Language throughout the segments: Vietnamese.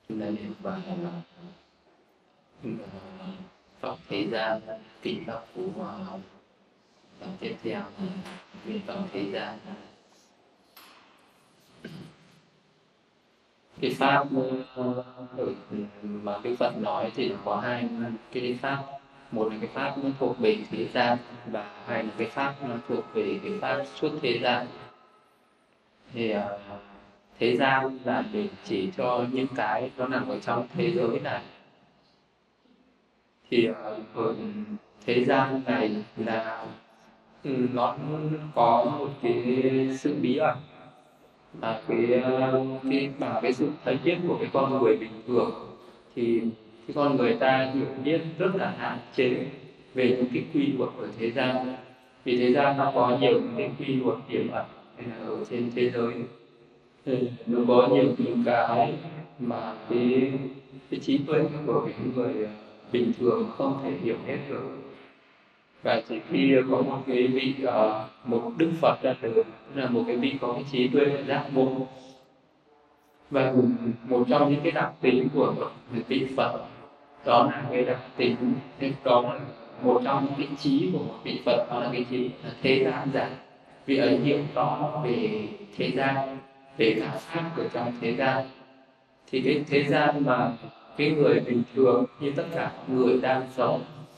Đây và Phật thế gian kính bác Phú Hòa học. Và tiếp theo là nguyện vọng thế gian. Cái pháp mà Đức Phật nói thì có hai cái pháp. Một là cái pháp nó thuộc về thế gian, và hai là cái pháp nó thuộc về cái pháp xuất thế gian. Thì thế gian là để chỉ cho những cái nó nằm ở trong thế giới này. Thì ở thế gian này là nó có một cái sự bí ẩn, và bằng cái sự thấy biết của cái con người bình thường thì cái con người ta hiểu biết rất là hạn chế về những cái quy luật của thế gian. Vì thế gian nó có nhiều những cái quy luật tiềm ẩn ở trên thế giới. Nó có nhiều những cái mà cái trí tuệ của cái người bình thường không thể hiểu hết được. Và chỉ khi có một cái vị một đức Phật ra đời, là một cái vị có cái trí tuệ giác ngộ. Và một trong những cái đặc tính của một vị Phật đó là cái đặc tính, đó là một trong những cái trí của một vị Phật, đó là cái trí là thế gian giải. Vị ấy hiểu rõ về thế gian, về các pháp ở trong thế gian. Thì cái thế gian mà cái người bình thường như tất cả người đang sống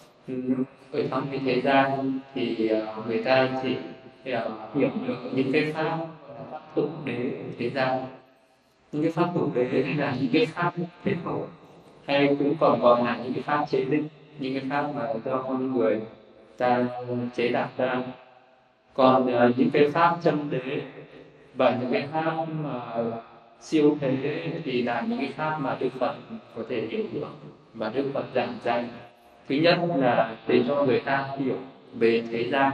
ở trong cái thế gian thì người ta chỉ hiểu được những cái pháp thực đế của thế gian. Những cái pháp thực đế là những cái pháp kết nối, hay cũng còn gọi là những cái pháp chế định, những cái pháp mà do con người ta chế đặt ra. Còn những cái pháp chân đế và những cái pháp mà siêu thế thì là những cái pháp mà Đức Phật có thể hiểu được và Đức Phật giảng dạy. Thứ nhất là để cho người ta hiểu về thế gian.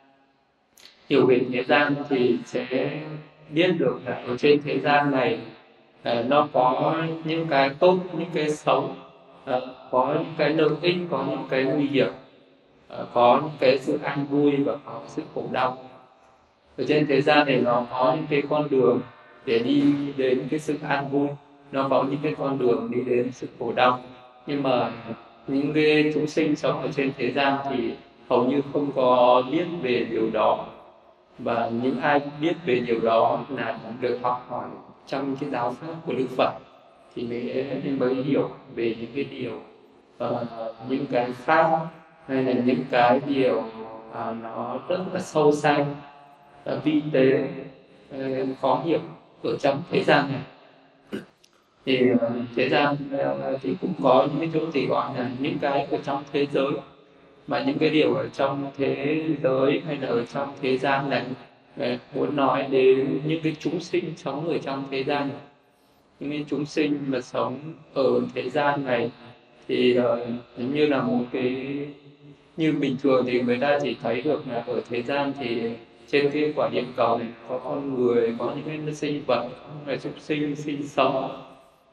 Hiểu về thế gian thì sẽ biết được là ở trên thế gian này nó có những cái tốt, những cái xấu, có những cái lợi ích, có những cái nguy hiểm, có những cái sự an vui và có sự khổ đau. Ở trên thế gian này nó có những cái con đường để đi đến cái sự an vui, nó có những cái con đường đi đến sự khổ đau. Nhưng mà những cái chúng sinh sống ở trên thế gian thì hầu như không có biết về điều đó. Và những ai biết về điều đó là được học hỏi trong cái giáo pháp của Đức Phật thì mới hiểu về những cái điều, những cái pháp hay là những cái điều nó rất là sâu xa, vi tế, khó hiểu ở trong thế gian này. Thì thế gian thì cũng có những cái chỗ thì gọi là những cái ở trong thế giới, mà những cái điều ở trong thế giới hay là ở trong thế gian này muốn nói đến những cái chúng sinh sống ở trong thế gian này. Những cái chúng sinh mà sống ở thế gian này thì như là một cái, như bình thường thì người ta chỉ thấy được là ở thế gian thì trên cái quả địa cầu này có con người, có những cái sinh vật, có chúng sinh sinh sống.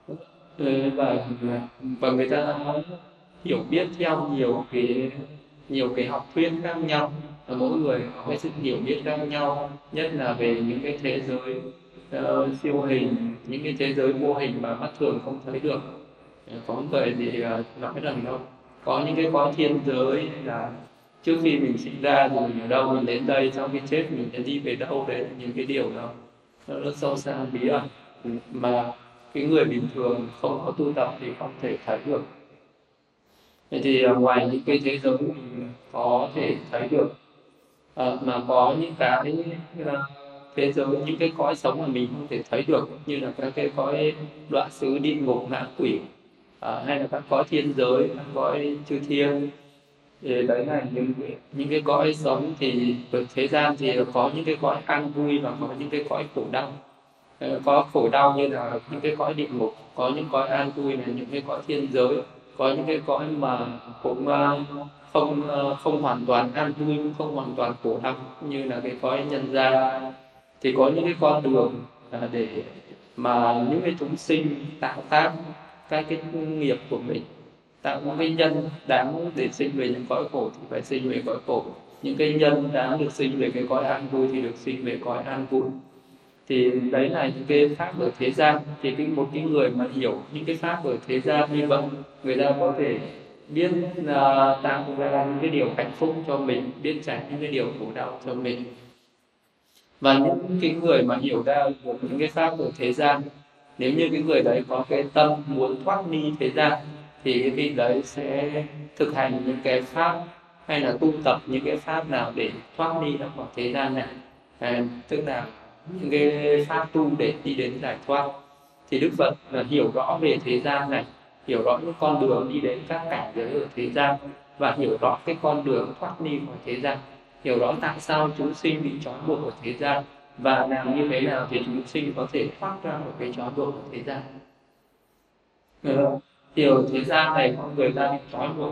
Và người ta hiểu biết theo nhiều cái học thuyết khác nhau, và mỗi người có cái sự hiểu biết khác nhau, nhất là về những cái thế giới siêu hình, những cái thế giới vô hình mà mắt thường không thấy được. Có người thì nói rằng đâu có những cái cõi thiên giới là trước khi mình sinh ra thì mình ở đâu, mình đến đây, sau khi chết mình sẽ đi về đâu. Đấy là những cái điều đó nó rất sâu xa bí ẩn mà cái người bình thường không có tu tập thì không thể thấy được. Vậy thì ngoài những cái thế giới mình có thể thấy được, mà có những cái thế giới, những cái cõi sống mà mình không thể thấy được, như là các cái cõi đoạn xứ, địa ngục, ngạ quỷ, hay là các cõi thiên giới, các cõi chư thiên. Thì đấy là những cái cõi sống. Thì ở thế gian thì có những cái cõi an vui và có những cái cõi khổ đau. Có khổ đau như là những cái cõi địa ngục, có những cõi an vui là những cái cõi thiên giới, có những cái cõi mà cũng không hoàn toàn an vui, cũng không hoàn toàn khổ đau, như là cái cõi nhân gian. Thì có những cái con đường để mà những cái chúng sinh tạo tác các cái nghiệp của mình, tạo những cái nhân đáng để sinh về những cõi khổ thì phải sinh về cõi khổ, những cái nhân đáng được sinh về cái cõi an vui thì được sinh về cõi an vui. Thì đấy là những cái pháp ở thế gian. Thì một cái người mà hiểu những cái pháp ở thế gian như vậy, người ta có thể biết tạo ra những cái điều hạnh phúc cho mình, biết tránh những cái điều khổ đau cho mình. Và những cái người mà hiểu ra được những cái pháp của thế gian, nếu như cái người đấy có cái tâm muốn thoát ly thế gian, thì cái vị đấy sẽ thực hành những cái pháp hay là tu tập những cái pháp nào để thoát ly ra khỏi thế gian này, tức là những cái pháp tu để đi đến giải thoát. Thì Đức Phật là hiểu rõ về thế gian này, hiểu rõ những con đường đi đến các cảnh giới ở thế gian, và hiểu rõ cái con đường thoát ly khỏi thế gian, hiểu rõ tại sao chúng sinh bị trói buộc ở thế gian, và làm như thế nào thì chúng sinh có thể thoát ra một cái trói buộc ở thế gian. Hiểu thế gian này con người ta bị trói buộc,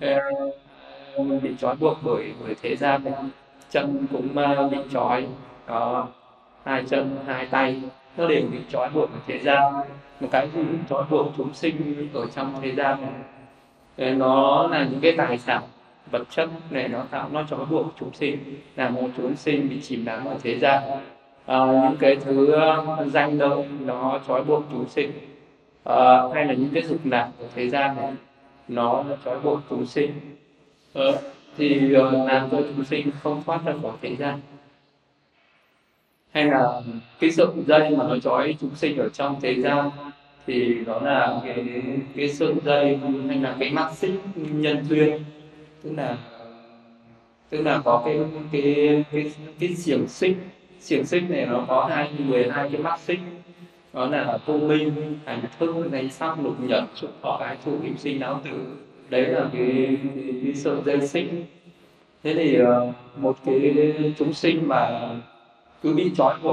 bị trói buộc bởi thế gian này. Chân cũng bị trói, có hai chân hai tay nó đều bị trói buộc ở thế gian. Một cái gì cũng trói buộc chúng sinh ở trong thế gian này. Nó là những cái tài sản vật chất này, nó trói buộc chúng sinh, làm cho chúng sinh bị chìm đắm ở thế gian. Những cái thứ danh lợi nó trói buộc chúng sinh, hay là những cái dục lạc của thế gian này nó trói buộc chúng sinh, thì làm cho chúng sinh không thoát ra khỏi thế gian. Hay là cái sợi dây mà nó trói chúng sinh ở trong thế gian, thì đó là cái sợi dây hay là cái mắt xích nhân duyên, tức là có cái xiềng xích này nó có 12 cái mắt xích, đó là vô minh, hành thức, danh sắc, lục nhật, xúc thọ ái thụ, im sinh lão tử. Đấy là cái sợi dây xích. Thế thì một cái chúng sinh mà cứ bị trói buộc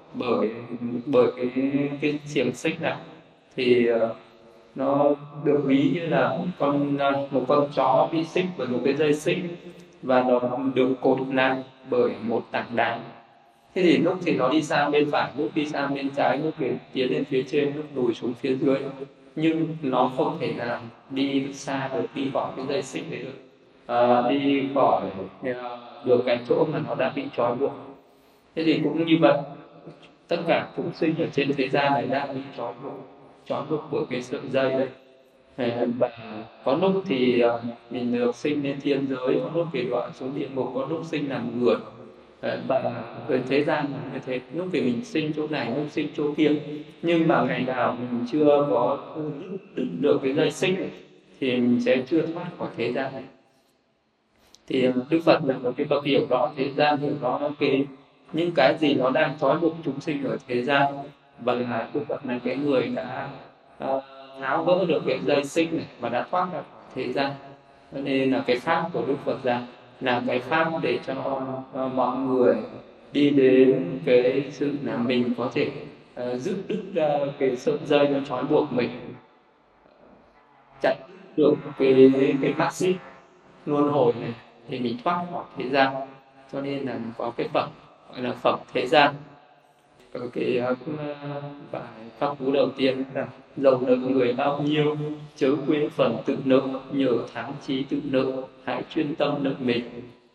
bởi cái xiềng xích này, thì nó được ví như là một con chó bị xích bởi một cái dây xích, và nó được cột lại bởi một tảng đá. Thế thì lúc thì nó đi sang bên phải, lúc đi sang bên trái, lúc thì tiến lên phía trên, lúc lùi xuống phía dưới, nhưng nó không thể nào đi xa được, đi khỏi cái dây xích đấy được, đi khỏi được cái chỗ mà nó đã bị trói buộc. Thế thì cũng như vậy, tất cả chúng sinh ở trên thế gian này đã bị trói buộc bởi cái sợi dây đấy. Và có lúc thì mình được sinh lên thiên giới, có lúc thì đọa xuống địa ngục, có lúc sinh làm người. Và ở thế gian như thế, lúc thì mình sinh chỗ này, lúc sinh chỗ kia, nhưng mà ngày nào mình chưa có đứt được cái dây xích thì mình sẽ chưa thoát khỏi thế gian này. Thì Đức Phật là một cái bậc hiểu rõ thế gian, hiểu rõ những cái gì nó đang trói buộc chúng sinh ở thế gian, và là Đức Phật là cái người đã tháo gỡ được cái dây xích này và đã thoát ra khỏi thế gian. Cho nên là cái pháp của Đức Phật ra là cái pháp để cho mọi người đi đến cái sự là mình có thể dứt đứt ra cái sợi dây nó trói buộc mình, chặt được cái mắt xích luân hồi này, thì mình thoát khỏi thế gian. Cho nên là có cái phẩm gọi là phẩm thế gian. Ở cái bài pháp cú đầu tiên là dầu nợ người bao nhiêu, chớ quên phần tự nợ, nhờ thắng chí tự nợ, hãy chuyên tâm nợ mình.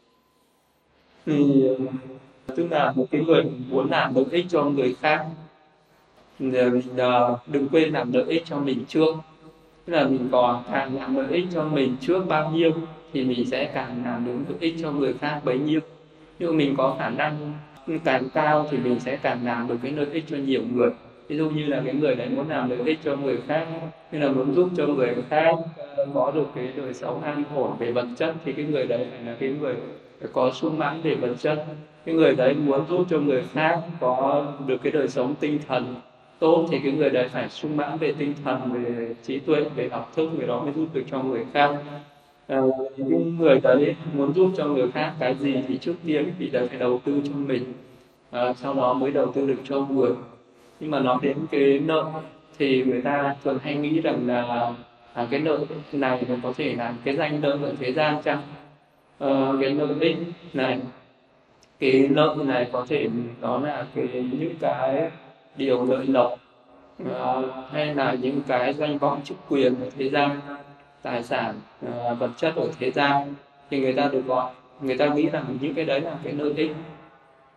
Thì tức là một cái người muốn làm lợi ích cho người khác, mình đừng quên làm lợi ích cho mình trước. Tức là mình còn càng làm lợi ích cho mình trước bao nhiêu thì mình sẽ càng làm được lợi ích cho người khác bấy nhiêu. Nhưng mình có khả năng càng cao thì mình sẽ càng làm được cái lợi ích cho nhiều người. Ví dụ như là cái người đấy muốn làm lợi ích cho người khác, như là muốn giúp cho người khác có được cái đời sống an ổn về vật chất, thì cái người đấy phải là cái người có sung mãn về vật chất. Cái người đấy muốn giúp cho người khác có được cái đời sống tinh thần tốt, thì cái người đấy phải sung mãn về tinh thần, về trí tuệ, về học thức, người đó mới giúp được cho người khác. Những người đấy muốn giúp cho người khác cái gì thì trước tiên vị đấy phải đầu tư cho mình, sau đó mới đầu tư được cho người. Nhưng mà nói đến cái nợ thì người ta thường hay nghĩ rằng là cái nợ này nó có thể là cái danh nợ ở thế gian chăng? Cái nợ ích này, cái nợ này có thể đó là những cái điều lợi lộc, hay là những cái danh vọng chức quyền ở thế gian, tài sản vật chất ở thế gian, thì người ta được gọi, người ta nghĩ rằng những cái đấy là cái nợ ích.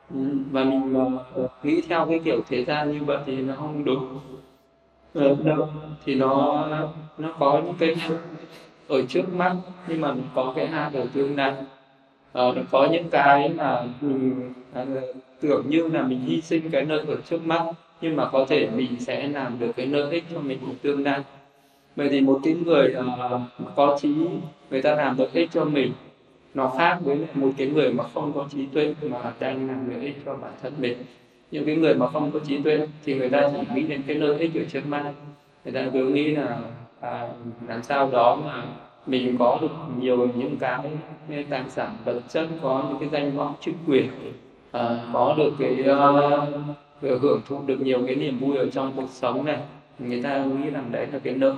Và mình nghĩ theo cái kiểu thế gian như vậy thì nó không đúng. Đâu thì nó có những cái ở trước mắt, nhưng mà nó có cái hại ở tương lai. Nó có những cái mà mình tưởng như là mình hy sinh cái lợi ở trước mắt, nhưng mà có thể mình sẽ làm được cái lợi ích cho mình ở tương lai. Vậy thì một cái người có trí, người ta làm lợi ích cho mình, nó khác với một cái người mà không có trí tuệ mà đang làm lợi ích cho bản thân mình. Những cái người mà không có trí tuệ thì người ta chỉ nghĩ đến cái lợi ích ở trước mắt, người ta cứ nghĩ là làm sao đó mà mình có được nhiều những cái tài sản vật chất, có những cái danh vọng chức quyền, có được cái hưởng thụ được nhiều cái niềm vui ở trong cuộc sống này, người ta nghĩ rằng đấy là cái lợi.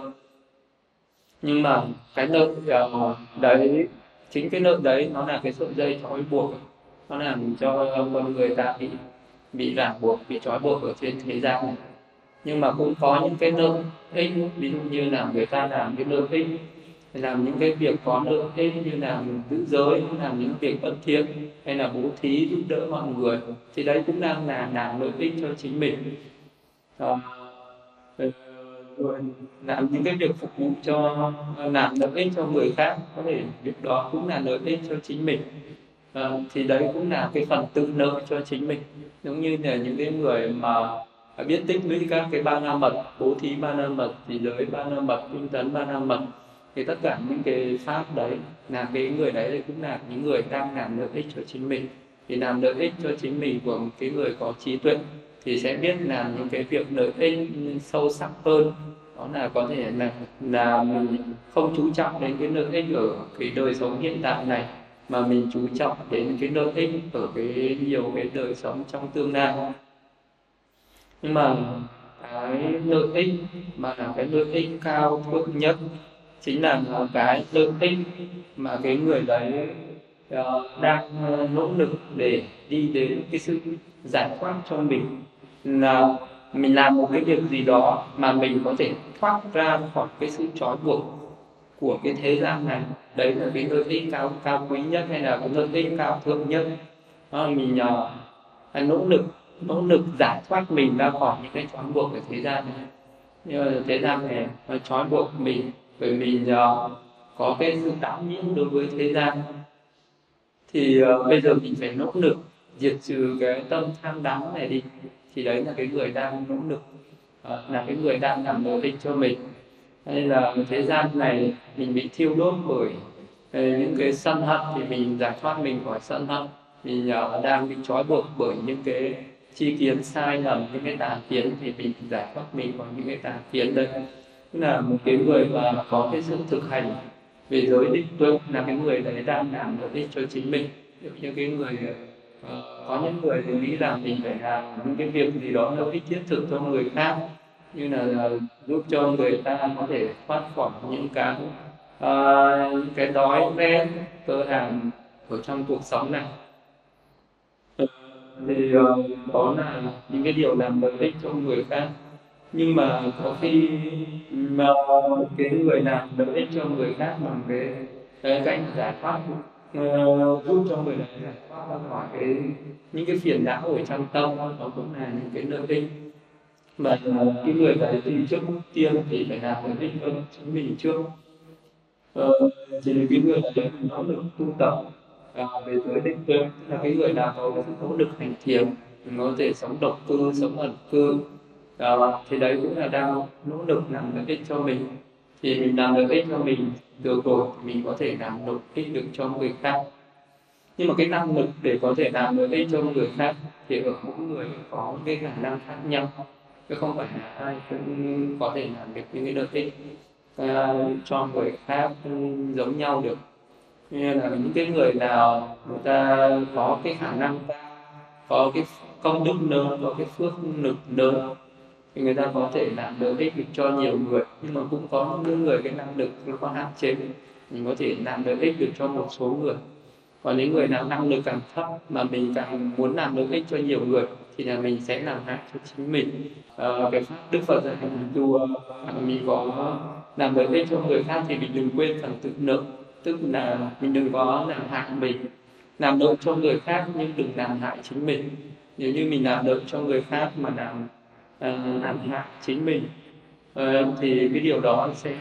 Nhưng mà cái lợi đấy, chính cái lợi đấy nó là cái sợi dây trói buộc, nó làm cho con người ta bị ràng buộc, bị trói buộc ở trên thế gian này. Nhưng mà cũng có những cái lợi ích, ví dụ như là người ta làm cái lợi ích, làm những cái việc có lợi ích như là giữ giới, làm những việc ân thiện, hay là bố thí giúp đỡ mọi người, thì đấy cũng đang là làm lợi ích cho chính mình. Ờ, rồi làm những cái việc phục vụ cho, làm lợi ích cho người khác, có thể việc đó cũng là lợi ích cho chính mình. Thì đấy cũng là cái phần tự lợi cho chính mình. Giống như là những cái người mà biết tích lũy các cái ba la mật, bố thí ba la mật, trì giới ba la mật, tinh tấn ba la mật, thì tất cả những cái pháp đấy là cái người đấy thì cũng là những người đang làm lợi ích cho chính mình. Thì làm lợi ích cho chính mình của một cái người có trí tuệ thì sẽ biết làm những cái việc lợi ích sâu sắc hơn. Đó là có thể là mình không chú trọng đến cái lợi ích ở cái đời sống hiện tại này, mà mình chú trọng đến cái lợi ích ở cái nhiều cái đời sống trong tương lai. Nhưng mà cái lợi ích mà là cái lợi ích cao thượng nhất chính là một cái lợi ích mà cái người đấy đang nỗ lực để đi đến cái sự giải thoát cho mình. Là mình làm một cái việc gì đó mà mình có thể thoát ra khỏi cái sự trói buộc của cái thế gian này, đấy là cái lợi ích cao cao quý nhất, hay là cái lợi ích cao thượng nhất. Mình phải nỗ lực giải thoát mình ra khỏi những cái trói buộc của thế gian này. Nhưng mà thế gian này nó trói buộc mình, bởi mình có cái sự đắm nhiễm đối với thế gian. Thì bây giờ mình phải nỗ lực diệt trừ cái tâm tham đắm này đi, thì đấy là cái người đang nỗ lực, là cái người đang làm lợi ích cho mình. Hay là thế gian này mình bị thiêu đốt bởi những cái sân hận, thì mình giải thoát mình khỏi sân hận. Mình đang bị trói buộc bởi những cái chi kiến sai lầm, những cái tà kiến, thì mình giải thoát mình khỏi những cái tà kiến đấy. Tức là một cái người mà có cái sự thực hành về giới định tuệ là cái người đấy đang làm lợi ích cho chính mình. Ví dụ như cái người có những người thì nghĩ rằng mình phải làm những cái việc gì đó lợi ích thiết thực cho người khác, như là giúp cho người ta có thể thoát khỏi những cái đói rét cơ hàn ở trong cuộc sống này. Thì đó là những cái điều làm lợi ích cho người khác. Nhưng mà có khi mà cái người làm lợi ích cho người khác bằng cái cách giải thoát, giúp cho người này giải thoát ra khỏi những cái phiền não ở trong tâm, đó cũng là những cái lợi ích. Mà cái người đấy thì trước tiên thì phải làm lợi ích cho chính mình trước. Thì cái người đấy nỗ lực tu tập về giới định tuệ, là cái người nào có cái nỗ lực hành thiền, mình có thể sống độc cư, sống ẩn cư, thì đấy cũng là đang nỗ lực làm lợi ích cho mình. Thì mình làm lợi ích cho mình được rồi thì mình có thể làm lợi ích được cho người khác. Nhưng mà cái năng lực để có thể làm lợi ích cho người khác thì ở mỗi người có cái khả năng khác nhau, chứ không phải là ai cũng có thể làm được những cái lợi ích cho người khác giống nhau được. Như là những cái người nào người ta có cái khả năng, có cái công đức lớn, có cái phước lực lớn, thì người ta có thể làm lợi ích được cho nhiều người. Nhưng mà cũng có những người cái năng lực nó có hạn chế, mình có thể làm lợi ích được cho một số người. Còn những người nào năng lực càng thấp mà mình càng muốn làm lợi ích cho nhiều người thì là mình sẽ làm hại cho chính mình. Cái pháp Đức Phật dạy dù mình có làm lợi ích cho người khác thì mình đừng quên phần tự lợi, tức là mình đừng có làm hại mình. làm lợi cho người khác nhưng đừng làm hại chính mình. Nếu như mình làm lợi cho người khác mà làm hại chính mình thì cái điều đó sẽ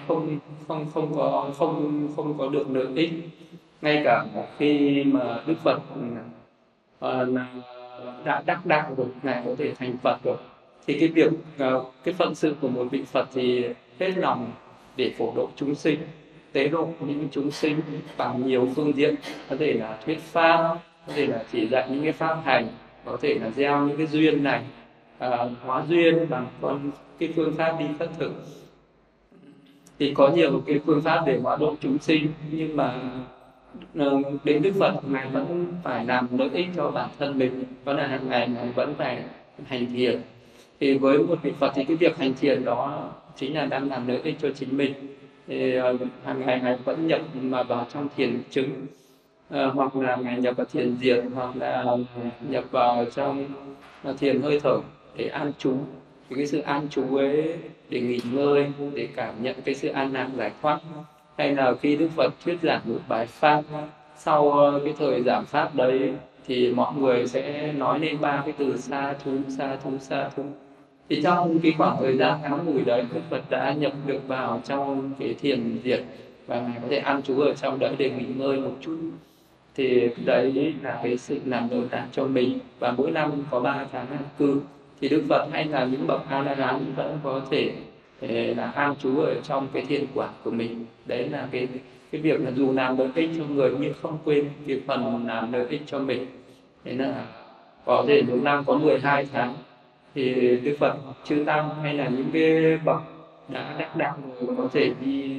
không có được lợi ích. Ngay cả khi mà Đức Phật là đã đắc đạo rồi, ngài có thể thành Phật rồi, thì cái việc cái phận sự của một vị Phật thì hết lòng để phổ độ chúng sinh, tế độ những chúng sinh bằng nhiều phương diện, có thể là thuyết pháp, có thể là chỉ dạy những cái pháp hành, có thể là gieo những cái duyên này, hóa duyên bằng cái phương pháp đi khất thực. Thì có nhiều cái phương pháp để hóa độ chúng sinh, nhưng mà đến Đức Phật ngài vẫn phải làm lợi ích cho bản thân mình, vẫn là hàng ngày ngài vẫn phải hành thiền. Thì với một vị Phật thì cái việc hành thiền đó chính là đang làm lợi ích cho chính mình. Thì hàng ngày ngài vẫn nhập mà vào trong thiền chứng, hoặc là ngài nhập vào thiền diệt, hoặc là nhập vào trong thiền hơi thở để an trú. Thì cái sự an trú ấy để nghỉ ngơi, để cảm nhận cái sự an lạc giải thoát. Hay là khi Đức Phật thuyết giảng một bài pháp, sau cái thời giảng pháp đấy thì mọi người sẽ nói lên 3 cái từ sa thú, sa thú, sa thú. Thì trong cái khoảng thời gian ngắn ngủi đấy, Đức Phật đã nhập được vào trong cái thiền diệt và ngài có thể an trú ở trong đấy để nghỉ ngơi một chút. Thì đấy là cái sự làm lợi lạc cho mình. Và mỗi năm có 3 tháng an cư thì Đức Phật hay là những bậc A La Hán vẫn có thể là an trú ở trong cái thiền quán của mình. Đấy là cái việc là dù làm lợi ích cho người nhưng không quên cái phần làm lợi ích cho mình. Thế là có thể một năm có 12 tháng thì Đức Phật chư tăng hay là những cái bậc đã đắc đạo rồi có thể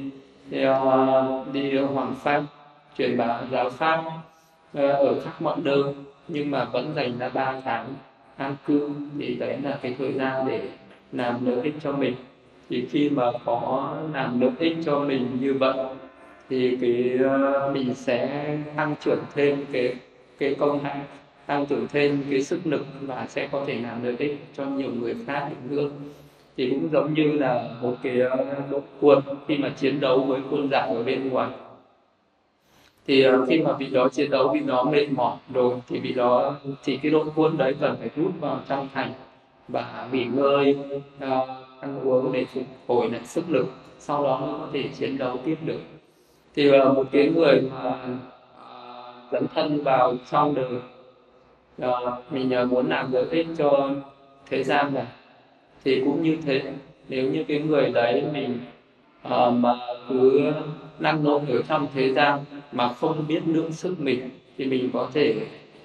đi hoằng pháp, truyền bá giáo pháp ở khắp mọi nơi, nhưng mà vẫn dành ra 3 tháng an cư. Thì đấy là cái thời gian để làm lợi ích cho mình. Thì khi mà có làm lợi ích cho mình như vậy thì mình sẽ tăng trưởng thêm cái công hạnh, tăng trưởng thêm cái sức lực và sẽ có thể làm lợi ích cho nhiều người khác nữa. Thì cũng giống như là một cái đội quân khi mà chiến đấu với quân giặc ở bên ngoài, thì khi mà vị đó chiến đấu, vị đó mệt mỏi rồi thì cái đội quân đấy cần phải rút vào trong thành và nghỉ ngơi, ăn uống để phục hồi lại sức lực, sau đó mới có thể chiến đấu tiếp được. Thì một cái người mà dấn thân vào trong đời, mình muốn làm lợi ích cho thế gian này thì cũng như thế. Nếu như cái người đấy mình mà cứ lăn lộn ở trong thế gian mà không biết lượng sức mình thì mình có thể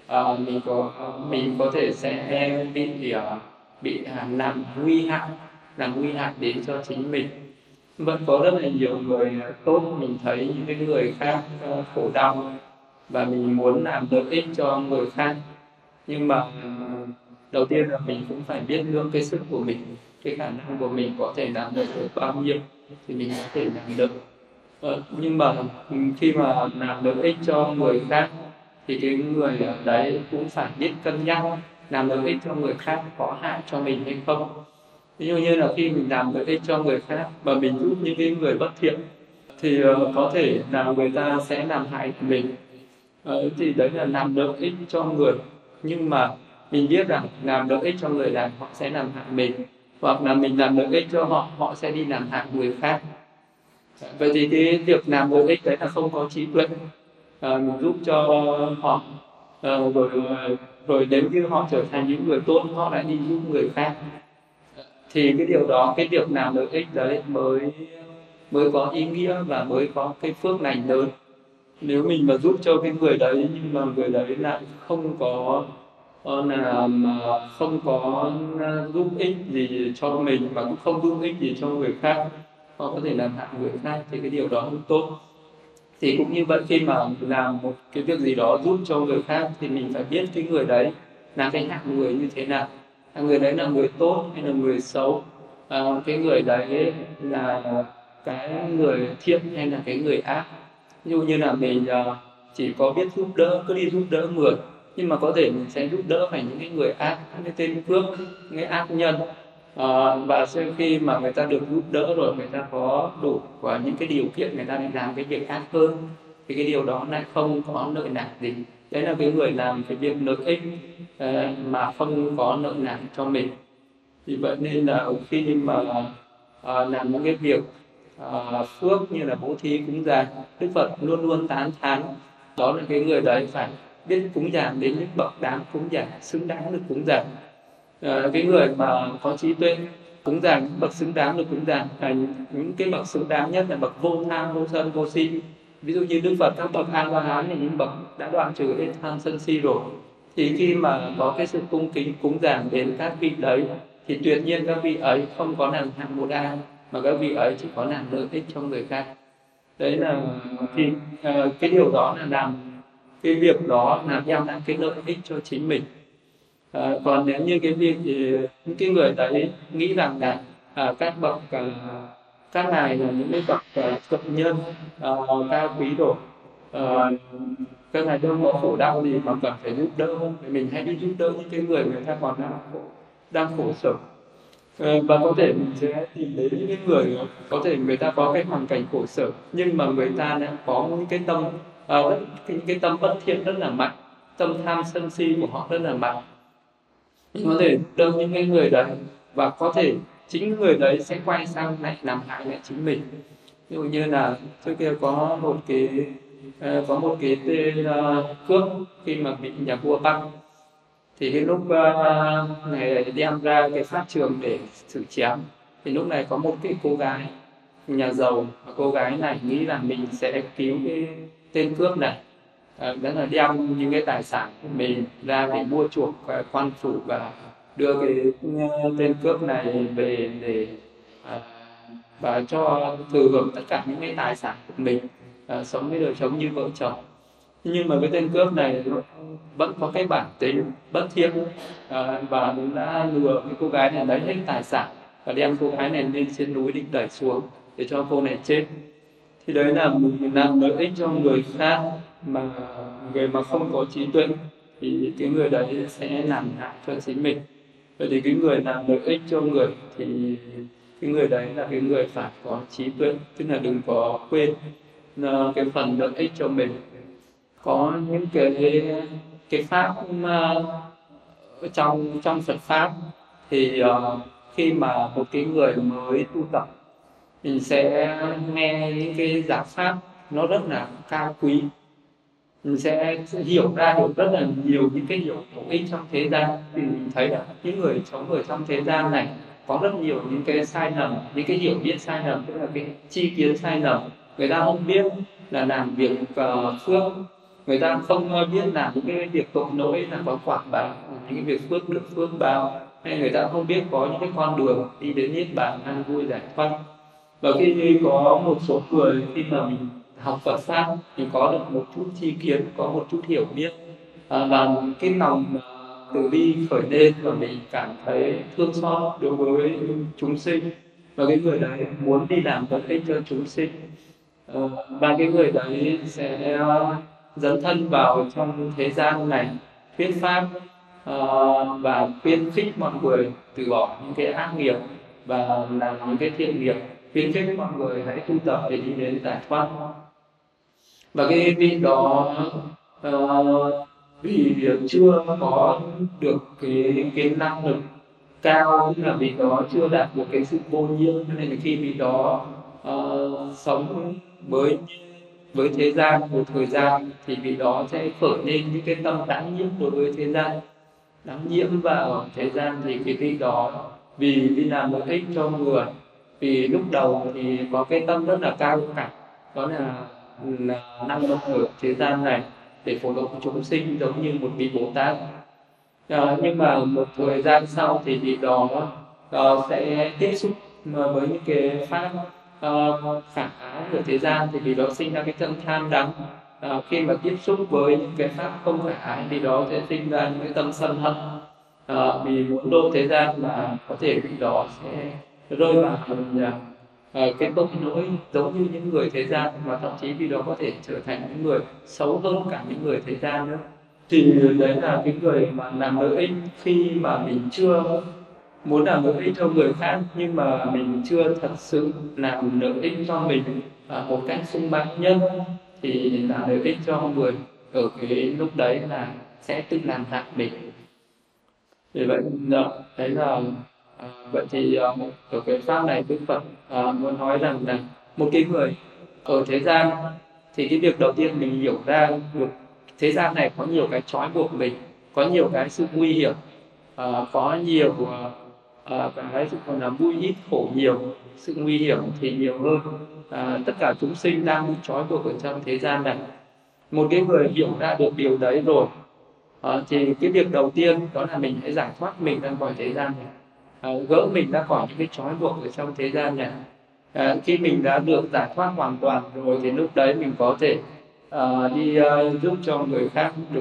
mình có thể sẽ bị làm nguy hại đến cho chính mình. Vẫn có rất là nhiều người tốt, mình thấy những cái người khác khổ đau và mình muốn làm lợi ích cho người khác, nhưng mà đầu tiên là mình cũng phải biết lượng cái sức của mình, cái khả năng của mình có thể làm được bao nhiêu thì mình có thể làm được. Nhưng mà khi mà làm lợi ích cho người khác thì cái người đấy cũng phải biết cân nhắc làm lợi ích cho người khác có hại cho mình hay không. Ví dụ như là khi mình làm lợi ích cho người khác và mình giúp những cái người bất thiện thì có thể là người ta sẽ làm hại mình. Thì đấy là làm lợi ích cho người, nhưng mà mình biết rằng làm lợi ích cho người là họ sẽ làm hại mình, hoặc là mình làm lợi ích cho họ, họ sẽ đi làm hại người khác. Vậy thì cái việc làm lợi ích đấy là không có trí tuệ. Mình giúp cho họ rồi nếu như họ trở thành những người tốt, họ lại đi giúp người khác, thì cái điều đó, cái việc làm lợi ích đấy mới có ý nghĩa và mới có cái phước lành lớn. Nếu mình mà giúp cho cái người đấy nhưng mà người đấy lại không có giúp ích gì cho mình mà cũng không giúp ích gì cho người khác, họ có thể làm hại người khác, thì cái điều đó không tốt. Thì cũng như vậy, khi mà làm một cái việc gì đó giúp cho người khác thì mình phải biết cái người đấy là cái hạng người như thế nào, người đấy là người tốt hay là người xấu, cái người đấy là cái người thiện hay là cái người ác. Ví dụ như là mình chỉ có biết giúp đỡ, cứ đi giúp đỡ người, nhưng mà có thể mình sẽ giúp đỡ phải những cái người ác, những cái tên cướp, những cái ác nhân. Và sau khi mà người ta được giúp đỡ rồi, người ta có đủ những cái điều kiện, người ta đi làm cái việc ác hơn, thì cái điều đó lại không có lợi lạc gì Đấy là cái người làm cái việc lợi ích mà không có nợ nần cho mình. Vì vậy nên là khi mà làm những cái việc phước như là bố thí cúng dường, Đức Phật luôn luôn tán thán đó là cái người đấy phải biết cúng dường đến những bậc đáng cúng dường, xứng đáng được cúng dường. Cái người mà có trí tuệ cúng dường những bậc xứng đáng được cúng dường, những cái bậc xứng đáng nhất là bậc vô tham, vô sân, vô si. Ví dụ như Đức Phật, các bậc A La Hán là những bậc đã đoạn trừ cái tham sân si rồi, thì khi mà có cái sự cung kính cúng dường đến các vị đấy thì tuyệt nhiên các vị ấy không có làm hạng một ai, mà các vị ấy chỉ có làm lợi ích cho người khác. Đấy là thì cái điều đó là làm cái việc đó là đem lại cái lợi ích cho chính mình. Còn nếu như cái việc thì những cái người đấy nghĩ rằng là các bậc các ngài là những cái bậc thượng nhân cao quý rồi, các ngài đâu có khổ đau gì mà cần phải giúp đỡ, thì mình hãy đi giúp đỡ những cái người ta còn đang khổ sở. Và có thể mình sẽ tìm đến những cái người có thể người ta có cái hoàn cảnh khổ sở, nhưng mà người ta đã có những cái tâm những cái tâm bất thiện rất là mạnh, tâm tham sân si của họ rất là mạnh. Mình có thể đỡ những cái người đấy, và có thể chính người đấy sẽ quay sang lại làm hại lại chính mình. Ví dụ như là trước kia có một cái tên cướp khi mà bị nhà vua bắt, thì cái lúc này đem ra cái pháp trường để xử chém, thì lúc này có một cái cô gái nhà giàu, và cô gái này nghĩ là mình sẽ cứu cái tên cướp này, đó là đem những cái tài sản của mình ra để mua chuộc quan phủ và đưa cái tên cướp này về để và cho thừa hưởng tất cả những cái tài sản của mình, sống với đời sống như vợ chồng. Nhưng mà cái tên cướp này vẫn có cái bản tính bất thiện, và đã lừa cái cô gái này lấy hết tài sản và đem cô gái này lên trên núi định đẩy xuống để cho cô này chết. Thì đấy là mình làm lợi ích cho người khác, mà người mà không có trí tuệ thì cái người đấy sẽ làm hại cho chính mình. Vậy thì cái người làm lợi ích cho người thì cái người đấy là cái người phải có trí tuệ, tức là đừng có quên cái phần lợi ích cho mình. Có những cái pháp trong Phật pháp thì khi mà một cái người mới tu tập, mình sẽ nghe những cái giáo pháp nó rất là cao quý, mình sẽ hiểu ra được rất là nhiều những cái điều bổ ích trong thế gian. Thì mình thấy là những người sống ở trong thế gian này có rất nhiều những cái sai lầm, những cái hiểu biết sai lầm, tức là cái chi kiến sai lầm. Người ta không biết là làm việc phước, người ta không biết là những cái việc tội lỗi là có quả báo, những cái việc phước được phước báo, hay người ta không biết có những cái con đường đi đến niết bàn an vui giải thoát. Và khi có một số người khi mà mình học Phật pháp, mình có được một chút tri kiến, có một chút hiểu biết, và cái lòng từ bi khởi lên, và mình cảm thấy thương xót đối với chúng sinh, và cái người đấy muốn đi làm lợi ích cho chúng sinh, và cái người đấy sẽ dấn thân vào trong thế gian này thuyết pháp, và khuyến khích mọi người từ bỏ những cái ác nghiệp và làm những cái thiện nghiệp, khuyến khích mọi người hãy tu tập để đi đến giải thoát. Và cái vị đó vì chưa có được cái năng lực cao, tức là vị đó chưa đạt được cái sự vô nhiễm, nên là khi vị đó sống với thế gian một thời gian thì vị đó sẽ khởi lên những cái tâm đáng nhiễm đối với thế gian, đáng nhiễm vào thế gian. Thì cái vị đó vì đi làm lợi ích cho người, vì lúc đầu thì có cái tâm rất là cao cả, đó là năng lực ở thế gian này để phổ độ chúng sinh giống như một vị Bồ Tát. Nhưng mà một thời gian sau thì vị đó sẽ tiếp xúc với những cái pháp khả ái ở thế gian, thì vì đó sinh ra cái tâm tham đắm. Khi mà tiếp xúc với những cái pháp không khả ái thì đó sẽ sinh ra những cái tâm sân hận, vì muốn độ thế gian mà có thể vị đó sẽ rơi vào cái tội lỗi giống như những người thế gian, mà thậm chí vì đó có thể trở thành những người xấu hơn cả những người thế gian nữa. Thì đấy là cái người mà làm lợi ích khi mà mình chưa muốn làm lợi ích cho người khác, nhưng mà mình chưa thật sự làm lợi ích cho mình một cách sung mãn nhất, thì làm lợi ích cho người ở cái lúc đấy là sẽ tự làm hại mình. Vì vậy đấy là vậy thì ở cái pháp này Đức Phật muốn nói rằng là một cái người ở thế gian thì cái việc đầu tiên mình hiểu ra được thế gian này có nhiều cái trói buộc mình, có nhiều cái sự nguy hiểm, có nhiều cái sự còn là vui ít khổ nhiều, sự nguy hiểm thì nhiều hơn. Tất cả chúng sinh đang bị trói buộc ở trong thế gian này. Một cái người hiểu ra được điều đấy rồi thì cái việc đầu tiên đó là mình hãy giải thoát mình ra khỏi thế gian này, gỡ mình ra khỏi những cái trói buộc ở trong thế gian này. Khi mình đã được giải thoát hoàn toàn rồi thì lúc đấy mình có thể đi giúp cho người khác được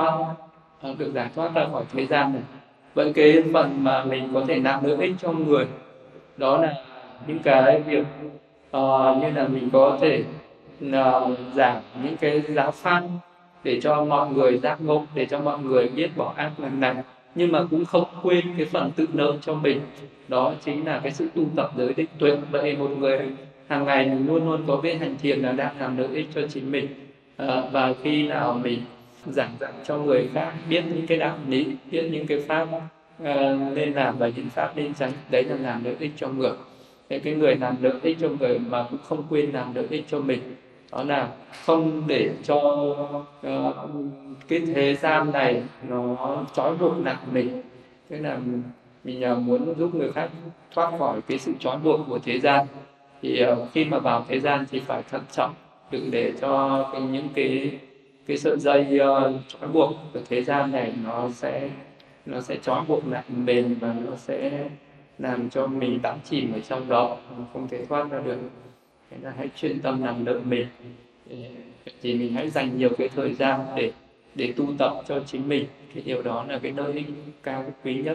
giải thoát ra khỏi thế gian này. Vậy cái phần mà mình có thể làm lợi ích cho người đó là những cái việc như là mình có thể giảng những cái giáo pháp để cho mọi người giác ngộ, để cho mọi người biết bỏ ác làm lành, nhưng mà cũng không quên cái phần tự nợ cho mình, đó chính là cái sự tu tập giới định tuệ. Vậy một người hàng ngày mình luôn luôn có biết hành thiền là đang làm lợi ích cho chính mình. Và khi nào mình giảng dạy cho người khác biết những cái đạo lý, biết những cái pháp nên làm và những pháp nên tránh, đấy là làm lợi ích cho người. Thế cái người làm lợi ích cho người mà cũng không quên làm lợi ích cho mình, đó là không để cho cái thế gian này nó trói buộc nặng mình. Tức là mình muốn giúp người khác thoát khỏi cái sự trói buộc của thế gian, thì khi mà vào thế gian thì phải thận trọng, đừng để cho những cái sợi dây trói buộc của thế gian này nó sẽ trói buộc nặng bền, và nó sẽ làm cho mình đắm chìm ở trong đó, không thể thoát ra được. Thế là hãy chuyên tâm làm lợi mình, thì mình hãy dành nhiều cái thời gian để tu tập cho chính mình. Cái điều đó là cái lợi ích cao quý nhất.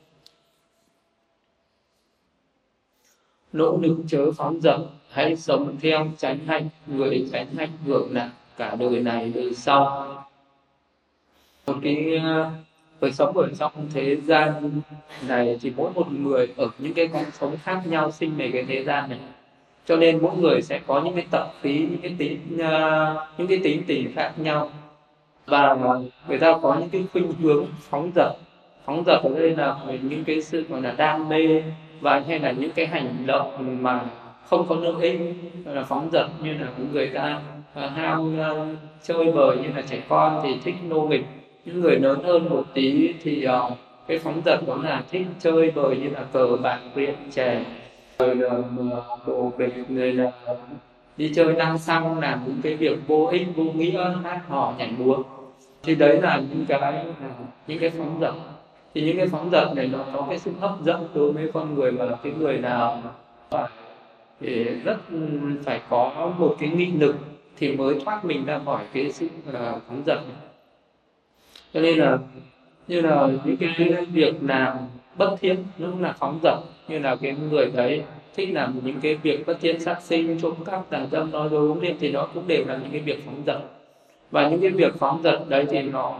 Nỗ lực chớ phóng dật, hãy sống theo chánh hạnh, người chánh hạnh hưởng lạc cả đời này đời sau. Một cái cuộc sống ở trong thế gian này thì mỗi một người ở những cái con sống khác nhau sinh về cái thế gian này, cho nên mỗi người sẽ có những cái tập khí, những cái tính tình khác nhau, và người ta có những cái khuynh hướng phóng dật. Phóng dật ở đây là những cái sự gọi là đam mê, và hay là những cái hành động mà không có lợi ích, là phóng dật. Như là những người ta ham chơi bời, như là trẻ con thì thích nô nghịch, những người lớn hơn một tí thì cái phóng dật đó là thích chơi bời, như là cờ bạc rượu chè, rồi đồ bịch, người là đi chơi năng xăng, làm những cái việc vô ích vô nghĩa, hát hò nhảy múa. Thì đấy là những cái phóng dật. Thì những cái phóng dật này nó có cái sự hấp dẫn đối với con người, và cái người nào thì rất phải có một cái nghị lực thì mới thoát mình ra khỏi cái sự phóng dật. Cho nên là như là những cái việc làm bất thiện nó cũng là phóng dật. Như là cái người đấy thích làm những cái việc bất thiện, sát sinh, trộm cắp, tà dâm, nói dối, uống rượu, thì nó cũng đều là những cái việc phóng dật. Và những cái việc phóng dật đấy thì nó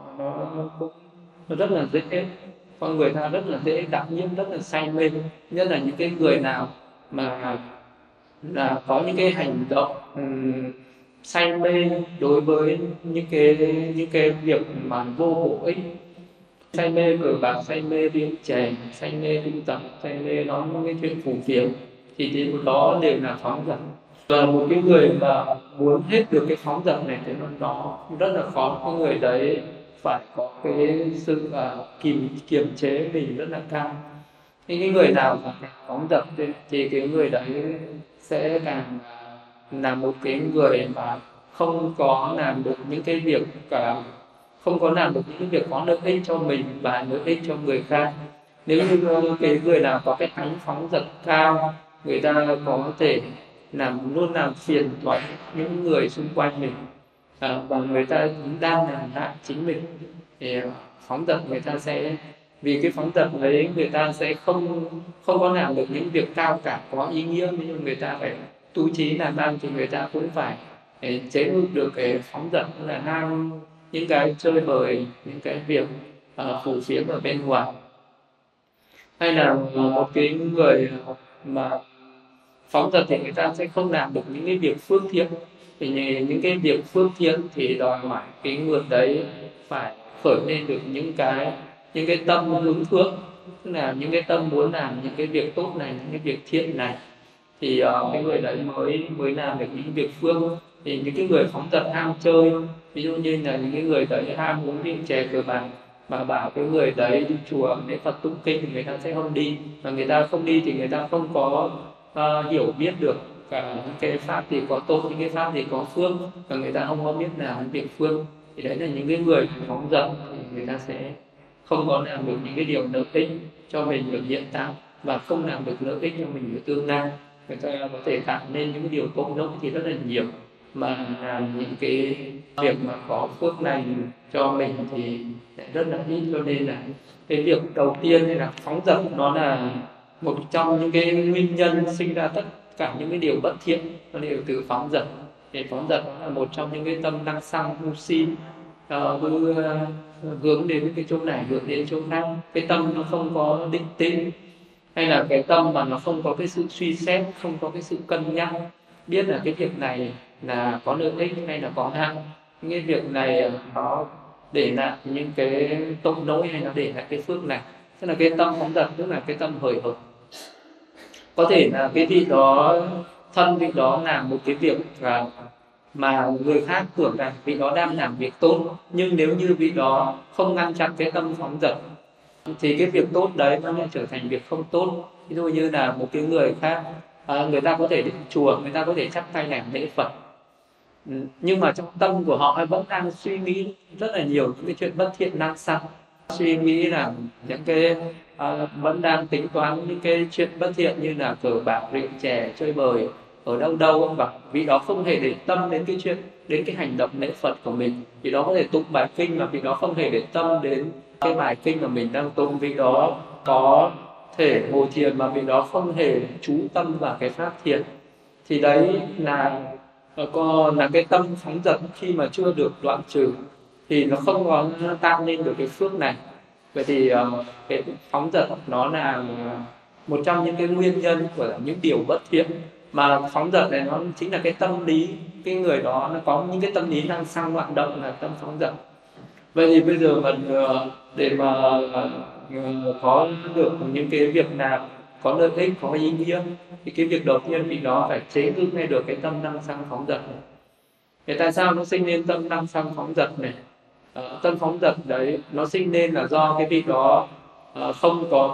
rất là dễ, con người ta rất là dễ đắm nhiễm, rất là say mê. Nhất là những cái người nào mà là có những cái hành động say mê đối với những cái việc mà vô bổ ích, say mê cờ bạc, say mê rượu chè, say mê tu tập, say mê nói những cái chuyện phù phiếm, thì đó đều là phóng dật. Và một cái người mà muốn hết được cái phóng dật này thì nó rất là khó. Cái người đấy phải có cái sự kiềm chế mình rất là cao. Thì cái người nào mà phóng dật thì cái người đấy sẽ càng là một cái người mà không có làm được những cái việc không có làm được những cái việc có lợi ích cho mình và lợi ích cho người khác. Nếu như cái người nào có cái tánh phóng dật cao, người ta có thể luôn làm phiền toái những người xung quanh mình, và người ta đang làm hại chính mình. Thì phóng dật người ta sẽ, vì cái phóng dật đấy người ta sẽ không có làm được những việc cao cả có ý nghĩa. Nhưng người ta phải tu trí làm ăn thì người ta cũng phải chế ngự được cái phóng dật, là ham những cái chơi bời, những cái việc phù phiếm ở bên ngoài. Hay là một cái người mà phóng dật thì người ta sẽ không làm được những cái việc phước thiện. Thì những cái việc phước thiện thì đòi hỏi cái người đấy phải khởi lên được những cái tâm hướng thượng, tức là những cái tâm muốn làm những cái việc tốt này, những cái việc thiện này, thì cái người đấy mới mới làm được những việc phước. Thì những cái người phóng dật ham chơi, ví dụ như là những cái người đấy ham uống rượu chè cờ bạc, mà bảo cái người đấy đi chùa để Phật tụng kinh thì người ta sẽ không đi, mà người ta không đi thì người ta không có hiểu biết được cả những cái pháp gì có tốt, những cái pháp gì có phước, và người ta không có biết làm những việc phước. Thì đấy là những cái người phóng dật thì người ta sẽ không có làm được những cái điều lợi ích cho mình ở hiện tại, và không làm được lợi ích cho mình ở tương lai. Người ta có thể tạo nên những điều tội lỗi thì rất là nhiều, mà làm những cái việc mà có phước lành cho mình thì lại rất là ít. Cho nên là cái việc đầu tiên là phóng dật, nó là một trong những cái nguyên nhân sinh ra tất cả những cái điều bất thiện, nó đều từ phóng dật. Để phóng dật là một trong những cái tâm năng xăng ngu si, hướng đến cái chỗ này hướng đến chỗ khác, cái tâm nó không có định tĩnh, hay là cái tâm mà nó không có cái sự suy xét, không có cái sự cân nhắc, biết là cái việc này là có lợi ích hay là có hại, những cái việc này nó để lại những cái tội lỗi hay nó để lại cái phước này. Tức là cái tâm phóng dật tức là cái tâm hời hợt. Có thể là cái vị đó, thân vị đó làm một cái việc mà người khác tưởng rằng vị đó đang làm việc tốt, nhưng nếu như vị đó không ngăn chặn cái tâm phóng dật thì cái việc tốt đấy nó lại trở thành việc không tốt. Ví dụ như là một cái người khác, người ta có thể đến chùa, người ta có thể chắp tay làm lễ Phật, nhưng mà trong tâm của họ vẫn đang suy nghĩ rất là nhiều những cái chuyện bất thiện năng xăng, suy nghĩ là những cái vẫn đang tính toán những cái chuyện bất thiện như là cờ bạc rượu chè chơi bời ở đâu đâu, và vị đó không hề để tâm đến cái chuyện, đến cái hành động lễ Phật của mình. Vị đó có thể tụng bài kinh mà vị đó không hề để tâm đến cái bài kinh mà mình đang tụng. Vị đó có thể ngồi thiền mà vị đó không hề chú tâm vào cái pháp thiền. Thì đấy là cái tâm phóng dật khi mà chưa được đoạn trừ thì nó không có tạo nên được cái phước này. Vậy thì cái phóng dật nó là một trong những cái nguyên nhân của những điều bất thiện, mà phóng dật này nó chính là cái tâm lý, cái người đó nó có những cái tâm lý năng sang loạn động là tâm phóng dật. Vậy thì bây giờ mình để mà có được những cái việc nào có lợi ích, có ý nghĩa, thì cái việc đầu tiên thì nó phải chế ngự ngay được cái tâm năng sang phóng dật này. Thì tại sao nó sinh nên tâm năng sang phóng dật này? Tâm phóng dật đấy nó sinh nên là do cái vị đó không có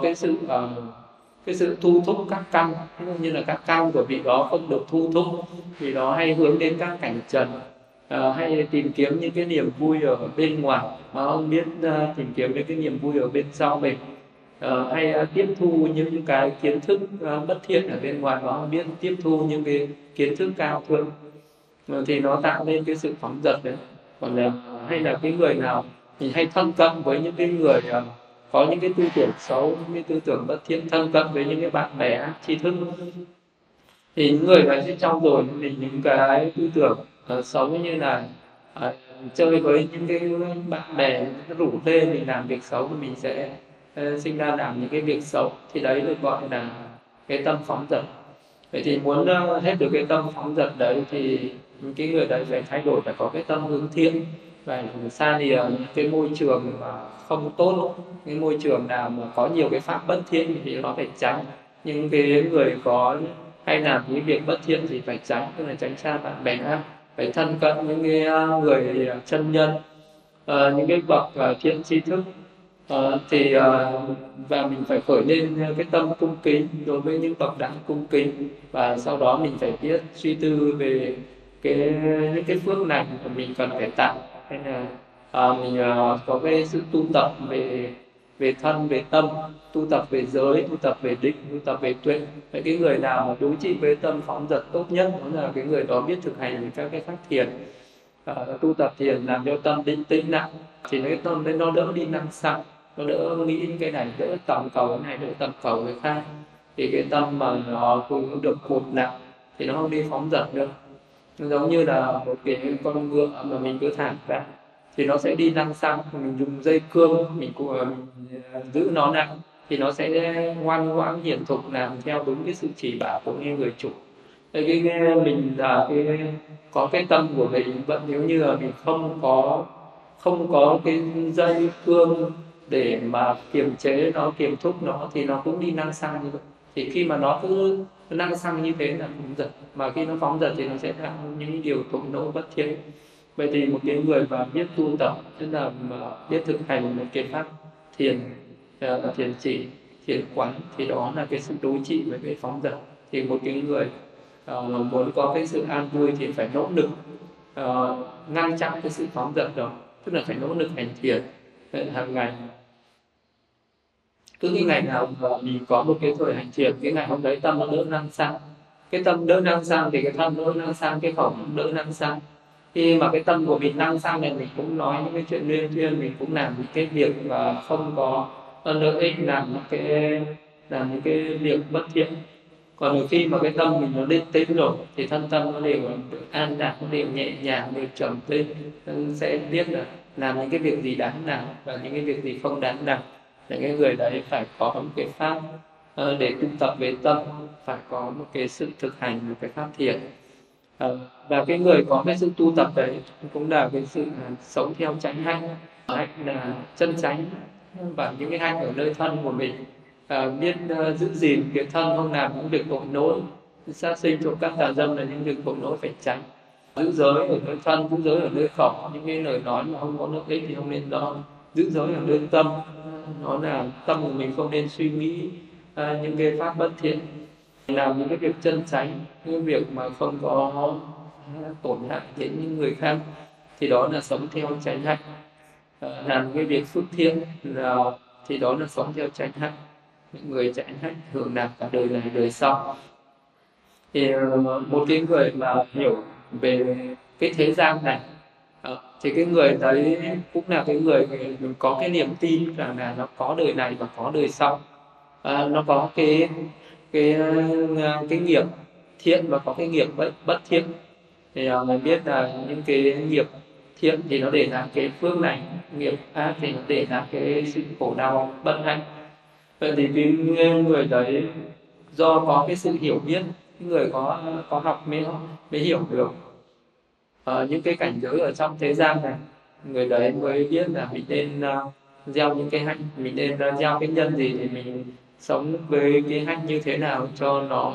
cái sự thu thúc các căn, như là các căn của vị đó không được thu thúc, vì đó hay hướng đến các cảnh trần, hay tìm kiếm những cái niềm vui ở bên ngoài mà không biết tìm kiếm những cái niềm vui ở bên trong mình, hay tiếp thu những cái kiến thức bất thiện ở bên ngoài mà không biết tiếp thu những cái kiến thức cao thượng, thì nó tạo nên cái sự phóng dật đấy. Còn hay là cái người nào thì hay thân cận với những cái người có những cái tư tưởng xấu, những cái tư tưởng bất thiện, thân cận với những cái bạn bè tri thức, thì những người này sẽ trau dồi mình những cái tư tưởng xấu, như là chơi với những cái bạn bè rủ lê mình làm việc xấu thì mình sẽ sinh ra làm những cái việc xấu, thì đấy được gọi là cái tâm phóng dật. Vậy thì muốn hết được cái tâm phóng dật đấy thì cái người đấy phải thay đổi, phải có cái tâm hướng thiện, và xa lìa những cái môi trường mà không tốt, cái môi trường nào mà có nhiều cái pháp bất thiện thì nó phải tránh. Nhưng cái người có hay làm những việc bất thiện thì phải tránh, tức là tránh xa bạn bè, phải thân cận những cái người chân nhân, những cái bậc thiện tri thức, và mình phải khởi lên cái tâm cung kính đối với những bậc đại cung kính, và sau đó mình phải biết suy tư về những cái phước lành mà mình cần phải tạo, hay là mình có cái sự tu tập về thân, về tâm, tu tập về giới, tu tập về định, tu tập về tuệ. Vậy cái người nào mà đối trị với tâm phóng dật tốt nhất đó là cái người đó biết thực hành các cái pháp thiền, tu tập thiền làm cho tâm định tĩnh lại, thì cái tâm đấy nó đỡ đi năng xăng, nó đỡ nghĩ cái này, đỡ tầm cầu cái này, đỡ tầm cầu cái khác. Thì cái tâm mà nó cũng được cột nặng thì nó không đi phóng dật được. Giống như là một cái con ngựa mà mình cứ thả ra thì nó sẽ đi năng xăng, mình dùng dây cương mình giữ nó nặng thì nó sẽ ngoan ngoãn hiển thục làm theo đúng cái sự chỉ bảo của người chủ. cái mình là có cái tâm của mình vẫn, nếu như là mình không có cái dây cương để mà kiềm chế nó, kiềm thúc nó, thì nó cũng đi năng sang như vậy. Thì khi mà nó cứ năng sang như thế là phóng dật, mà khi nó phóng dật thì nó sẽ làm những điều tội lỗi bất thiện. Vậy thì một cái người mà biết tu tập, tức là mà biết thực hành một cái pháp thiền, thiền chỉ, thiền quán, thì đó là cái sự đối trị với cái phóng dật. Thì một cái người muốn có cái sự an vui thì phải nỗ lực ngăn chặn cái sự phóng dật đó, tức là phải nỗ lực hành thiền hàng ngày. Cứ cái ngày nào mà mình có một cái thời hành thiền, cái ngày hôm đấy tâm nó đỡ năng sang, cái tâm đỡ năng sang thì cái thân đỡ năng sang, cái khẩu cũng đỡ năng sang. Khi mà cái tâm của mình năng sang này, mình cũng nói những cái chuyện liên thuyên, mình cũng làm những cái việc mà không có lợi ích, làm những cái việc bất thiện. Còn khi mà cái tâm mình nó lên tĩnh rồi thì thân tâm nó đều an lạc, nó đều nhẹ nhàng, đều trầm tĩnh, sẽ biết là làm những cái việc gì đáng làm và những cái việc gì không đáng làm. Những cái người đấy phải có một cái pháp để tu tập về tâm, phải có một cái sự thực hành, một cái pháp thiền. Và cái người có cái sự tu tập đấy cũng là cái sự sống theo chánh hạnh. Hạnh là chân chánh, và những cái hạnh ở nơi thân của mình, biết giữ gìn cái thân, không làm những việc tội lỗi, sát sinh, trộm cắp, tà dâm là những việc tội lỗi phải tránh. Giữ giới ở nơi thân, giữ giới ở nơi khẩu, những cái lời nói mà không có lợi ích thì không nên nói. Giữ giới ở nơi tâm, nó là tâm của mình không nên suy nghĩ những cái pháp bất thiện, làm những cái việc chân chánh, những việc mà không có tổn hại đến những người khác, thì đó là sống theo chánh hạnh. Làm cái việc phước thiện thì đó là sống theo chánh hạnh. Những người chánh hạnh hưởng lạc cả đời này đời sau. Thì một cái người mà hiểu về cái thế gian này, thì cái người đấy cũng là cái người mình có cái niềm tin rằng là nó có đời này và có đời sau. Nó có cái nghiệp thiện và có cái nghiệp bất thiện. Thì mình biết là những cái nghiệp thiện thì nó để lại cái phước lành, nghiệp ác thì nó để lại cái sự khổ đau bất hạnh. Vậy thì cái người đấy do có cái sự hiểu biết, cái người có học mới hiểu được những cái cảnh giới ở trong thế gian này, người đấy mới biết là mình nên gieo những cái hạnh, mình nên gieo cái nhân gì thì mình sống với cái hạnh như thế nào cho nó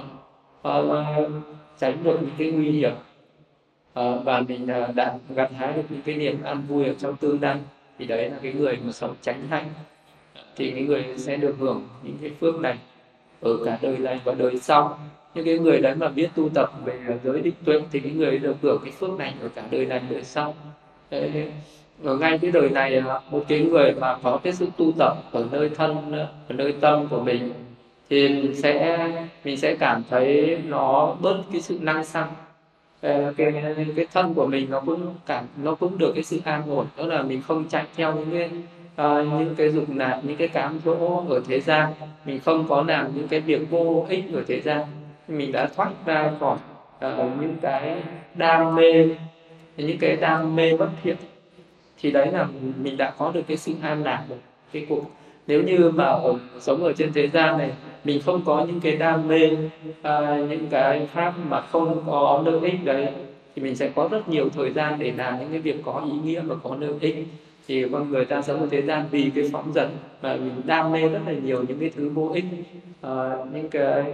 tránh được những cái nguy hiểm, và mình đã gặt hái được những cái niềm an vui ở trong tương lai. Thì đấy là cái người mà sống chánh hạnh, thì cái người sẽ được hưởng những cái phước này ở cả đời này và đời sau. Những cái người đấy mà biết tu tập về giới định tuệ thì cái người được hưởng cái phước này ở cả đời này đời sau. Đấy, ở ngay cái đời này, một cái người mà có cái sự tu tập ở nơi thân, ở nơi tâm của mình, thì mình sẽ cảm thấy nó bớt cái sự năng xăng. Cái thân của mình nó cũng được cái sự an ổn, đó là mình không chạy theo những cái dục lạc, những cái cám dỗ ở thế gian, mình không có làm những cái việc vô ích ở thế gian, mình đã thoát ra khỏi những cái đam mê, bất thiện. Thì đấy là mình đã có được cái sự an lạc rồi. Cái cuộc Nếu như mà sống ở trên thế gian này, mình không có những cái đam mê, những cái pháp mà không có lợi ích đấy, thì mình sẽ có rất nhiều thời gian để làm những cái việc có ý nghĩa và có lợi ích. Thì con người ta sống ở thế gian vì cái phóng dật, và mình đam mê rất là nhiều những cái thứ vô ích, những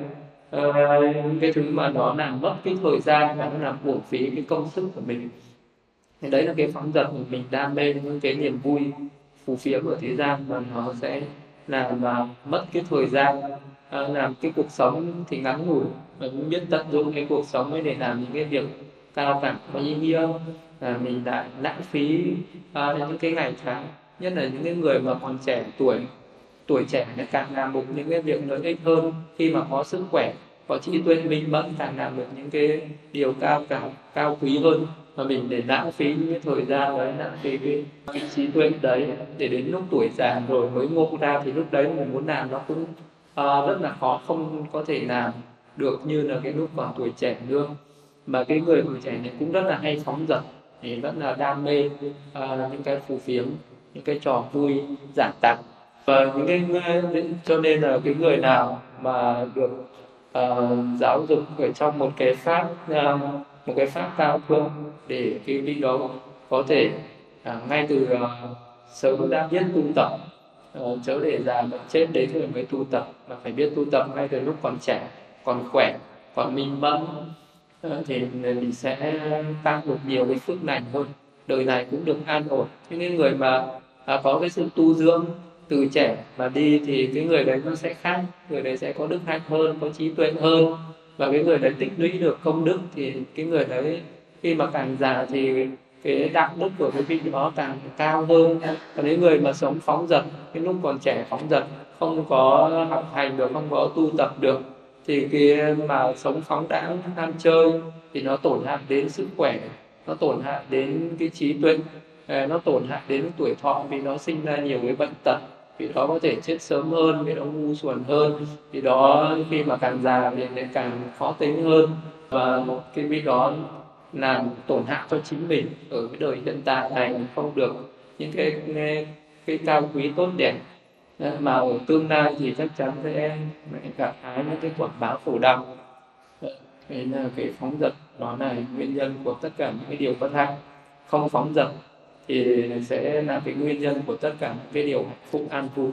cái thứ mà nó làm mất cái thời gian và nó làm uổng phí cái công sức của mình. Thì đấy là cái phóng dật của mình, đam mê những cái niềm vui phù phiếm ở thế gian, và nó sẽ làm mất cái thời gian, làm cái cuộc sống thì ngắn ngủi, và cũng biết tận dụng cái cuộc sống ấy để làm những cái việc cao cả có ý nghĩa. Mình đã lãng phí những cái ngày tháng, nhất là những cái người mà còn trẻ tuổi trẻ thì càng làm được những cái việc lợi ích hơn. Khi mà có sức khỏe, có trí tuệ minh mẫn, càng làm được những cái điều cao quý hơn. Mà mình để lãng phí những cái thời gian đấy, lãng phí cái trí tuệ đấy, để đến lúc tuổi già rồi mới ngộ ra, thì lúc đấy mình muốn làm nó cũng rất là khó, không có thể làm được như là cái lúc còn tuổi trẻ nữa. Mà cái người tuổi trẻ này cũng rất là hay phóng dật, thì rất là đam mê những cái phù phiếm, những cái trò vui giả tạm. Và cho nên là cái người nào mà được giáo dục ở trong một cái pháp cao thượng, để cái vị đó có thể ngay từ sớm đã biết tu tập, chớ để già bệnh chết đến rồi mới tu tập, mà phải biết tu tập ngay từ lúc còn trẻ, còn khỏe, còn minh mẫn. Thì mình sẽ tăng được nhiều cái phước lành hơn, đời này cũng được an ổn. Những cái người mà có cái sự tu dưỡng từ trẻ mà đi thì cái người đấy nó sẽ khác, người đấy sẽ có đức hạnh hơn, có trí tuệ hơn, và cái người đấy tích lũy được công đức, thì cái người đấy khi mà càng già thì cái đạo đức của cái vị đó càng cao hơn. Còn những người mà sống phóng dật, cái lúc còn trẻ phóng dật, không có học hành được, không có tu tập được, thì cái mà sống phóng đãng ham chơi thì nó tổn hại đến sức khỏe, nó tổn hại đến cái trí tuệ, nó tổn hại đến tuổi thọ, vì nó sinh ra nhiều cái bệnh tật, vì đó có thể chết sớm hơn, vì nó ngu xuẩn hơn, vì đó khi mà càng già thì lại càng khó tính hơn, và một cái vị đó làm tổn hại cho chính mình ở cái đời hiện tại này, không được những cái cao quý tốt đẹp, mà ở tương lai thì chắc chắn sẽ gặt hái những cái quả báo khổ đau. Đấy là cái phóng dật, đó là nguyên nhân của tất cả những cái điều bất hạnh. Không phóng dật thì sẽ là cái nguyên nhân của tất cả những cái điều hạnh phúc an vui.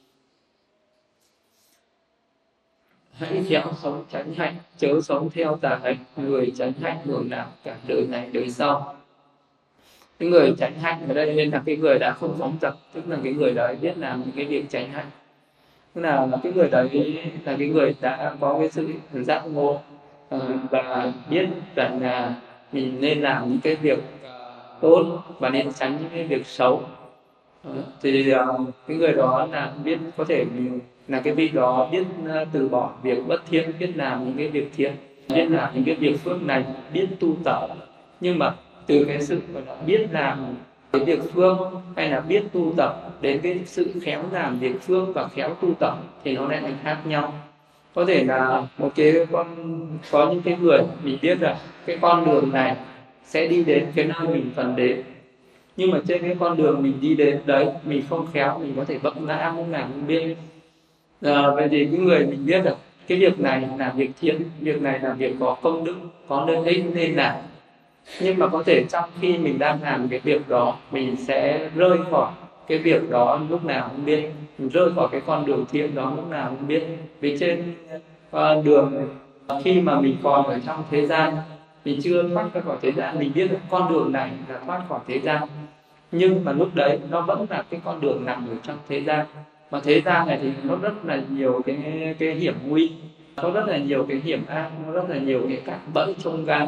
Hãy khéo sống chánh hạnh, chớ sống theo tà hạnh. Người chánh hạnh hưởng lạc cả đời này đời sau. Cái người chánh hạnh ở đây nên là cái người đã không phóng dật, tức là cái người đấy biết làm những cái việc chánh hạnh. Tức là cái người đấy là cái người đã có cái sự giác ngộ, và biết rằng là mình nên làm những cái việc tốt và nên tránh những cái việc xấu. Thì cái người đó là biết, có thể là cái vị đó biết từ bỏ việc bất thiện, biết làm những cái việc thiện, biết làm những cái việc phước lành, biết tu tập. Nhưng mà từ cái sự biết làm cái việc phước hay là biết tu tập đến cái sự khéo làm việc phước và khéo tu tập thì nó lại khác nhau. Có thể là một cái có những cái người mình biết là cái con đường này sẽ đi đến cái nơi mình cần đến, nhưng mà trên cái con đường mình đi đến đấy mình không khéo, mình có thể vấp ngã không làm không biết. Vậy thì cái người mình biết được cái việc này là việc thiện, việc này là việc có công đức, có lợi ích nên làm, nhưng mà có thể trong khi mình đang làm cái việc đó mình sẽ rơi khỏi cái việc đó lúc nào không biết, mình rơi khỏi cái con đường thiện đó lúc nào không biết. Vì trên đường khi mà mình còn ở trong thế gian, mình chưa thoát ra khỏi thế gian, mình biết được con đường này là thoát khỏi thế gian, nhưng mà lúc đấy nó vẫn là cái con đường nằm ở trong thế gian. Mà thế gian này thì nó rất là nhiều cái hiểm nguy, nó rất là nhiều cái hiểm ác, nó rất là nhiều cái cạm bẫy chông gai.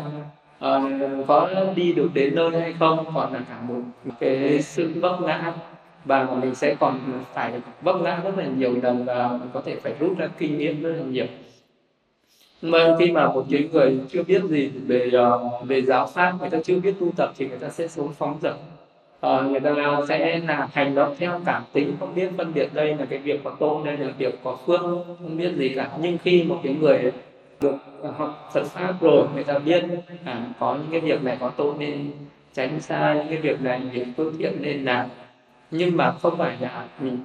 Có đi được đến nơi hay không còn là cả một cái sự vấp ngã, và mình sẽ còn phải vấp ngã rất là nhiều lần, và mình có thể phải rút ra kinh nghiệm rất là nhiều. Mà khi mà một cái người chưa biết gì về giáo pháp, người ta chưa biết tu tập thì người ta sẽ sống phóng dật. Người ta sẽ là hành động theo cảm tính, không biết phân biệt đây là cái việc có tốt, đây là việc có phước, không biết gì cả. Nhưng khi một cái người được học Phật pháp rồi, người ta biết có những cái việc này có tốt nên tránh xa, những cái việc này việc phước thiện nên làm, nhưng mà không phải là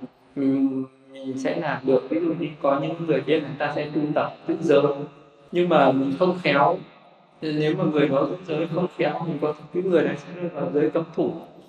mình sẽ làm được. Ví dụ như có những người biết người ta sẽ tu tập giữ giới, nhưng mà mình không khéo, nếu mà người đó giữ giới không khéo, mình có cái người này sẽ rơi vào giới cấm thủ.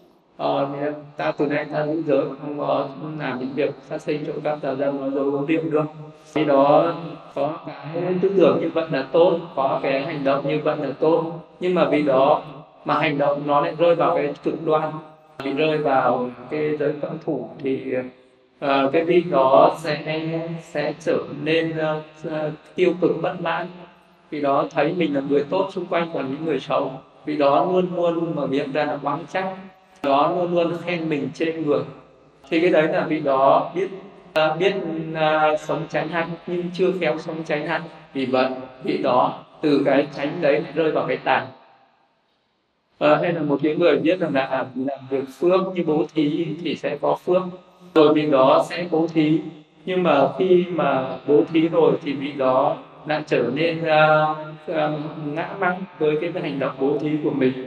Ta từ nay ta giữ giới, không có làm những việc sát sinh trộm cắp tà dâm nói dối uống rượu nữa. Khi đó có cái tư tưởng như vậy là tốt, có cái hành động như vậy là tốt, nhưng mà vì đó mà hành động nó lại rơi vào cái cực đoan, bị rơi vào cái giới cấm thủ, thì cái vị đó sẽ trở nên tiêu cực bất mãn. Vì đó thấy mình là người tốt, xung quanh còn những người xấu, vì đó luôn luôn mở miệng ra là oán trách, đó luôn luôn khen mình trên người. Thì cái đấy là vị đó biết sống chánh hạnh nhưng chưa khéo sống chánh hạnh. Vì vậy vị đó từ cái chánh đấy rơi vào cái tà. Hay là một cái người biết rằng là làm việc phước như bố thí thì sẽ có phước, rồi vị đó sẽ bố thí, nhưng mà khi mà bố thí rồi thì vị đó lại trở nên ngã mắng với cái hành động bố thí của mình.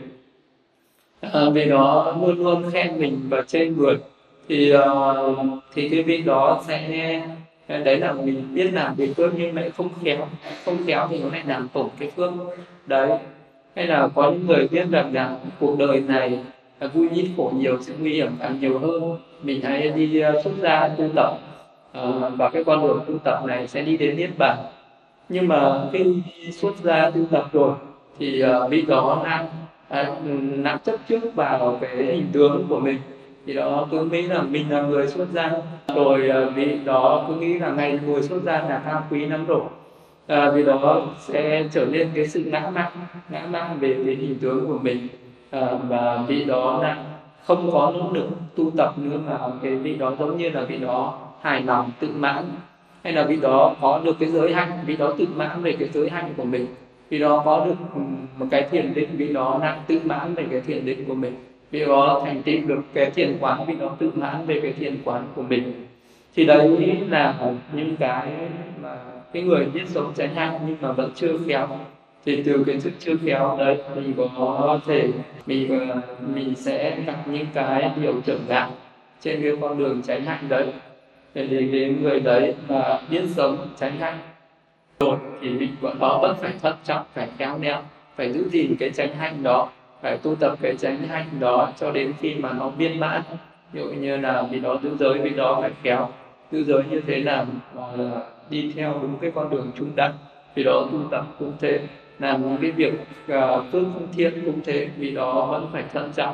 Vì đó luôn luôn khen mình và chê người, thì cái vị đó sẽ Đấy là mình biết làm việc phước nhưng lại không khéo thì nó lại làm tổn cái phước đấy. Hay là có những người biết rằng là cuộc đời này là vui ít khổ nhiều, sự nguy hiểm càng nhiều hơn, mình hãy đi xuất gia tu tập, và cái con đường tu tập này sẽ đi đến niết bàn. Nhưng mà khi xuất gia tu tập rồi thì vị đó nặng chấp trước vào cái hình tướng của mình, thì đó cứ nghĩ là mình là người xuất gia, rồi vị đó cứ nghĩ là ngày ngồi xuất gia là cao quý lắm rồi. Vì đó sẽ trở nên cái sự ngã mạn về cái hình tướng của mình, và vị đó lại không có nỗ lực tu tập nữa, mà cái vị đó giống như là vị đó hài lòng tự mãn, hay là vị đó có được cái giới hạnh, vị đó tự mãn về cái giới hạnh của mình, vị đó có được một cái thiền định, vị đó lại tự mãn về cái thiền định của mình, vị đó thành tựu được cái thiền quán, vị đó tự mãn về cái thiền quán của mình. Thì đấy là những cái mà cái người biết sống chánh hạnh nhưng mà vẫn chưa khéo. Thì từ cái sự chưa khéo đấy mình có thể mình sẽ gặp những cái điều trở ngại trên cái con đường chánh hạnh đấy. Thì cái người đấy mà biết sống chánh hạnh rồi thì mình đó vẫn phải thận trọng, phải khéo léo, phải giữ gìn cái chánh hạnh đó, phải tu tập cái chánh hạnh đó cho đến khi mà nó viên mãn. Ví dụ như là vì đó giữ giới, vì đó phải khéo giữ giới như thế nào, đi theo đúng cái con đường trung đẳng. Vì đó tu tập cũng thế, làm những cái việc phước thiện cũng thế, vì đó vẫn phải thận trọng,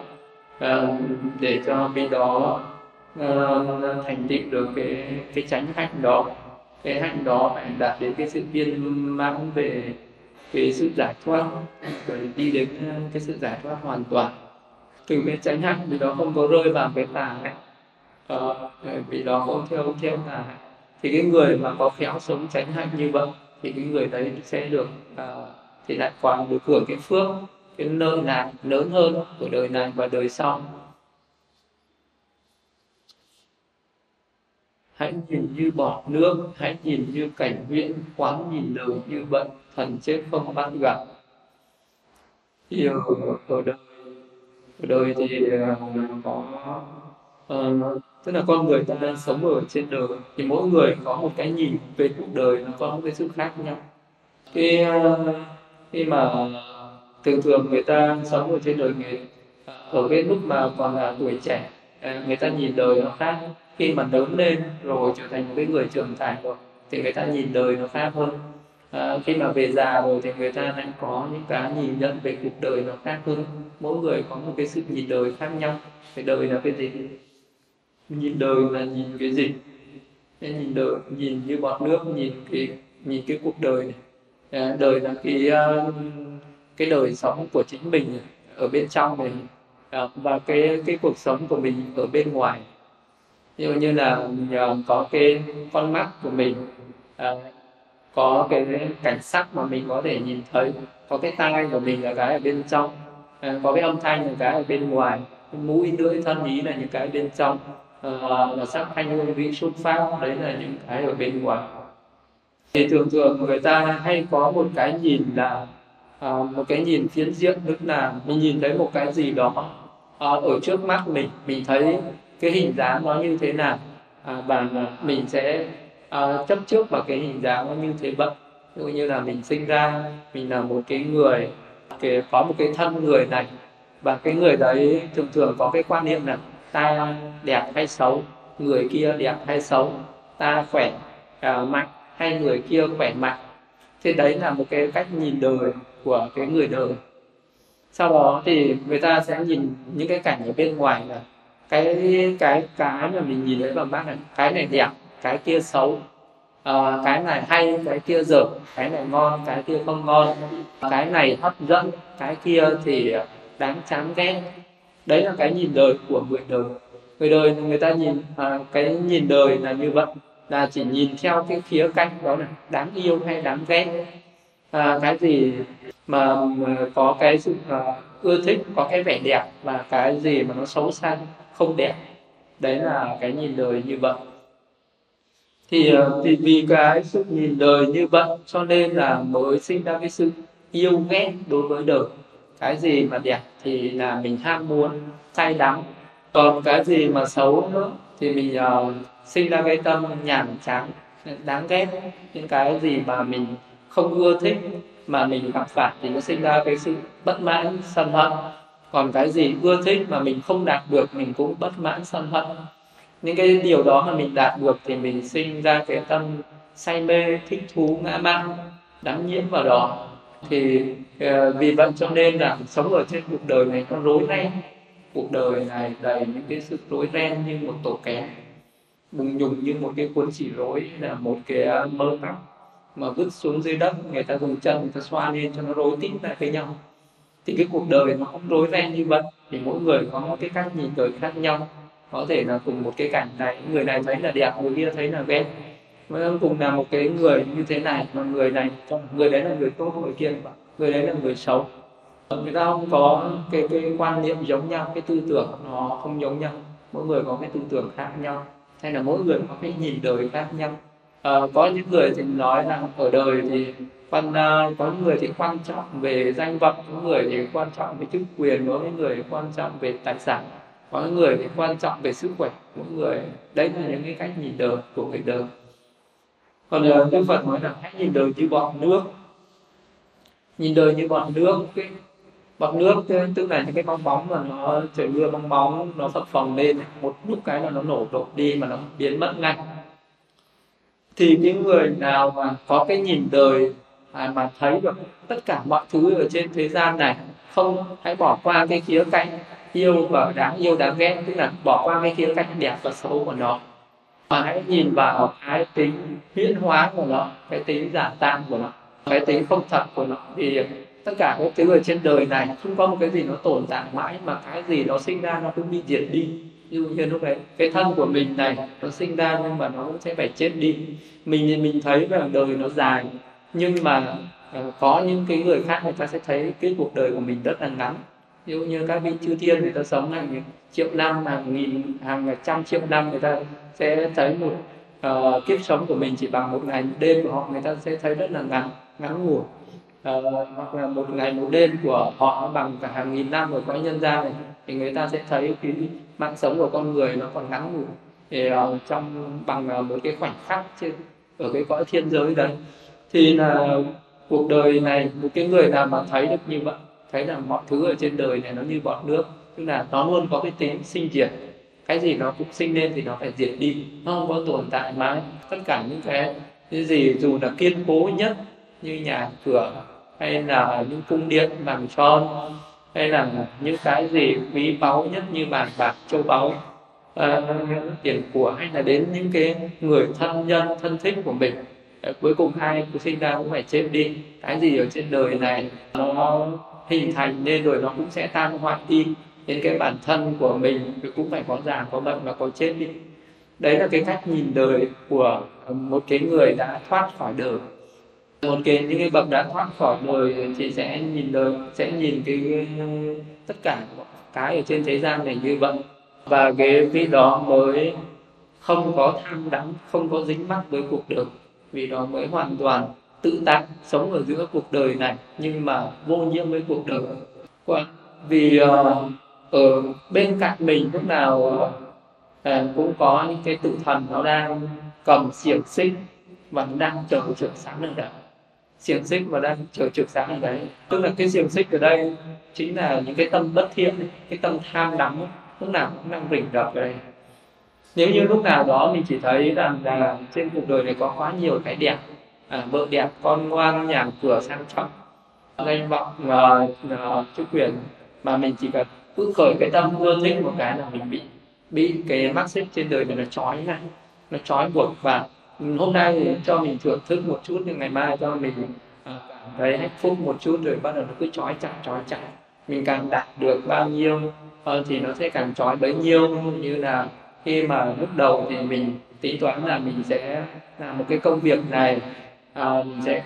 để cho vì đó thành tựu được cái chánh hạnh đó. Cái hạnh đó phải đạt đến cái sự viên mãn về cái sự giải thoát, để đi đến cái sự giải thoát hoàn toàn từ cái chánh hạnh. Vì đó không có rơi vào cái tà hạnh, vì đó không theo tà hạnh. Thì cái người mà có khéo sống chánh hạnh như vậy thì cái người đấy sẽ được thì lại còn được hưởng cái phước, cái lợi lạc lớn hơn của đời này và đời sau. Hãy nhìn như bọt nước, hãy nhìn như cảnh huyễn, quán nhìn đời như bận, thần chết không bắt gặp. Thì ở đời thì có tức là con người ta đang sống ở trên đời thì mỗi người có một cái nhìn về cuộc đời, nó có một cái sự khác nhau. Khi khi mà thường thường người ta sống ở trên đời, ở cái lúc mà còn là tuổi trẻ, người ta nhìn đời nó khác. Khi mà lớn lên rồi trở thành một cái người trưởng thành rồi thì người ta nhìn đời nó khác hơn. Khi mà về già rồi thì người ta lại có những cái nhìn nhận về cuộc đời nó khác hơn. Mỗi người có một cái sự nhìn đời khác nhau. Cái đời là cái gì? Nhìn đời là nhìn cái gì? Nên nhìn đời, nhìn như bọt nước, nhìn cái cuộc đời này. Đời là cái đời sống của chính mình ở bên trong mình, và cái cuộc sống của mình ở bên ngoài. Ví dụ như là mình có cái con mắt của mình, có cái cảnh sắc mà mình có thể nhìn thấy, có cái tai của mình là cái ở bên trong, có cái âm thanh là cái ở bên ngoài, cái mũi lưỡi thân ý là những cái bên trong, và sắc thanh hương vị xuất phát đấy là những cái ở bên ngoài. Thì thường thường người ta hay có một cái nhìn là một cái nhìn phiến diện, tức là mình nhìn thấy một cái gì đó ở trước mắt mình thấy cái hình dáng nó như thế nào, và mình sẽ chấp trước vào cái hình dáng nó như thế vậy. Ví dụ như là mình sinh ra mình là một cái người, có một cái thân người này, và cái người đấy thường thường có cái quan niệm là ta đẹp hay xấu, người kia đẹp hay xấu, ta khỏe mạnh hay người kia khỏe mạnh. Thế đấy là một cái cách nhìn đời của cái người đời. Sau đó thì người ta sẽ nhìn những cái cảnh ở bên ngoài là cái mà mình nhìn thấy bằng mắt này, cái này đẹp, cái kia xấu, cái này hay, cái kia dở, cái này ngon, cái kia không ngon, cái này hấp dẫn, cái kia thì đáng chán ghét. Đấy là cái nhìn đời của người đời. Người đời người ta nhìn cái nhìn đời là như vậy, là chỉ nhìn theo cái khía cạnh đó là đáng yêu hay đáng ghét, cái gì mà có cái sự ưa thích, có cái vẻ đẹp, và cái gì mà nó xấu xa không đẹp. Đấy là cái nhìn đời như vậy. Thì vì cái sự nhìn đời như vậy cho nên là mới sinh ra cái sự yêu ghét đối với đời. Cái gì mà đẹp thì là mình ham muốn, cay đắng, còn cái gì mà xấu nữa thì mình sinh ra cái tâm nhàm chán, đáng ghét, những cái gì mà mình không ưa thích mà mình gặp phải thì nó sinh ra cái sự bất mãn sân hận. Còn cái gì ưa thích mà mình không đạt được mình cũng bất mãn sân hận. Những cái điều đó mà mình đạt được thì mình sinh ra cái tâm say mê, thích thú, ngã mạn, đắm nhiễm vào đó. Thì vì vậy cho nên là sống ở trên cuộc đời này nó rối ren. Cuộc đời này đầy những cái sự rối ren như một tổ kén, bùng nhùng như một cái cuốn chỉ rối, là một cái mơ tóc mà vứt xuống dưới đất, người ta dùng chân người ta xoa lên cho nó rối tít lại với nhau. Thì cái cuộc đời nó không rối ren như vậy, thì mỗi người có một cái cách nhìn đời khác nhau. Có thể là cùng một cái cảnh này, người này thấy là đẹp, người kia thấy là ghét. Mà cùng là một cái người như thế này, mà người đấy là người tốt, người đấy là người xấu. Người ta không có cái quan niệm giống nhau, cái tư tưởng nó không giống nhau. Mỗi người có cái tư tưởng khác nhau, hay là mỗi người có cái nhìn đời khác nhau. Có những người thì nói rằng ở đời thì có những người thì quan trọng về danh vọng, có người thì quan trọng về chức quyền, có những người quan trọng về tài sản, có những người thì quan trọng về sức khỏe. Mỗi người đấy là những cái cách nhìn đời của người đời. Còn Đức Phật nói là hãy nhìn đời như bọt nước. Nhìn đời như bọt nước, cái bọt nước tức là những cái bong bóng mà nó trời mưa bong bóng nó phập phồng lên, một lúc cái là nó nổ đột đi mà nó biến mất ngay. Thì những người nào mà có cái nhìn đời mà thấy được tất cả mọi thứ ở trên thế gian này, không, hãy bỏ qua cái khía cạnh yêu và đáng yêu đáng ghét, tức là bỏ qua cái khía cạnh đẹp và xấu của nó, mà hãy nhìn vào cái tính huyễn hóa của nó, cái tính giả tạm của nó, cái tính không thật của nó. Thì tất cả các thứ ở trên đời này không có một cái gì nó tồn tại mãi, mà cái gì nó sinh ra nó cũng bị diệt đi. Ví dụ như lúc đấy cái thân của mình này nó sinh ra nhưng mà nó cũng sẽ phải chết đi. Mình thấy rằng đời nó dài, nhưng mà có những cái người khác người ta sẽ thấy cái cuộc đời của mình rất là ngắn. Ví dụ như các vị chư thiên người ta sống hàng triệu năm, hàng nghìn, hàng trăm triệu năm, người ta sẽ thấy một kiếp sống của mình chỉ bằng một ngày một đêm của họ, người ta sẽ thấy rất là ngắn ngủi. Hoặc là một ngày một đêm của họ bằng cả hàng nghìn năm ở cõi nhân gian này, thì người ta sẽ thấy cái mạng sống của con người nó còn ngắn ngủi, thì trong bằng một cái khoảnh khắc trên ở cái cõi thiên giới đấy. Thì là cuộc đời này, một cái người nào mà thấy được như vậy, thấy là mọi thứ ở trên đời này nó như bọt nước, tức là nó luôn có cái tính sinh diệt, cái gì nó cũng sinh lên thì nó phải diệt đi, nó không có tồn tại mãi. Tất cả những cái gì dù là kiên cố nhất như nhà cửa, hay là những cung điện vàng son, hay là những cái gì quý báu nhất như vàng bạc châu báu, tiền của, hay là đến những cái người thân nhân thân thích của mình, cuối cùng ai cũng sinh ra cũng phải chết đi. Cái gì ở trên đời này nó hình thành nên rồi nó cũng sẽ tan hoại đi, đến cái bản thân của mình cũng phải có già có bệnh và có chết đi. Đấy là cái cách nhìn đời của một cái người đã thoát khỏi đời. Những cái bậc đã thoát khỏi đời thì sẽ nhìn đời, sẽ nhìn tất cả cái ở trên thế gian này như vậy, và cái vị đó mới không có tham đắm, không có dính mắc với cuộc đời. Vì đó mới hoàn toàn tự tại sống ở giữa cuộc đời này, nhưng mà vô nhiễm với cuộc đời. Vì ở bên cạnh mình lúc nào cũng có những cái tử thần nó đang cầm xiềng xích và nó đang chờ trượt sáng ở đấy. Xiềng xích và đang chờ trượt sáng ở đấy, tức là cái xiềng xích ở đây chính là những cái tâm bất thiện, cái tâm tham đắm lúc nào cũng đang rình rập ở đây. Nếu như lúc nào đó mình chỉ thấy rằng là trên cuộc đời này có quá nhiều cái đẹp, vợ đẹp, con ngoan, nhà cửa sang trọng, danh vọng, chức quyền, mà mình chỉ cần cứ khởi cái tâm ưa thích một cái là mình bị cái mắc xích trên đời này nó trói này, nó trói buộc. Và hôm nay thì cho mình thưởng thức một chút, nhưng ngày mai cho mình cảm thấy hạnh phúc một chút, rồi bắt đầu nó cứ trói chặt. Mình càng đạt được bao nhiêu thì nó sẽ càng trói bấy nhiêu. Như là khi mà lúc đầu thì mình tính toán là mình sẽ làm một cái công việc này, mình sẽ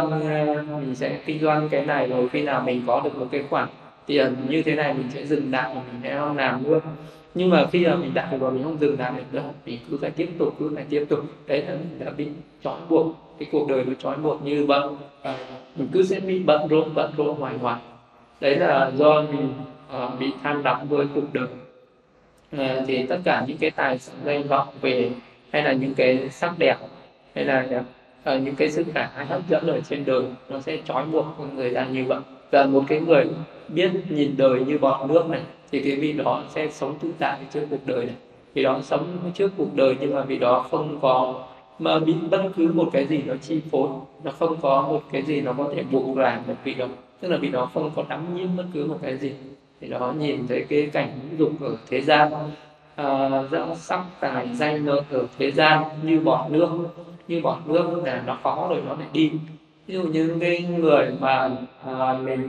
kinh doanh cái này, rồi khi nào mình có được một cái khoản tiền như thế này mình sẽ dừng lại, mình sẽ không làm nữa. Nhưng mà khi mà mình đạt được rồi mình không dừng lại được nữa, mình cứ phải tiếp tục. Đấy là mình đã bị trói buộc, cái cuộc đời nó trói buộc như vậy. Mình cứ sẽ bị bận rộn hoài. Đấy là do mình bị tham đắm với cuộc đời. Thì tất cả những cái tài sản danh vọng về, hay là những cái sắc đẹp, hay là những cái sự khả ái hấp dẫn ở trên đời nó sẽ trói buộc con người ra như vậy. Và một cái người biết nhìn đời như bọt nước này thì cái vị đó sẽ sống tự tại trước cuộc đời này. Vì đó sống trước cuộc đời nhưng mà vì đó không có mà bị bất cứ một cái gì nó chi phối, nó không có một cái gì nó có thể buộc ràng được vị đó, tức là vì đó không có đắm nhiễm bất cứ một cái gì. Thì đó nhìn thấy cái cảnh dục ở thế gian, dẫn sắc tài danh lợi ở thế gian như bọt nước, như bọt nước là nó có rồi nó lại đi. Ví dụ như cái người mà mình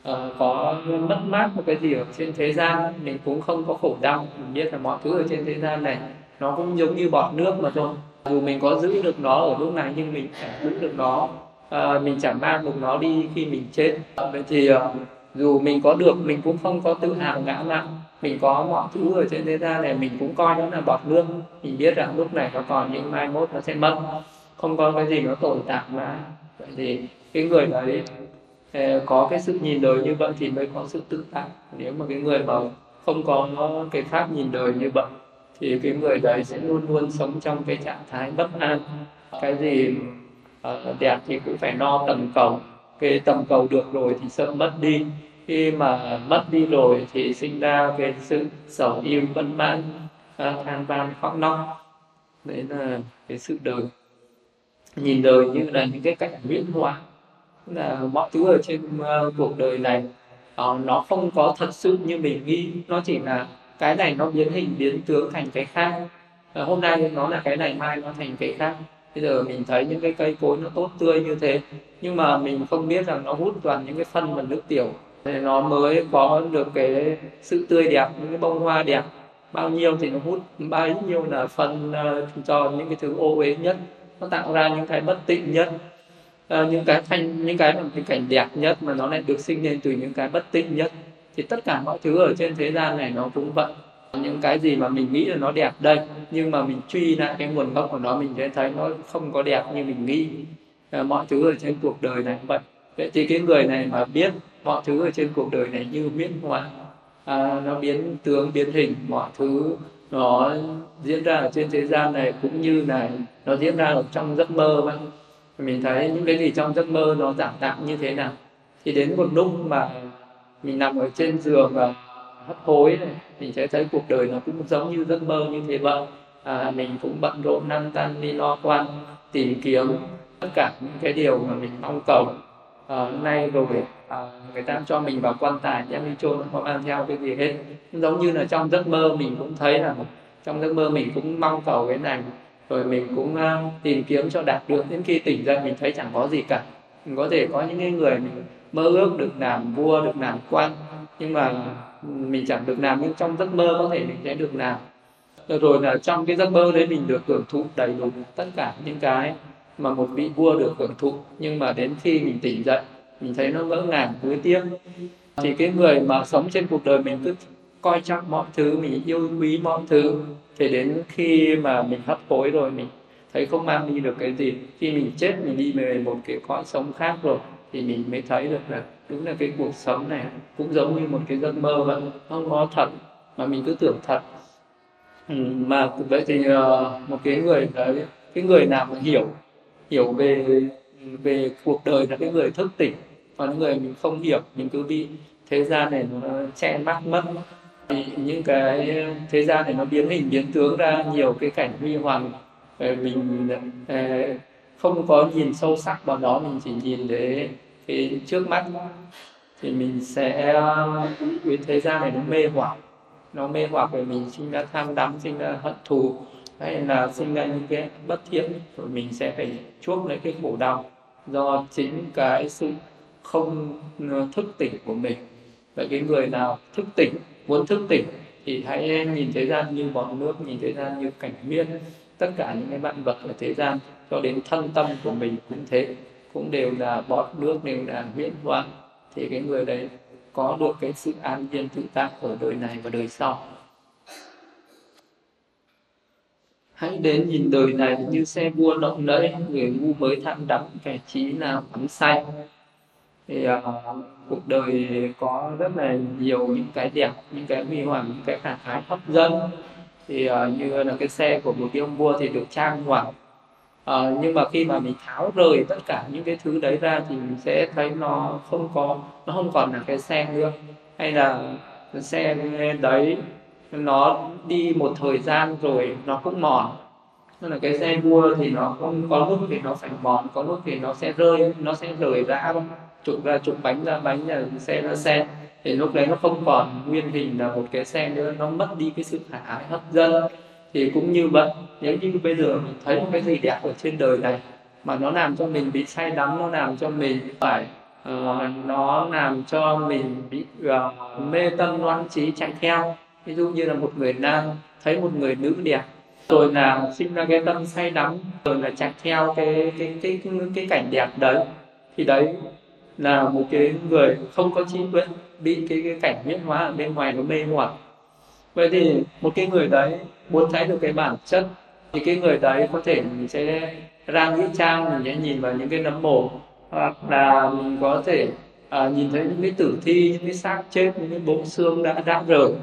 có mất mát một cái gì ở trên thế gian, mình cũng không có khổ đau, mình biết là mọi thứ ở trên thế gian này nó cũng giống như bọt nước mà thôi. Dù mình có giữ được nó ở lúc này nhưng mình chẳng giữ được nó, mình chẳng mang được nó đi khi mình chết. Vậy thì dù mình có được mình cũng không có tự hào ngã mạn, mình có mọi thứ ở trên thế gian này mình cũng coi nó là bọt nước, mình biết rằng lúc này nó còn nhưng mai mốt nó sẽ mất, không có cái gì nó tồn tại mà. Vậy thì cái người đấy có cái sự nhìn đời như vậy thì mới có sự tự tại. Nếu mà cái người mà không có cái pháp nhìn đời như vậy thì cái người đấy sẽ luôn luôn sống trong cái trạng thái bất an. Cái gì đẹp thì cũng phải no tầm cầu, cái tầm cầu được rồi thì sợ mất đi, khi mà mất đi rồi thì sinh ra cái sự sầu yêu bất mãn, than van khóc lóc. Đấy là cái sự đời. Nhìn đời như là những cái cảnh huyễn hóa, là mọi thứ ở trên cuộc đời này nó không có thật sự như mình nghĩ, nó chỉ là cái này nó biến hình biến tướng thành cái khác. Hôm nay nó là cái này, mai nó thành cái khác. Bây giờ mình thấy những cái cây cối nó tốt tươi như thế nhưng mà mình không biết rằng nó hút toàn những cái phân và nước tiểu thì nó mới có được cái sự tươi đẹp. Những cái bông hoa đẹp bao nhiêu thì nó hút bao nhiêu là phân cho những cái thứ ô uế nhất, nó tạo ra những cái bất tịnh nhất. Những cái mà cái cảnh đẹp nhất mà nó lại được sinh lên từ những cái bất tịnh nhất. Thì tất cả mọi thứ ở trên thế gian này nó cũng vậy. Những cái gì mà mình nghĩ là nó đẹp đây nhưng mà mình truy lại cái nguồn gốc của nó, mình sẽ thấy nó không có đẹp như mình nghĩ. Mọi thứ ở trên cuộc đời này vậy. Vậy thì cái người này mà biết mọi thứ ở trên cuộc đời này như huyễn hóa, nó biến tướng biến hình, mọi thứ nó diễn ra ở trên thế gian này cũng như là nó diễn ra ở trong giấc mơ vậy. Mình thấy những cái gì trong giấc mơ nó giả tạm như thế nào, thì đến một lúc mà mình nằm ở trên giường và hấp hối này, mình sẽ thấy cuộc đời nó cũng giống như giấc mơ như thế vậy. Mình cũng bận rộn lăn tăn đi lo toan tìm kiếm tất cả những cái điều mà mình mong cầu. Nay rồi người ta cho mình vào quan tài đem đi chôn, không mang theo cái gì hết. Giống như là trong giấc mơ mình cũng thấy là trong giấc mơ mình cũng mong cầu cái này, rồi mình cũng tìm kiếm cho đạt được, đến khi tỉnh dậy mình thấy chẳng có gì cả. Mình có thể có những cái người mình mơ ước được làm vua, được làm quan, nhưng mà mình chẳng được làm, nhưng trong giấc mơ có thể mình sẽ được làm. Rồi là trong cái giấc mơ đấy mình được hưởng thụ đầy đủ tất cả những cái mà một vị vua được hưởng thụ, nhưng mà đến khi mình tỉnh dậy mình thấy nó ngỡ ngàng nuối tiếc. Thì cái người mà sống trên cuộc đời mình cứ coi trọng mọi thứ, mình yêu quý mọi thứ, thì đến khi mà mình hấp hối rồi mình thấy không mang đi được cái gì, khi mình chết mình đi về một cái cõi sống khác rồi thì mình mới thấy được là đúng là cái cuộc sống này cũng giống như một cái giấc mơ vậy, không có thật mà mình cứ tưởng thật. Mà vậy thì một cái người đấy, cái người nào mà hiểu về cuộc đời là cái người thức tỉnh, còn những người mình không hiểu, mình cứ bị thế gian này nó che mắt mất. Thì những cái thế gian này nó biến hình biến tướng ra nhiều cái cảnh huy hoàng, mình không có nhìn sâu sắc vào đó, mình chỉ nhìn để cái trước mắt thì mình sẽ bị thế gian này nó mê hoặc rồi mình sinh ra tham đắm, sinh ra hận thù, hay là sinh ra những cái bất thiện, rồi mình sẽ phải chuốc lấy cái khổ đau do chính cái sự không thức tỉnh của mình. Vậy cái người nào thức tỉnh, muốn thức tỉnh thì hãy nhìn thế gian như bọt nước, nhìn thế gian như cảnh huyễn. Tất cả những cái vạn vật ở thế gian cho đến thân tâm của mình cũng thế, cũng đều là bọt nước, đều là huyễn hóa. Thì cái người đấy có được cái sự an nhiên tự tại ở đời này và đời sau. Hãy đến nhìn đời này như xe vua lộng lẫy, người ngu mới tham đắm, kẻ trí nào đắm say. Thì cuộc đời có rất là nhiều những cái đẹp, những cái huy hoàng, những cái khả ái hấp dẫn. Thì như là cái xe của một cái ông vua thì được trang hoàng, Nhưng mà khi mà mình tháo rời tất cả những cái thứ đấy ra thì mình sẽ thấy nó không còn là cái xe nữa, hay là cái xe đấy nó đi một thời gian rồi nó cũng mòn. Nên là cái xe đua thì nó không có lúc thì nó phải mòn, có lúc thì nó sẽ rơi, nó sẽ rời rã, trục ra trục, bánh ra bánh, là xe ra xe, thì lúc đấy nó không còn nguyên hình là một cái xe nữa, nó mất đi cái sự khả ái hấp dẫn. Thì cũng như vậy, nếu như bây giờ mình thấy một cái gì đẹp ở trên đời này mà nó làm cho mình bị say đắm, nó làm cho mình phải nó làm cho mình bị mê tâm loạn trí chạy theo. Ví dụ như là một người nam thấy một người nữ đẹp rồi là sinh ra cái tâm say đắm, rồi là chạy theo cái cảnh đẹp đấy, thì đấy là một cái người không có trí tuệ, bị cái cảnh huyễn hóa ở bên ngoài nó mê hoặc. Vậy thì một cái người đấy muốn thấy được cái bản chất thì cái người đấy có thể mình sẽ ra nghĩa trang, mình sẽ nhìn vào những cái nấm mồ, hoặc là mình có thể nhìn thấy những cái tử thi, những cái xác chết, những cái bộ xương đã rã rời,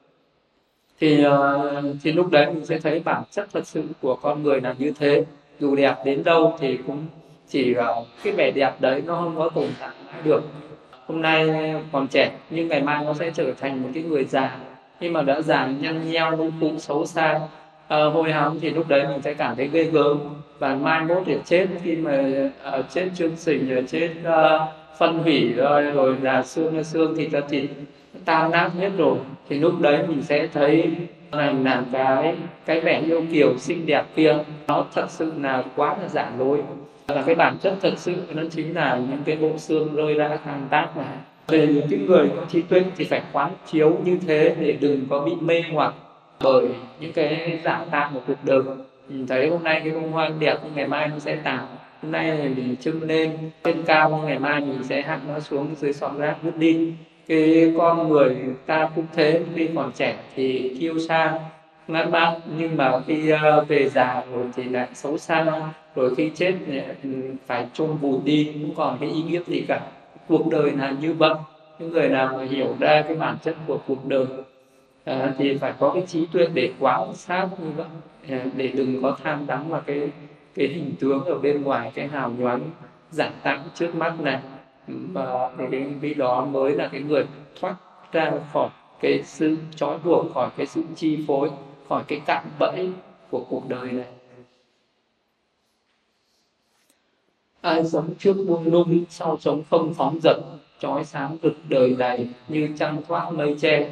thì lúc đấy mình sẽ thấy bản chất thật sự của con người là như thế. Dù đẹp đến đâu thì cũng chỉ cái vẻ đẹp đấy nó không có tồn tại mãi được. Hôm nay còn trẻ nhưng ngày mai nó sẽ trở thành một cái người già, nhưng mà đã già nhăn nheo, ngu cụ, xấu xa, hôi hám, thì lúc đấy mình sẽ cảm thấy ghê gớm. Và mai mốt để chết, khi mà chết chương trình, rồi chết phân hủy rồi là xương là xương, thịt là thịt, tan nát hết rồi, thì lúc đấy mình sẽ thấy rằng là cái vẻ yêu kiều xinh đẹp kia nó thật sự là quá là giả dối, là cái bản chất thật sự nó chính là những cái bộ xương rơi ra tan tác mà. Về những cái người có trí tuệ thì phải quán chiếu như thế để đừng có bị mê hoặc bởi những cái giả tạo của cuộc đời. Mình thấy hôm nay cái bông hoa đẹp nhưng ngày mai nó sẽ tàn, hôm nay thì mình trưng lên trên cao nhưng ngày mai mình sẽ hạ nó xuống dưới sọt rác vứt đi. Cái con người ta cũng thế, khi còn trẻ thì kiêu sa ngát mát, nhưng mà khi về già rồi thì lại xấu xa, rồi khi chết thì phải chôn vùi đi, không còn cái ý nghĩa gì cả. Cuộc đời là như vậy. Những người nào mà hiểu ra cái bản chất của cuộc đời thì phải có cái trí tuệ để quan sát như vậy, để đừng có tham đắm vào cái hình tướng ở bên ngoài, cái hào nhoáng giả tạo trước mắt này. Và cái vị đó mới là cái người thoát ra khỏi cái sự trói buộc, khỏi cái sự chi phối, khỏi cái cạm bẫy của cuộc đời này. Ai sống trước buông lung, sau sống không phóng dật, chói sáng rực đời này như trăng thoát mây che.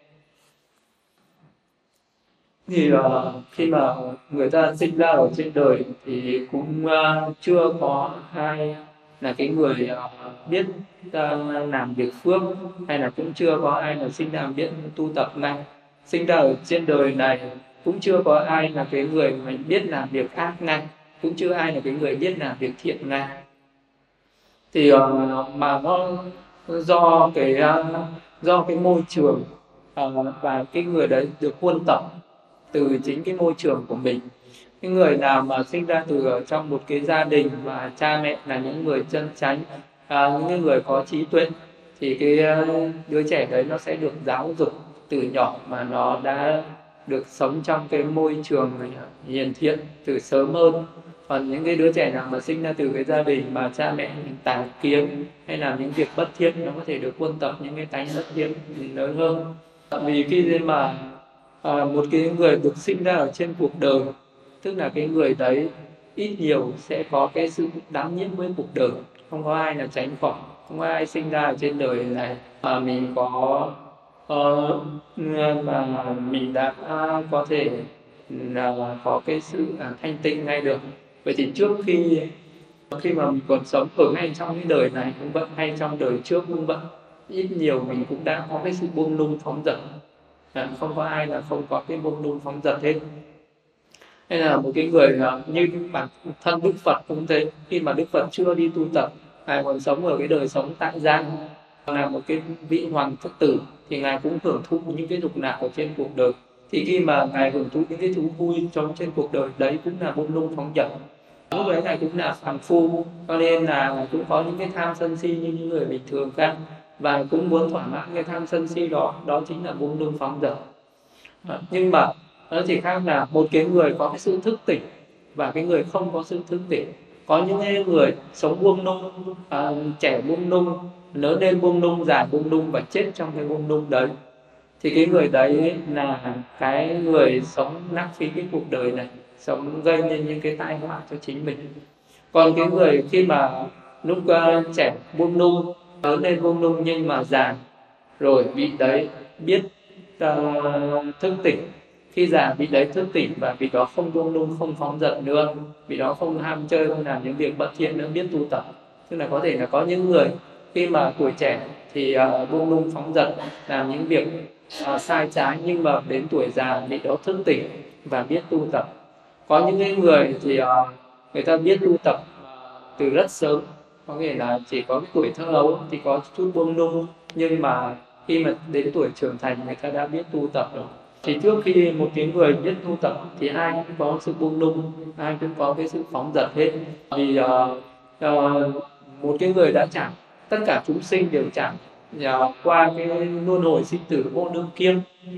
Thì khi mà người ta sinh ra ở trên đời thì cũng chưa có ai là cái người biết làm việc phước, hay là cũng chưa có ai là sinh ra biết tu tập ngay. Sinh ra ở trên đời này cũng chưa có ai là cái người mà biết làm việc ác ngay, cũng chưa ai là cái người biết làm việc thiện ngay. Thì mà nó do cái môi trường và cái người đấy được huân tập từ chính cái môi trường của mình. Cái người nào mà sinh ra từ ở trong một cái gia đình và cha mẹ là những người chân chánh, những người có trí tuệ, thì cái đứa trẻ đấy nó sẽ được giáo dục từ nhỏ mà nó đã được sống trong cái môi trường hiền thiện từ sớm hơn. Còn những cái đứa trẻ nào mà sinh ra từ cái gia đình mà cha mẹ tà kiến hay làm những việc bất thiện, nó có thể được huân tập những cái tánh bất thiện lớn hơn. Vì khi mà một cái người được sinh ra ở trên cuộc đời, tức là cái người đấy ít nhiều sẽ có cái sự đắm nhiễm với cuộc đời. Không có ai là tránh khỏi, không có ai sinh ra ở trên đời này mà mình mà mình đã có thể là có cái sự thanh tịnh ngay được. Vậy thì trước khi mà mình còn sống ở ngay trong cái đời này cũng vậy, hay trong đời trước cũng vậy, ít nhiều mình cũng đã có cái sự buông lung phóng dật. Không có ai là không có cái buông lung phóng dật hết. Hay là một cái người như bản thân Đức Phật cũng thế, khi mà Đức Phật chưa đi tu tập, ngài còn sống ở cái đời sống tại gia, là một cái vị hoàng Phật tử, thì ngài cũng hưởng thụ những cái dục lạc ở trên cuộc đời. Thì khi mà ngài hưởng thụ những cái thú vui trong trên cuộc đời đấy cũng là buông lung phóng dật. Lúc đấy ngài cũng là phàm phu, cho nên là cũng có những cái tham sân si như những người bình thường khác, và cũng muốn thỏa mãn cái tham sân si đó, đó chính là buông lung phóng dật. Nhưng mà nó chỉ khác là một cái người có cái sự thức tỉnh và cái người không có sự thức tỉnh. Có những cái người sống buông nung, trẻ buông nung, lớn lên buông nung, già buông nung và chết trong cái buông nung đấy, thì cái người đấy là cái người sống lãng phí cái cuộc đời này, sống gây nên những cái tai họa cho chính mình. Còn cái người khi mà lúc trẻ buông nung, lớn lên buông nung nhưng mà già rồi vị đấy biết thức tỉnh, khi già vị đấy thức tỉnh và vị đó không buông nung, không phóng dật nữa, vị đó không ham chơi, không làm những việc bất thiện nữa, biết tu tập. Tức là có thể là có những người khi mà tuổi trẻ thì buông nung phóng dật, làm những việc sai trái, nhưng mà đến tuổi già vị đó thức tỉnh và biết tu tập. Có những cái người thì người ta biết tu tập từ rất sớm, có nghĩa là chỉ có tuổi thơ ấu thì có chút buông nung, nhưng mà khi mà đến tuổi trưởng thành người ta đã biết tu tập rồi. Thì trước khi một cái người biết tu tập thì ai cũng có sự buông nung, ai cũng có cái sự phóng dật hết. Vì một cái người đã chẳng, tất cả chúng sinh đều chẳng qua cái luân hồi sinh tử vô lượng kiếp.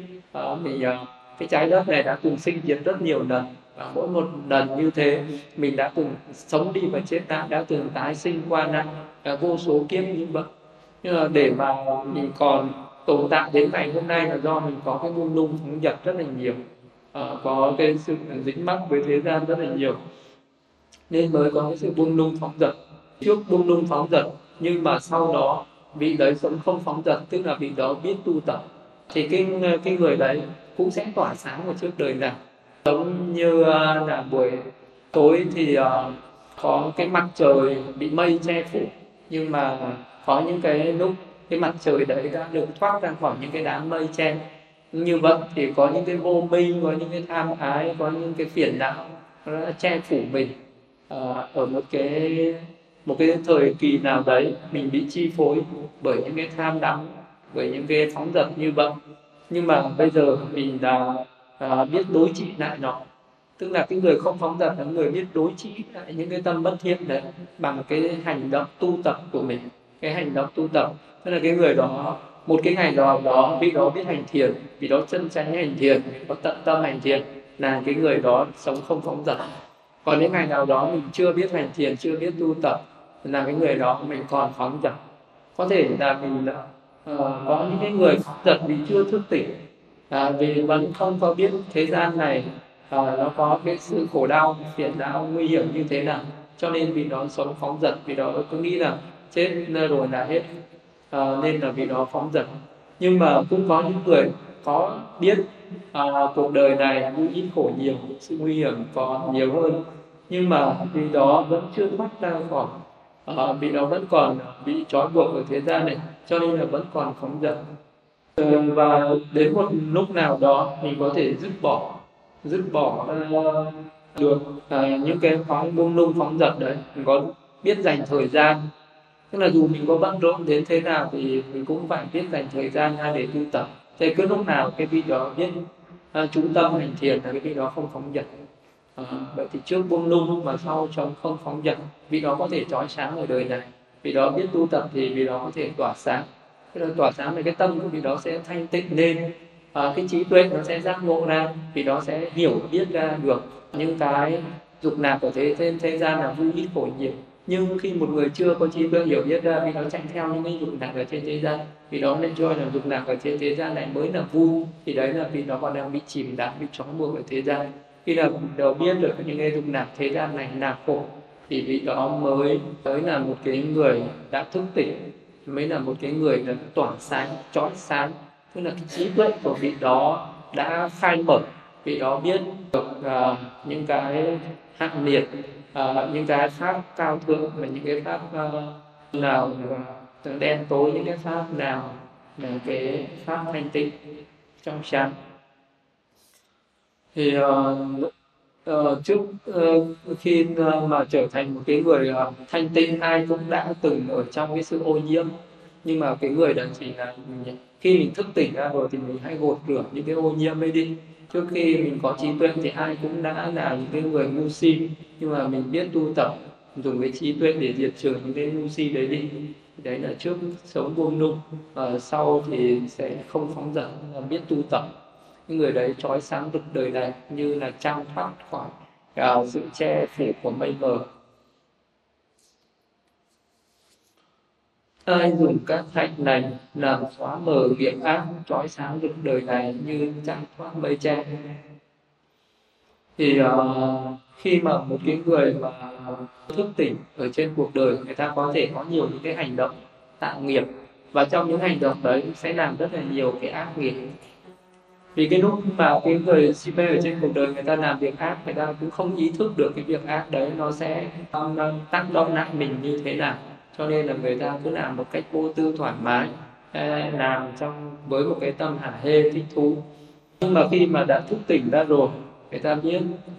Cái trái đất này đã từng sinh diệt rất nhiều lần, và mỗi một lần như thế mình đã từng sống đi và chết lại, đã từng tái sinh qua lại vô số kiếp như vậy. Nhưng mà để mà mình còn tồn tại đến ngày hôm nay là do mình có cái buông lung phóng dật rất là nhiều, có cái sự dính mắc với thế gian rất là nhiều, nên mới có cái sự buông lung phóng dật. Trước buông lung phóng dật nhưng mà sau đó vị đấy sống không phóng dật, tức là vị đó biết tu tập, thì cái người đấy cũng sẽ tỏa sáng vào trước đời này. Giống như là buổi tối thì có cái mặt trời bị mây che phủ, nhưng mà có những cái lúc cái mặt trời đấy đã được thoát ra khỏi những cái đám mây che. Như vậy thì có những cái vô minh, có những cái tham ái, có những cái phiền não nó đã che phủ mình. Ở một cái thời kỳ nào đấy mình bị chi phối bởi những cái tham đắm, bởi những cái phóng dật như vậy. Nhưng mà bây giờ mình đã biết đối trị lại nó, tức là cái người không phóng dật là người biết đối trị lại những cái tâm bất thiện đấy bằng cái hành động tu tập của mình. Cái hành động tu tập tức là cái người đó một cái ngày đó vị đó biết hành thiền, vị đó chân chánh hành thiền, có tận tâm hành thiền, là cái người đó sống không phóng dật. Còn những ngày nào đó mình chưa biết hành thiền, chưa biết tu tập, là cái người đó mình còn phóng dật. Có thể là mình có những cái người phóng dật vì chưa thức tỉnh, vì vẫn không có biết thế gian này nó có cái sự khổ đau, phiền não, nguy hiểm như thế nào, cho nên vì đó sống phóng dật, vì đó cứ nghĩ là chết rồi là hết, nên là vì đó phóng dật. Nhưng mà cũng có những người có biết cuộc đời này vui ít khổ nhiều, sự nguy hiểm còn nhiều hơn, nhưng mà vì đó vẫn chưa thoát ra khỏi, vì đó vẫn còn bị trói buộc ở thế gian này, cho nên là vẫn còn phóng dật. Và đến một lúc nào đó mình có thể dứt bỏ được những cái buông lung phóng dật đấy. Mình có biết dành thời gian, tức là dù mình có bận rộn đến thế nào thì mình cũng phải biết dành thời gian ra để tu tập. Thế cứ lúc nào cái vị đó biết chú tâm hành thiền là cái vị đó không phóng dật. Vậy thì trước buông lung mà sau trong không phóng dật, vị đó có thể trói sáng ở đời này. Vị đó biết tu tập thì vị đó có thể tỏa sáng. Khi đó tỏa sáng thì cái tâm của vị đó sẽ thanh tịnh lên, cái trí tuệ nó sẽ giác ngộ ra, vị đó sẽ hiểu biết ra được những cái dục lạc ở thế gian là vui ít khổ nhiều. Nhưng khi một người chưa có trí tuệ hiểu biết ra, vì nó chạy theo những cái dục lạc ở trên thế gian, vì đó nên cho là dục lạc ở trên thế gian này mới là vui, thì đấy là vì nó còn đang bị chìm đắm, bị trói buộc ở thế gian. Khi nào đầu biết được những cái dục lạc thế gian này là khổ, thì vị đó mới là một cái người đã thức tỉnh, mới là một cái người đã tỏa sáng, chói sáng, tức là cái trí tuệ của vị đó đã khai mở, vị đó biết được những cái hạng liệt, những cái pháp cao thượng và những cái pháp nào đen tối, những cái pháp nào là cái pháp thanh tịnh trong sáng. Thì trước khi mà trở thành một cái người thanh tịnh, ai cũng đã từng ở trong cái sự ô nhiễm, nhưng mà cái người đó chỉ là khi mình thức tỉnh ra rồi thì mình hãy gột rửa những cái ô nhiễm ấy đi. Trước khi mình có trí tuệ thì ai cũng đã là những cái người ngu si, nhưng mà mình biết tu tập, dùng cái trí tuệ để diệt trừ những cái ngu si đấy đi. Đấy là trước sống buông lung, sau thì sẽ không phóng dật, là biết tu tập. Những người đấy trói sáng rực đời này như là trăng thoát khỏi sự che phủ của mây mờ. Ai dùng các hạnh này làm xóa mờ nghiệp ác, trói sáng được đời này như trăng thoát mây che. Thì khi mà một cái người mà thức tỉnh ở trên cuộc đời, người ta có thể có nhiều những cái hành động tạo nghiệp, và trong những hành động đấy sẽ làm rất là nhiều cái ác nghiệp. Vì cái lúc mà cái người si mê ở trên cuộc đời, người ta làm việc ác, người ta cũng không ý thức được cái việc ác đấy nó sẽ tác động lại mình như thế nào, cho nên là người ta cứ làm một cách vô tư thoải mái, làm với một cái tâm hả hê thích thú. Nhưng mà khi mà đã thức tỉnh ra rồi, người ta biết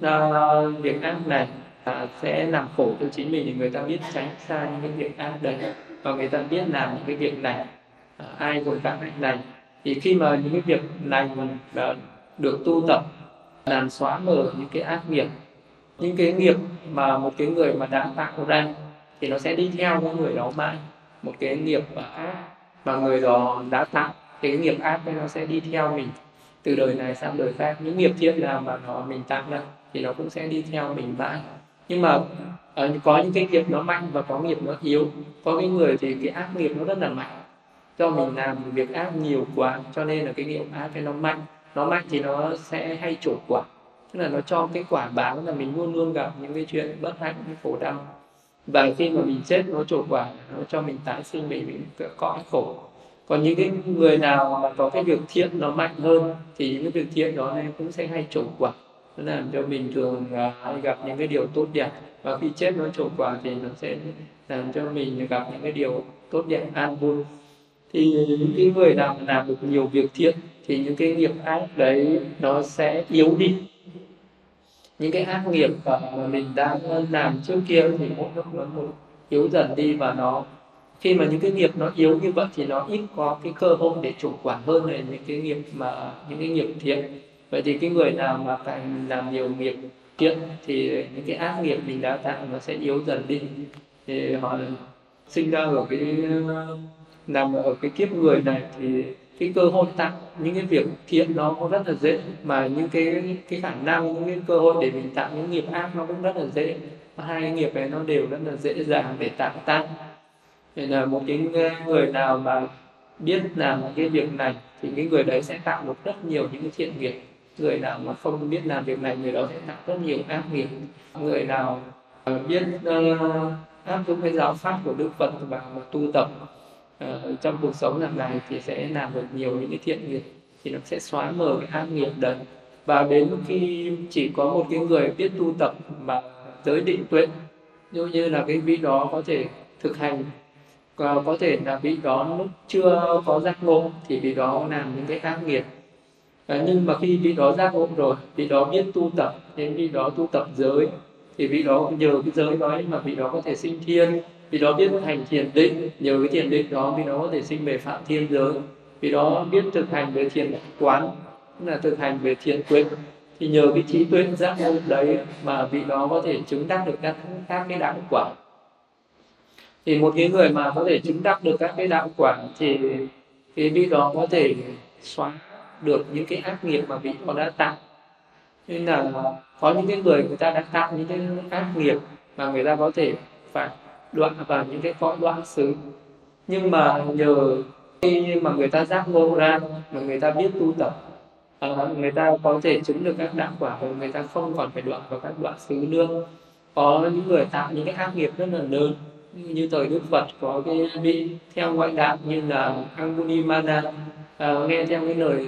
việc ác này sẽ làm khổ cho chính mình, thì người ta biết tránh xa những cái việc ác đấy, và người ta biết làm những cái việc này. Ai dùng các hạnh này thì khi mà những cái việc này được tu tập làm xóa mờ những cái ác nghiệp, những cái nghiệp mà một cái người mà đã tạo ra thì nó sẽ đi theo cái người đó mãi. Một cái nghiệp ác mà người đó đã tạo, cái nghiệp ác ấy nó sẽ đi theo mình từ đời này sang đời khác. Những nghiệp thiện nào mà mình tạo ra thì nó cũng sẽ đi theo mình mãi. Nhưng mà có những cái nghiệp nó mạnh và có nghiệp nó yếu. Có cái người thì cái ác nghiệp nó rất là mạnh, do mình làm việc ác nhiều quá cho nên là cái nghiệp ác cái nó mạnh. Nó mạnh thì nó sẽ hay trổ quả, tức là nó cho cái quả báo là mình luôn luôn gặp những cái chuyện bất hạnh, khổ đau, và khi mà mình chết nó trổ quả, nó cho mình tái sinh mình cõi khổ. Còn những cái người nào mà có cái việc thiện nó mạnh hơn thì những cái việc thiện đó này cũng sẽ hay trổ quả, nó làm cho mình thường hay gặp những cái điều tốt đẹp, và khi chết nó trổ quả thì nó sẽ làm cho mình gặp những cái điều tốt đẹp an vui. Thì những cái người nào mà làm được nhiều việc thiện thì những cái nghiệp ác đấy nó sẽ yếu đi. Những cái ác nghiệp mà mình đang làm trước kia thì mỗi lúc nó yếu dần đi, và khi mà những cái nghiệp nó yếu như vậy thì nó ít có cái cơ hội để trổ quả hơn là những cái nghiệp thiện. Vậy thì cái người nào mà càng làm nhiều nghiệp thiện thì những cái ác nghiệp mình đã tạo nó sẽ yếu dần đi, thì họ sinh ra nằm ở cái kiếp người này thì cái cơ hội tạo những cái việc thiện nó cũng rất là dễ, mà những cái khả năng, những cái cơ hội để mình tạo những nghiệp ác nó cũng rất là dễ. Hai cái nghiệp này nó đều rất là dễ dàng để tạo tác. Nên là một cái người nào mà biết làm cái việc này thì cái người đấy sẽ tạo được rất nhiều những cái thiện nghiệp. Người nào mà không biết làm việc này, người đó sẽ tạo rất nhiều ác nghiệp. Người nào biết áp dụng cái giáo pháp của Đức Phật và tu tập trong cuộc sống hàng ngày thì sẽ làm được nhiều những cái thiện nghiệp, thì nó sẽ xóa mờ cái ác nghiệp đấy. Và đến khi chỉ có một cái người biết tu tập mà giới định tuệ, như là cái vị đó có thể thực hành, có thể là vị đó lúc chưa có giác ngộ thì vị đó làm những cái ác nghiệp. Nhưng mà khi vị đó giác ngộ rồi, vị đó biết tu tập, đến vị đó tu tập giới, thì vị đó nhờ cái giới đó mà vị đó có thể sinh thiên. Vị đó biết hành thiền định, nhờ cái thiền định đó vị đó có thể sinh về phạm thiên giới. Vị đó biết thực hành về thiền quán, tức là thực hành về thiền tuệ, thì nhờ cái trí tuệ giác ngộ đấy mà vị đó có thể chứng đắc được các cái đạo quả. Thì một cái người mà có thể chứng đắc được các cái đạo quả thì cái vị đó có thể xóa được những cái ác nghiệp mà vị đó đã tạo. Nên là có những cái người ta đã tạo những cái ác nghiệp mà người ta có thể phải đoạn vào những cái cõi đoạn xứ, nhưng mà nhờ khi mà người ta giác ngộ ra, mà người ta biết tu tập, người ta có thể chứng được các đạo quả, và người ta không còn phải đoạn vào các đoạn xứ nữa. Có những người tạo những cái ác nghiệp rất là lớn, như thời Đức Phật có cái vị theo ngoại đạo như là Angulimala, nghe theo cái lời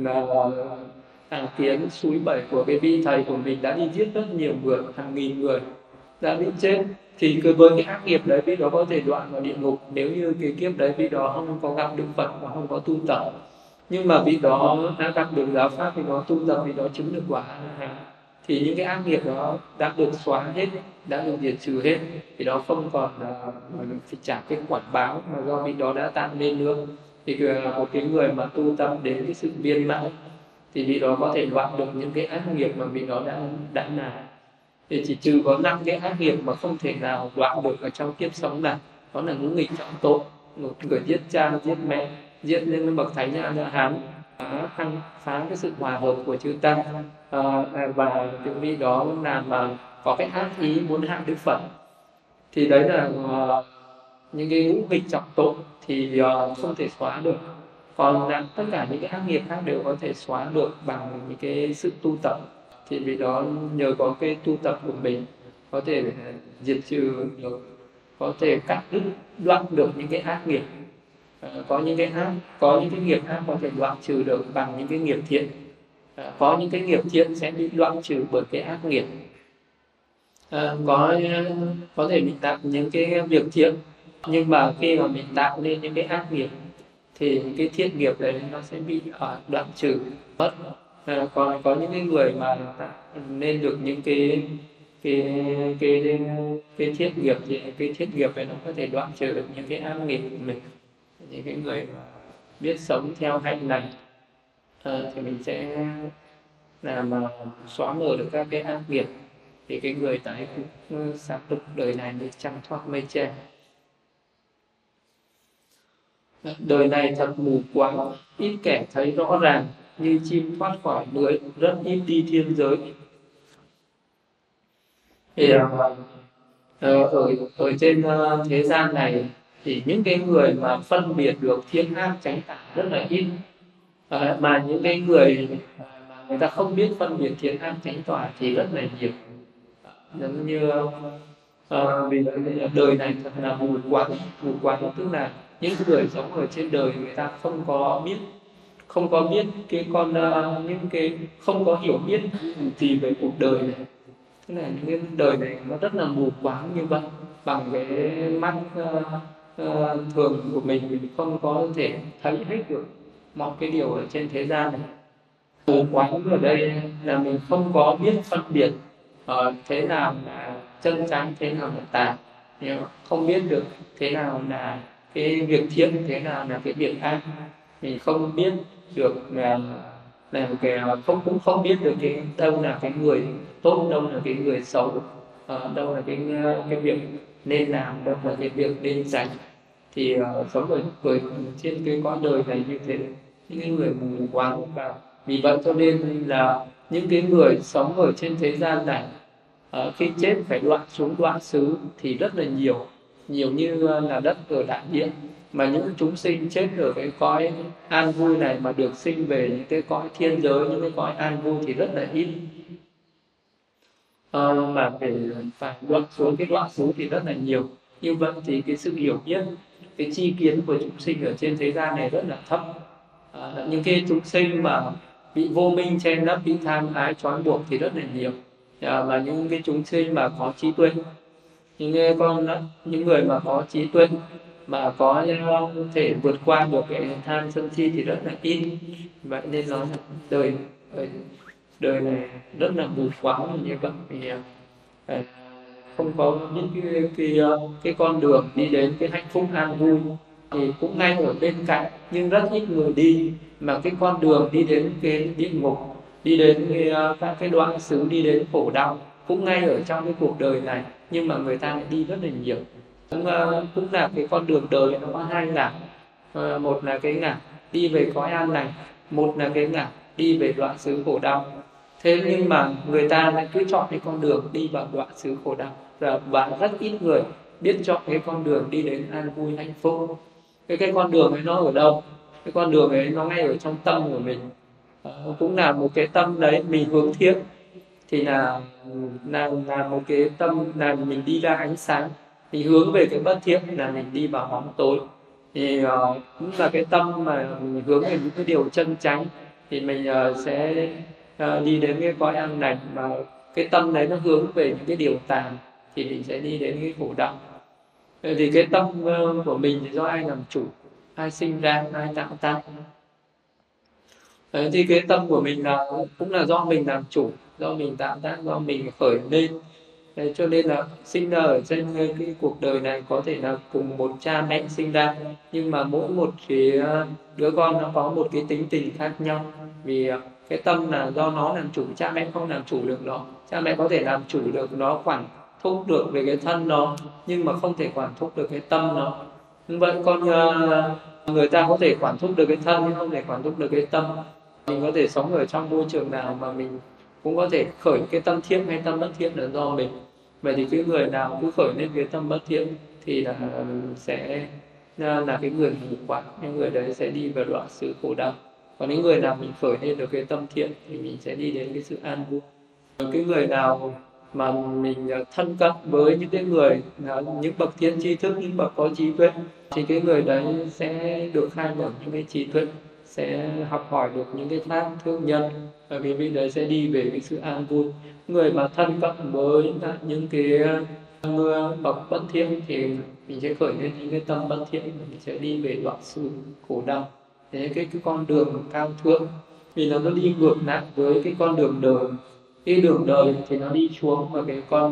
tiếng suối bảy của cái vị thầy của mình đã đi giết rất nhiều người, hàng nghìn người đã bị chết. Thì với cái ác nghiệp đấy vị đó có thể đoạn vào địa ngục, nếu như cái kiếp đấy vị đó không có gặp Đức Phật và không có tu tập. Nhưng mà vị đó đã gặp được giáo pháp, vị đó tu tập, vị đó chứng được quả A-la-hán, thì những cái ác nghiệp đó đã được xóa hết, đã được diệt trừ hết, thì đó không còn phải trả cái quả báo mà do vị đó đã tạo nên nữa. Thì một cái người mà tu tập đến cái sự viên mãn thì vị đó có thể đoạn được những cái ác nghiệp mà vị đó đã làm. Thì chỉ trừ có 5 cái ác nghiệp mà không thể nào đoạn được ở trong kiếp sống này, đó là ngũ nghịch trọng tội, một người giết cha giết mẹ, giết những bậc thánh A-la-hán, phá cái sự hòa hợp của chư tăng, và cái vị đó làm có cái ác ý muốn hại Đức Phật. Thì đấy là những cái ngũ nghịch trọng tội thì không thể xóa được. Còn tất cả những cái ác nghiệp khác đều có thể xóa được bằng những cái sự tu tập. Thì vì đó nhờ có cái tu tập của mình có thể diệt trừ được, có thể cắt đứt đoạn được những cái ác nghiệp. Có những cái nghiệp ác có thể đoạn trừ được bằng những cái nghiệp thiện. Có những cái nghiệp thiện sẽ bị đoạn trừ bởi cái ác nghiệp. Có thể mình tạo những cái việc thiện, nhưng mà khi mà mình tạo nên những cái ác nghiệp thì cái thiện nghiệp đấy nó sẽ bị đoạn trừ mất. Còn có những cái người mà nên được những cái cái cái thiện nghiệp thì cái thiện nghiệp này nó có thể đoạn trừ được những cái ác nghiệp của mình. Những cái người mà biết sống theo hạnh lành thì mình sẽ làm xóa mở được các cái ác nghiệp, thì cái người đấy cũng xác thực đời này được trăng thoát mây che. Đời này thật mù quáng, ít kẻ thấy rõ ràng, như chim thoát khỏi lưới, rất ít đi thiên giới. Thì ở trên thế gian này thì những cái người mà phân biệt được thiện ác chánh tà rất là ít. Mà những cái người mà người ta không biết phân biệt thiện ác chánh tà thì rất là nhiều. Giống như vì đời này thật là mù quáng tức là những người sống ở trên đời người ta không có biết cái những cái không có hiểu biết gì về cuộc đời này. Tức là những cái đời này nó rất là mù quáng như vậy, bằng cái mắt thường của mình không có thể thấy hết được mọi cái điều ở trên thế gian này. Mù quáng ở đây là mình không có biết phân biệt thế nào là chân chánh, thế nào là tà, không biết được thế nào là cái việc thiện, thế nào là cái việc ác. Mình không biết được là cái cũng không biết được cái đâu là cái người tốt, đâu là cái người xấu, đâu là cái việc nên làm, đâu là cái việc nên tránh. Thì sống ở trên cái cõi đời này như thế, những cái người mù quáng vào. Vì vậy cho nên là những cái người sống ở trên thế gian này khi chết phải xuống đoạn xứ thì rất là nhiều như là đất ở đại địa. Mà những chúng sinh chết ở cái cõi an vui này mà được sinh về những cái cõi thiên giới, những cái cõi an vui thì rất là ít. Mà phải đoạn xuống cái đoạn xứ thì rất là nhiều. Như vậy thì cái sự hiểu biết, cái tri kiến của chúng sinh ở trên thế gian này rất là thấp. Những cái chúng sinh mà bị vô minh che lấp, bị tham ái trói buộc thì rất là nhiều. Và những cái chúng sinh mà có trí tuệ, những người mà có trí tuệ mà có thể vượt qua được cái tham sân si thì rất là ít. Vậy nên nói là đời này rất là mù quáng như vậy. Vì không có những cái con đường đi đến cái hạnh phúc an vui thì cũng ngay ở bên cạnh, nhưng rất ít người đi. Mà cái con đường đi đến cái địa ngục, đi đến các cái đoạn xứ, đi đến khổ đau cũng ngay ở trong cái cuộc đời này, nhưng mà người ta lại đi rất là nhiều. Cũng là cái con đường đời nó có hai ngả, một là cái ngả đi về cõi an lành, một là cái ngả đi về đoạn xứ khổ đau. Thế nhưng mà người ta lại cứ chọn cái con đường đi vào đoạn xứ khổ đau, và rất ít người biết chọn cái con đường đi đến an vui hạnh phúc. Cái con đường ấy nó ở đâu? Cái con đường ấy nó ngay ở trong tâm của mình. Cũng là một cái tâm đấy mình hướng thiện thì là một cái tâm là mình đi ra ánh sáng. Mình hướng về cái bất thiện là mình đi vào bóng tối. Thì cũng là cái tâm mà mình hướng về những cái điều chân chánh thì mình sẽ đi đến cái cõi an lành. Mà cái tâm đấy nó hướng về những cái điều tàn thì mình sẽ đi đến cái khổ đau. Thì cái tâm của mình thì do ai làm chủ, ai sinh ra, ai tạo tác. Thì cái tâm của mình là cũng là do mình làm chủ, do mình tạo tác, do mình khởi lên. Cho nên là sinh ra ở trên cái cuộc đời này có thể là cùng một cha mẹ sinh ra, nhưng mà mỗi một cái đứa con nó có một cái tính tình khác nhau. Vì cái tâm là do nó làm chủ, cha mẹ không làm chủ được nó. Cha mẹ có thể làm chủ được nó, quản thúc được về cái thân nó, nhưng mà không thể quản thúc được cái tâm nó. Như vậy Người ta có thể quản thúc được cái thân nhưng không thể quản thúc được cái tâm. Mình có thể sống ở trong môi trường nào mà mình cũng có thể khởi cái tâm thiện hay tâm bất thiện là do mình. Vậy thì cái người nào cứ khởi lên cái tâm bất thiện thì là sẽ là cái người mù quáng, những người đấy sẽ đi vào đoạn sự khổ đau. Còn những người nào mình khởi lên được cái tâm thiện thì mình sẽ đi đến cái sự an vui. Cái người nào mà mình thân cận với những cái người những bậc thiên tri thức, những bậc có trí tuệ thì cái người đấy sẽ được khai mở những cái trí tuệ, sẽ học hỏi được những cái pháp thương nhân, và vì vị đấy sẽ đi về cái sự an vui. Người mà thân cận với những cái người bậc bất thiện thì mình sẽ khởi lên những cái tâm bất thiện, mình sẽ đi về đoạn sự khổ đau. Thế cái con đường cao thượng vì nó đi ngược lại với cái con đường đời. Cái đường đời thì nó đi xuống, và cái con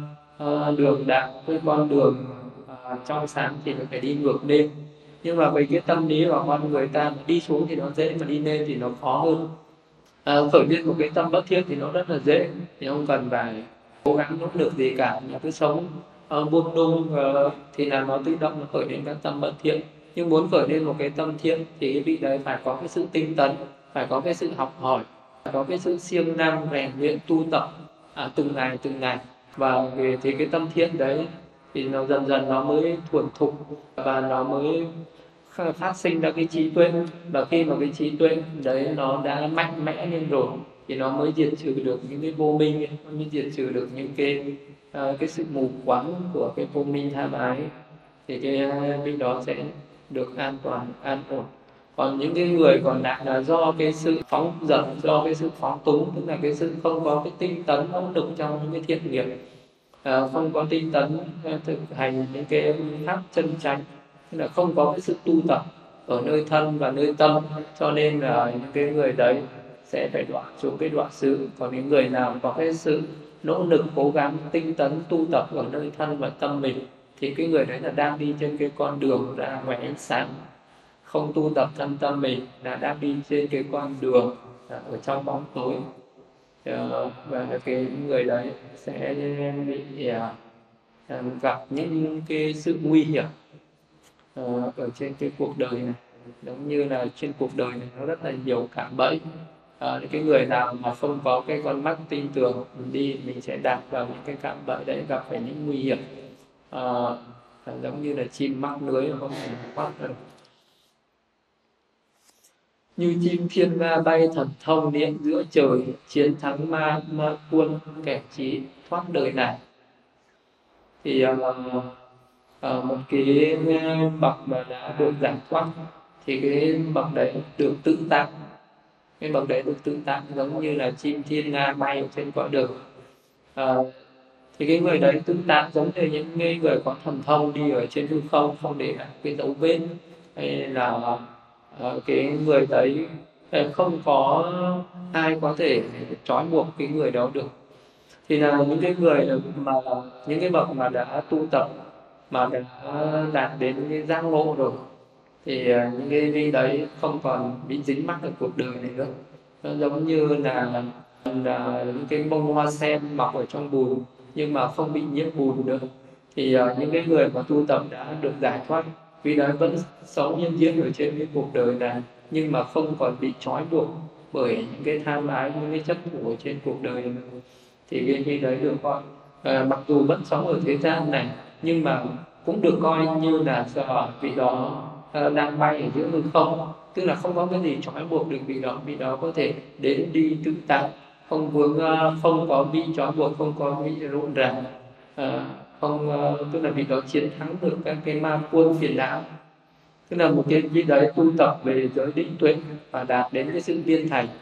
đường đạo, cái con đường trong sáng thì nó phải đi ngược lên. Nhưng mà với cái tâm lý của con người ta đi xuống thì nó dễ, mà đi lên thì nó khó hơn. Khởi lên một cái tâm bất thiện thì nó rất là dễ, thì không cần phải cố gắng nỗ lực gì cả, mà cứ sống buông lung thì là nó tự động nó khởi lên các tâm bất thiện. Nhưng muốn khởi lên một cái tâm thiện thì cái vị đấy phải có cái sự tinh tấn, phải có cái sự học hỏi, phải có cái sự siêng năng rèn luyện tu tập từng ngày. Và thì cái tâm thiện đấy thì nó dần dần nó mới thuần thục và nó mới phát sinh ra cái trí tuệ. Và khi mà cái trí tuệ đấy nó đã mạnh mẽ lên rồi thì nó mới diệt trừ được những cái vô minh, nó mới diệt trừ được những cái sự mù quáng của cái vô minh tham ái, thì cái vị đó sẽ được an toàn, an ổn. Còn những cái người còn lại là do cái sự phóng dật, do cái sự phóng túng, tức là cái sự không có cái tinh tấn nỗ lực trong những cái thiện nghiệp, không có tinh tấn thực hành những cái pháp chân chánh, tức là không có cái sự tu tập ở nơi thân và nơi tâm, cho nên là những cái người đấy sẽ phải đọa xuống cái đọa xứ. Còn những người nào có cái sự nỗ lực cố gắng tinh tấn tu tập ở nơi thân và tâm mình thì cái người đấy là đang đi trên cái con đường ra ngoài ánh sáng. Không tu tập thân tâm mình là đang đi trên cái con đường ở trong bóng tối, và cái người đấy sẽ bị gặp những cái sự nguy hiểm ở trên cái cuộc đời này. Giống như là trên cuộc đời này nó rất là nhiều cạm bẫy. Cái người nào mà không có cái con mắt tinh tường đi, mình sẽ đạp vào những cái cạm bẫy đấy, gặp phải những nguy hiểm, giống như là chim mắc lưới không thể thoát được. Như chim thiên nga bay thần thông điện giữa trời, chiến thắng ma quân kẻ trí thoát đời này. Thì một cái bậc mà đã được giải thoát thì cái bậc đấy được tự tại. Cái bậc đấy được tự tại giống như là chim thiên nga bay trên cõi đời. Thì cái người đấy tự tại giống như những người có thần thông đi ở trên hư không, không để lại cái dấu vết, hay là cái người đấy không có ai có thể trói buộc cái người đó được. Thì là những cái người mà những cái bậc mà đã tu tập, mà đã đạt đến cái giác ngộ rồi, thì những cái vị đấy không còn bị dính mắc ở cuộc đời này nữa. Nó giống như là những cái bông hoa sen mọc ở trong bùn nhưng mà không bị nhiễm bùn nữa. Thì những cái người mà tu tập đã được giải thoát, vì đấy vẫn sống nhân diễn ở trên cái cuộc đời này nhưng mà không còn bị trói buộc bởi những cái tham ái, những cái chấp thủ ở trên cuộc đời này. Thì cái vị đấy được gọi mặc dù vẫn sống ở thế gian này nhưng mà cũng được coi như là vị đó đang bay ở giữa hư không, tức là không có cái gì trói buộc được vị đó có thể đến đi tự tại, không vướng, không có bị trói buộc, không có bị rộn ràng, không tức là vị đó chiến thắng được các cái ma quân phiền não. Tức là một cái vị đấy tu tập về giới định tuệ và đạt đến cái sự viên thành.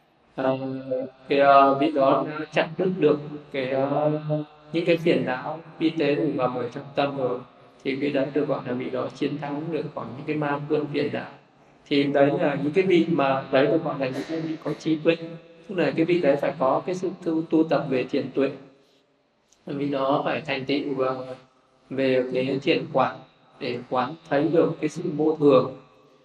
Vị đó đã chặt đứt được những cái phiền não vi tế ngủ ngầm ở trong tâm rồi, thì cái đấy được gọi là vị đó chiến thắng được khỏi những cái ma quân phiền não. Thì đấy là những cái vị mà đấy được gọi là những cái vị có trí tuệ, tức là cái vị đấy phải có cái sự tu tập về thiền tuệ, vì nó phải thành tựu về cái thiện quán để quán thấy được cái sự vô thường,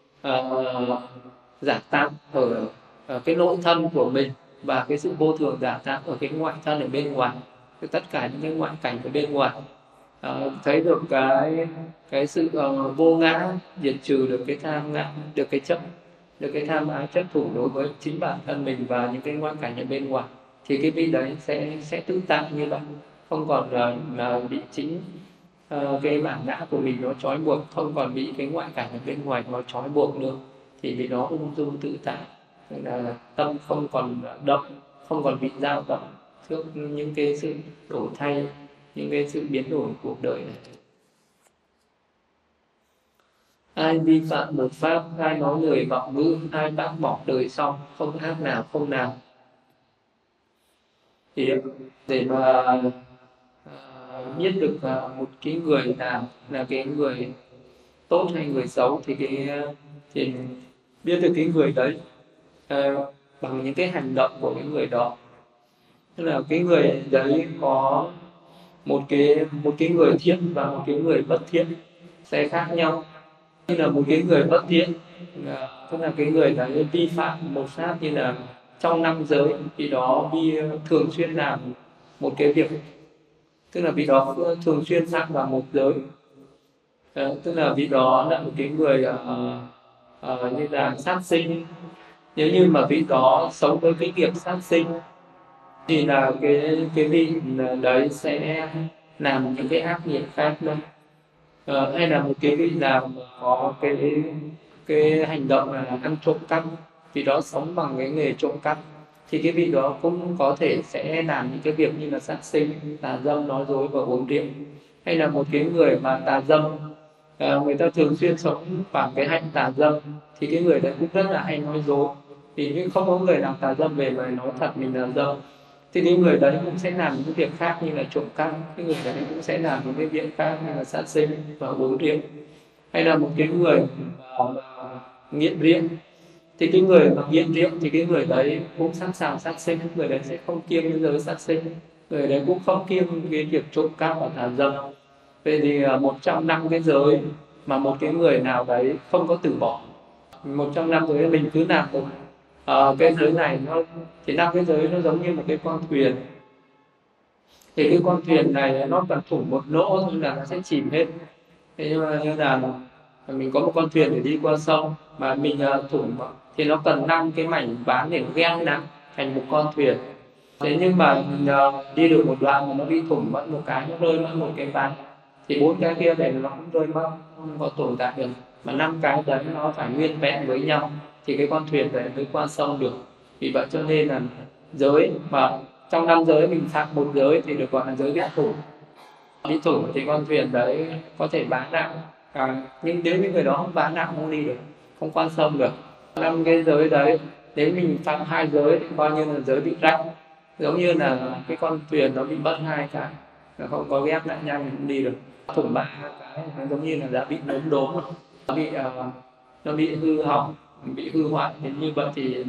giả tạm ở cái nội thân của mình, và cái sự vô thường giả tạm ở cái ngoại thân ở bên ngoài, tất cả những cái ngoại cảnh ở bên ngoài. thấy được cái sự vô ngã, diệt trừ được cái tham ngã, được cái tham ái chấp thủ đối với chính bản thân mình và những cái ngoại cảnh ở bên ngoài, thì cái vị đấy sẽ tự tại như vậy, không còn là bị chính cái bản ngã của mình nó trói buộc, không còn bị cái ngoại cảnh ở bên ngoài nó trói buộc nữa, thì vị đó ung dung tự tại. Tức là tâm không còn động, không còn bị dao động trước những cái sự đổi thay, những cái sự biến đổi của cuộc đời này. Ai vi phạm một pháp, ai nói lời vọng ngữ, ai bác bỏ đời sau, không ác nào không nào. Thì để mà biết được một cái người nào là cái người tốt hay người xấu, thì thì biết được cái người đấy bằng những cái hành động của cái người đó. Tức là cái người đấy có một cái người thiện và một cái người bất thiện sẽ khác nhau. Như là một cái người bất thiện, tức là cái người đấy vi phạm một pháp, như là trong năm giới thì đó thường xuyên làm một cái việc, tức là vị đó thường xuyên phạm vào một giới. Tức là vị đó là một cái người như là sát sinh. Nếu như mà vị đó sống với cái nghiệp sát sinh thì là cái vị đấy sẽ làm những cái ác nghiệp khác nữa. Hay là một cái vị nào có cái hành động là ăn trộm cắp, vì đó sống bằng cái nghề trộm cắp, thì cái vị đó cũng có thể sẽ làm những cái việc như là sát sinh, tà dâm, nói dối và uống rượu. Hay là một cái người mà tà dâm, người ta thường xuyên sống bằng cái hạnh tà dâm, thì cái người đấy cũng rất là hay nói dối, vì nhưng không có người nào tà dâm về mà nói thật mình là dâm, thì cái người đấy cũng sẽ làm những việc khác như là trộm cắp, cái người đấy cũng sẽ làm những cái việc khác như là sát sinh và uống rượu. Hay là một cái người mà nghiện rượu, thì cái người mà nghiện rượu thì cái người đấy cũng sẵn sàng sát sinh, người đấy sẽ không kiêng cái giới sát sinh, người đấy cũng không kiêng cái việc trộm cắp và tà dâm. Vậy thì 100 năm cái giới mà một cái người nào đấy không có từ bỏ, 100 năm giới mình cứ làm được cái giới này, nó thì 5 cái giới nó giống như một cái con thuyền, thì cái con thuyền này nó cần thủng một lỗ thôi là nó sẽ chìm hết. Thế nhưng mà như là mình có một con thuyền để đi qua sông mà mình thủng, thì nó cần 5 cái mảnh ván để ghép lại thành một con thuyền. Thế nhưng mà mình đi được một đoạn mà nó bị thủng mất một cái, nó rơi mất một cái ván, thì 4 cái kia này nó cũng rơi mất, không có tồn tại được, mà 5 cái đấy nó phải nguyên vẹn với nhau thì cái con thuyền đấy mới qua sông được. Vì vậy cho nên là giới mà trong 5 giới mình phạm một giới thì được gọi là giới bị thủ. Bị thủ thì con thuyền đấy có thể bán nặng, nhưng nếu những người đó không bán nặng không đi được, không qua sông được. 5 cái giới đấy nếu mình phạm 2 giới thì coi như là giới bị rách, giống như là cái con thuyền nó bị mất 2 cái, nó không có ghép lại nhau mình không đi được. Thủng 3 cái nó giống như là đã bị lốm đốm rồi, nó bị hư hỏng, bị hư hoại, thì như vậy thì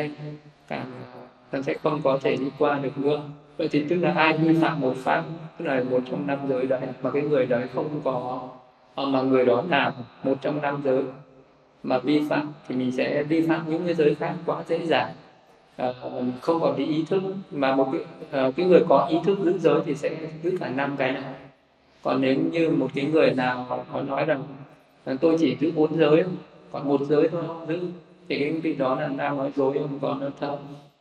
nó sẽ không có thể đi qua được nữa. Vậy thì tức là ai vi phạm một pháp, tức là một trong 5 giới đấy, mà cái người đấy không có, mà người đó làm một trong 5 giới mà vi phạm, thì mình sẽ vi phạm những cái giới khác quá dễ dàng. Không còn cái ý thức, mà cái người có ý thức giữ giới thì sẽ giữ cả 5 cái này. Còn nếu như một cái người nào có nói rằng tôi chỉ giữ 4 giới, còn 1 giới thôi không giữ, thì cái vị đó là đang nói dối, không còn nó thật.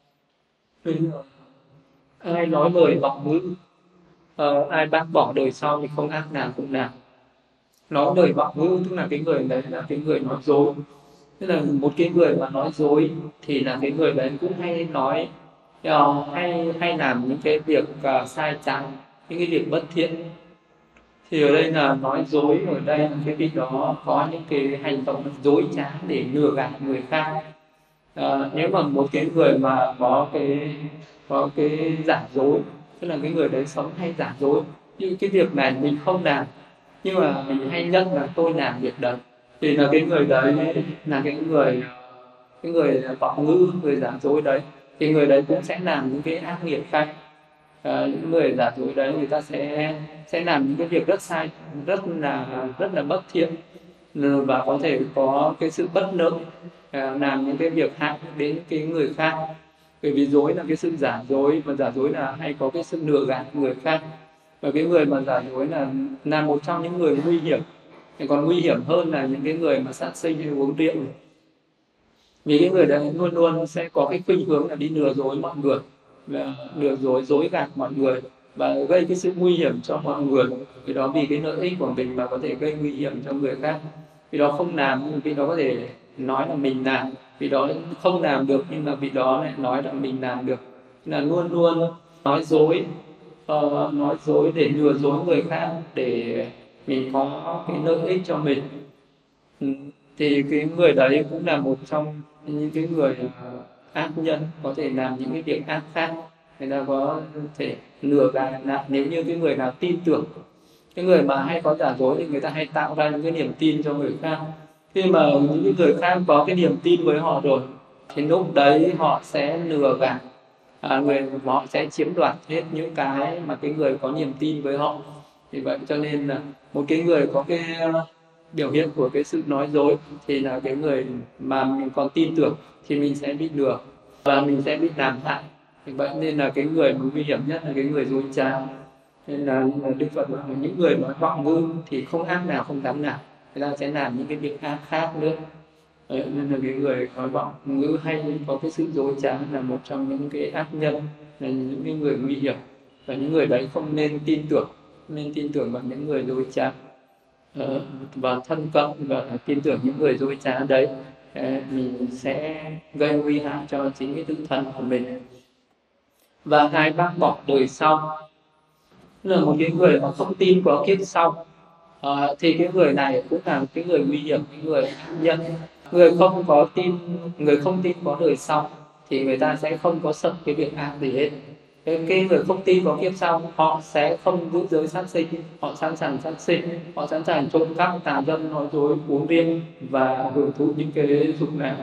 Ai nói lời vọng ngữ, ai bác bỏ đời sau thì không ác nào cũng nào. Nói lời vọng ngữ tức là cái người đấy là cái người nói dối. Tức là một cái người mà nói dối thì là cái người đấy cũng hay nói, hay làm những cái việc sai trái, những cái việc bất thiện. Thì ở đây là nói dối, ở đây là cái vị đó có những cái hành động dối trá để lừa gạt người khác. Nếu mà một cái người mà có cái giả dối, tức là cái người đấy sống hay giả dối, như cái việc này mình không làm nhưng mà mình hay nhận là tôi làm việc đấy, thì là cái người đấy là cái người vọng ngữ, người giả dối đấy, thì người đấy cũng sẽ làm những cái ác nghiệp khác. Những người giả dối đấy người ta sẽ làm những cái việc rất sai, rất là bất thiện, và có thể có cái sự bất lợi, làm những cái việc hại đến cái người khác. Bởi vì dối là cái sự giả dối, và giả dối là hay có cái sự lừa gạt người khác. Và cái người mà giả dối là một trong những người nguy hiểm. Thì còn nguy hiểm hơn là những cái người mà sát sinh hay uống rượu. Vì cái người đấy luôn luôn sẽ có cái khuynh hướng là đi lừa dối mọi người, và lừa dối, dối gạt mọi người và gây cái sự nguy hiểm cho mọi người. Vì đó vì cái lợi ích của mình mà có thể gây nguy hiểm cho người khác. Vì đó không làm, vì đó có thể nói là mình làm, vì đó không làm được nhưng mà vì đó lại nói là mình làm được. Là luôn luôn nói dối, nói dối để lừa dối người khác để mình có cái lợi ích cho mình. Thì cái người đấy cũng là một trong những cái người ác nhân, có thể làm những cái việc ác khác. Người ta có thể lừa gạt lại nếu như cái người nào tin tưởng. Cái người mà hay có giả dối thì người ta hay tạo ra những cái niềm tin cho người khác. Khi mà những cái người khác có cái niềm tin với họ rồi thì lúc đấy họ sẽ lừa gạt, họ sẽ chiếm đoạt hết những cái mà cái người có niềm tin với họ. Vì vậy cho nên là một cái người có cái biểu hiện của cái sự nói dối thì là cái người mà mình còn tin tưởng thì mình sẽ bị lừa và mình sẽ bị làm hại. Vì vậy nên là cái người mà nguy hiểm nhất là cái người dối trá. Nên là Đức Phật bảo những người nói vọng ngữ thì không ác nào không dám làm, người ta sẽ làm những cái việc ác khác nữa. Đấy, nên là cái người nói vọng ngữ hay có cái sự dối trá là một trong những cái ác nhân, là những cái người nguy hiểm, và những người đấy không nên tin tưởng, nên tin tưởng vào những người dối trá. Và thân cận và tin tưởng những người dối trá đấy, mình sẽ gây nguy hại cho chính cái tự thân của mình. Và hai bác bỏ đời sau, là một cái người mà không tin có kiếp sau, thì cái người này cũng là cái người nguy hiểm, cái người ác nhân. Người không tin có đời sau thì người ta sẽ không có sợ cái việc ác gì hết. Cái người không tin có kiếp sau, họ sẽ không giữ giới sát sinh, họ sẵn sàng sát sinh, họ sẵn sàng trộm cắp, tà dâm, nói dối, uống rượu và hưởng thụ những cái dục lạc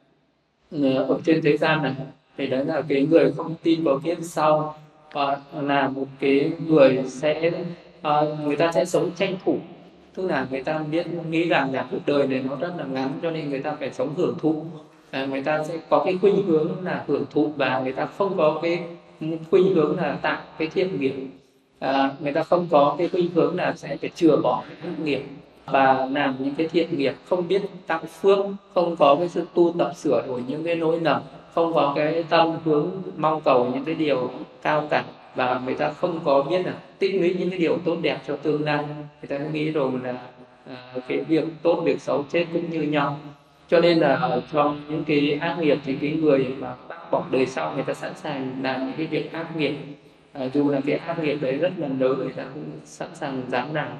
ở trên thế gian này. Thì đấy là cái người không tin vào kiếp sau, và là một cái người sẽ người ta sẽ sống tranh thủ. Tức là người ta nghĩ rằng là cuộc đời này nó rất là ngắn, cho nên người ta phải sống hưởng thụ. Người ta sẽ có cái khuynh hướng là hưởng thụ, và người ta không có cái khuynh hướng là tạo cái thiện nghiệp. Người ta không có cái khuynh hướng là sẽ phải chừa bỏ cái ác nghiệp và làm những cái thiện nghiệp, không biết tạo phước, không có cái sự tu tập sửa đổi những cái lỗi lầm, không có cái tâm hướng mong cầu những cái điều cao cả, và người ta không có biết là tích lũy những cái điều tốt đẹp cho tương lai. Người ta nghĩ rồi là cái việc tốt việc xấu chết cũng như nhau. Cho nên là ở trong những cái ác nghiệp thì cái người mà bác bỏ đời sau, người ta sẵn sàng làm những cái việc ác nghiệp, dù là cái ác nghiệp đấy rất là lớn, người ta cũng sẵn sàng dám làm.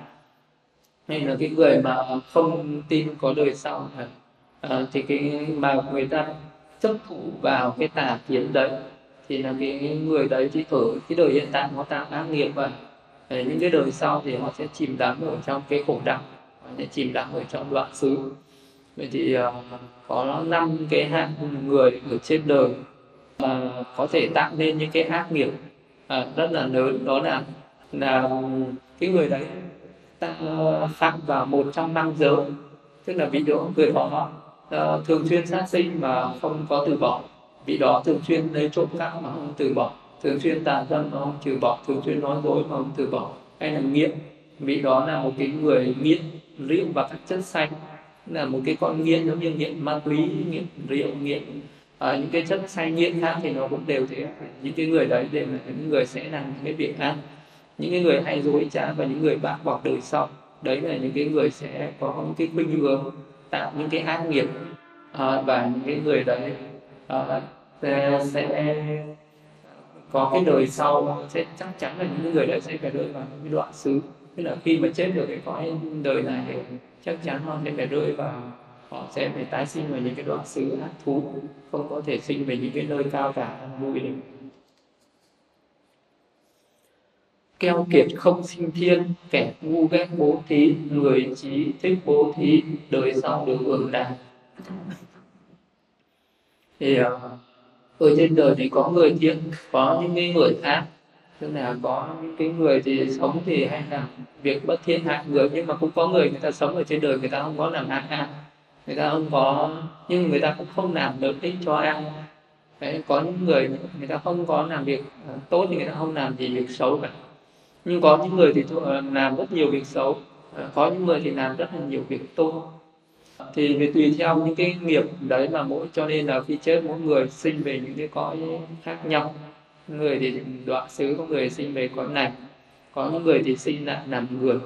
Nên là cái người mà không tin có đời sau thì cái mà người ta chấp thủ vào cái tà kiến đấy, thì là cái người đấy thì ở cái đời hiện tại họ tạo ác nghiệp, và những cái đời sau thì họ sẽ chìm đắm ở trong cái khổ đau, họ sẽ chìm đắm ở trong đoạn xứ. Vậy thì có 5 cái hạng người ở trên đời có thể tạo nên những cái ác nghiệp rất là lớn. Đó là cái người đấy ta phạm vào một trong 5 giới. Tức là vị đó người họ thường xuyên sát sinh mà không có từ bỏ, vị đó thường xuyên lấy trộm cắp mà không từ bỏ, thường xuyên tà dâm mà không từ bỏ, thường xuyên nói dối mà không từ bỏ, hay là nghiện, vị đó là một cái người nghiện rượu và các chất xanh, là một cái con nghiện giống như nghiện ma túy, nghiện rượu, nghiện những cái chất say nghiện khác thì nó cũng đều thế. Những cái người đấy đều là những người sẽ làm những cái việc ác. Những cái người hay dối trá và những người bác bỏ đời sau, đấy là những cái người sẽ có những cái khuynh hướng tạo những cái ác nghiệp, và những cái người đấy sẽ có cái đời sau, sẽ chắc chắn là những người đấy sẽ phải rơi vào những cái đoạn xứ. Tức là khi mà chết được cái cõi đời này thì chắc chắn họ sẽ phải rơi vào, họ sẽ phải tái sinh vào những cái đoạn xứ ác thú, không có thể sinh về những cái nơi cao cả vui được. Keo kiệt không sinh thiên, kẻ ngu ghét bố thí, người trí thích bố thí, đời sau được hưởng đàng. Thì ở trên đời thì có người thiện, có những cái người ác. Tức là có những cái người thì sống thì hay làm việc bất thiện hại người, nhưng mà cũng có người ta sống ở trên đời, người ta không có làm ác, người ta không có, nhưng người ta cũng không làm lợi ích cho ai. Đấy, có những người ta không có làm việc tốt thì người ta không làm gì việc xấu cả. Nhưng có những người thì làm rất nhiều việc xấu, có những người thì làm rất là nhiều việc tốt, thì tùy theo những cái nghiệp đấy mà cho nên là khi chết mỗi người sinh về những cái cõi khác nhau. Người thì đoạn xứ, có người sinh về cõi này, có những người thì sinh lại làm người.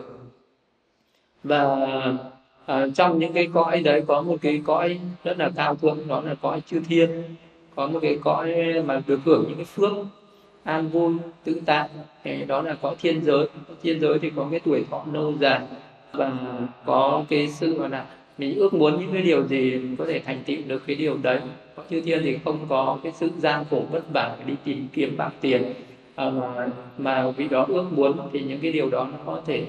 Và trong những cái cõi đấy có một cái cõi rất là cao thượng, đó là cõi chư thiên. Có một cái cõi mà được hưởng những cái phước an vui tự tại, đó là cõi thiên giới. Thiên giới thì có cái tuổi thọ lâu dài, và có cái sự là mình ước muốn những cái điều gì mình có thể thành tựu được cái điều đấy. Cõi chư thiên thì không có cái sự gian khổ vất vả đi tìm kiếm bạc tiền, mà vị đó ước muốn thì những cái điều đó nó có thể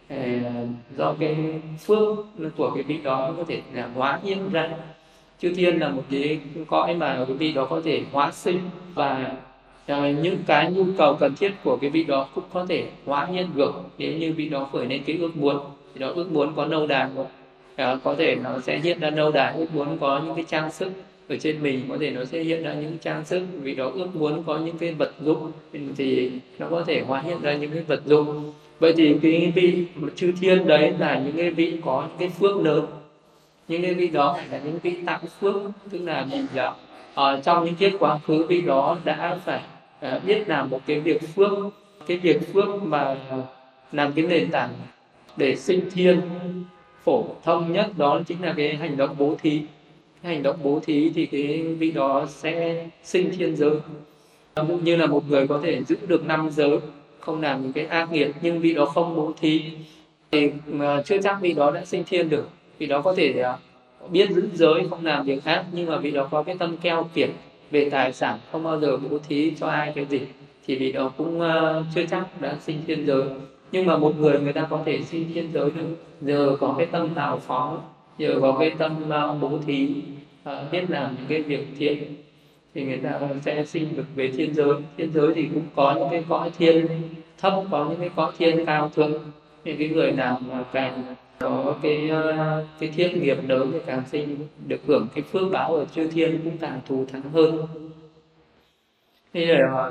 do cái phước của cái vị đó nó có thể là hóa hiện ra. Chư thiên là một cái cõi mà cái vị đó có thể hóa sinh, và những cái nhu cầu cần thiết của cái vị đó cũng có thể hóa hiện được nếu như vị đó khởi lên cái ước muốn. Thì đó ước muốn có lâu đài, có thể nó sẽ hiện ra lâu đài. Ước muốn có những cái trang sức ở trên mình, có thể nó sẽ hiện ra những trang sức. Vị đó ước muốn có những cái vật dụng thì nó có thể hóa hiện ra những cái vật dụng. Vậy thì cái vị chư thiên đấy là những cái vị có những cái phước lớn. Những cái vị đó là những vị tạo phước, tức là mình trong những kiếp quá khứ vị đó đã phải biết làm một cái việc phước. Cái việc phước mà làm cái nền tảng để sinh thiên. Phổ thông nhất đó chính là cái hành động bố thí. Cái hành động bố thí thì cái vị đó sẽ sinh thiên giới. Cũng như là một người có thể giữ được 5 giới, không làm những cái ác nghiệp, nhưng vị đó không bố thí thì chưa chắc vị đó đã sinh thiên được. Vị đó có thể biết giữ giới, không làm việc ác, nhưng mà vị đó có cái tâm keo kiệt về tài sản, không bao giờ bố thí cho ai cái gì, thì vị đó cũng chưa chắc đã sinh thiên giới. Nhưng mà một người ta có thể sinh thiên giới được nhờ có cái tâm hào phóng, nhờ có cái tâm bố thí, biết làm những cái việc thiện, thì người ta sẽ sinh được về thiên giới. Thiên giới thì cũng có những cái cõi thiên thấp, có những cái cõi thiên cao thượng. Những cái người nào mà càng có cái thiện nghiệp lớn thì càng sinh được hưởng cái phước báo ở chư thiên cũng càng thù thắng hơn. Thế là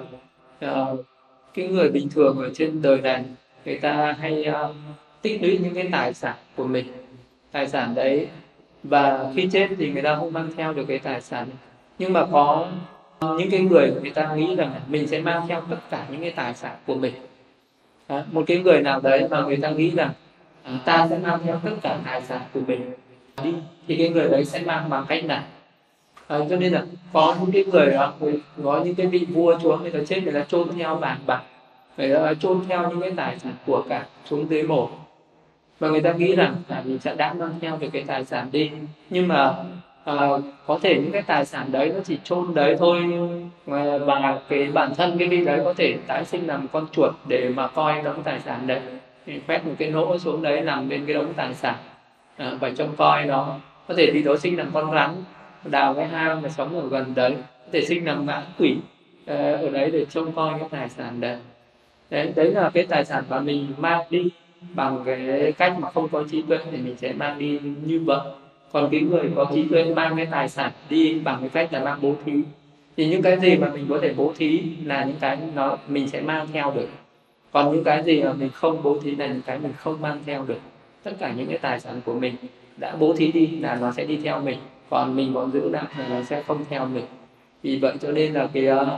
cái người bình thường ở trên đời này, người ta hay tích lũy những cái tài sản của mình, tài sản đấy, và khi chết thì người ta không mang theo được cái tài sản. Nhưng mà có những cái người ta nghĩ rằng mình sẽ mang theo tất cả những cái tài sản của mình. Một cái người nào đấy mà người ta nghĩ rằng ta sẽ mang theo tất cả tài sản của mình đi, thì cái người đấy sẽ mang bằng cách nào? Cho nên là có những cái người có những cái vị vua chúa, người ta chết người ta chôn theo vàng bạc, người ta chôn theo những cái tài sản của cải xuống dưới mộ, và người ta nghĩ rằng mình sẽ đã mang theo được cái tài sản đi. Nhưng mà có thể những cái tài sản đấy nó chỉ chôn đấy thôi, và cái bản thân cái vị đấy có thể tái sinh làm con chuột để mà coi đống tài sản đấy, thì khoét một cái lỗ xuống đấy nằm bên cái đống tài sản, và trông coi nó. Có thể vị đó sinh làm con rắn, đào cái hang mà sống ở gần đấy, có thể sinh làm ngã quỷ ở đấy để trông coi cái tài sản đấy. Đấy là cái tài sản mà mình mang đi bằng cái cách mà không có trí tuệ thì mình sẽ mang đi như vậy. Còn cái người có trí tuệ mang cái tài sản đi bằng cái cách là mang bố thí, thì những cái gì mà mình có thể bố thí là những cái mình sẽ mang theo được. Còn những cái gì mà mình không bố thí là những cái mình không mang theo được. Tất cả những cái tài sản của mình đã bố thí đi là nó sẽ đi theo mình, còn mình còn giữ lại là nó sẽ không theo mình. Vì vậy cho nên là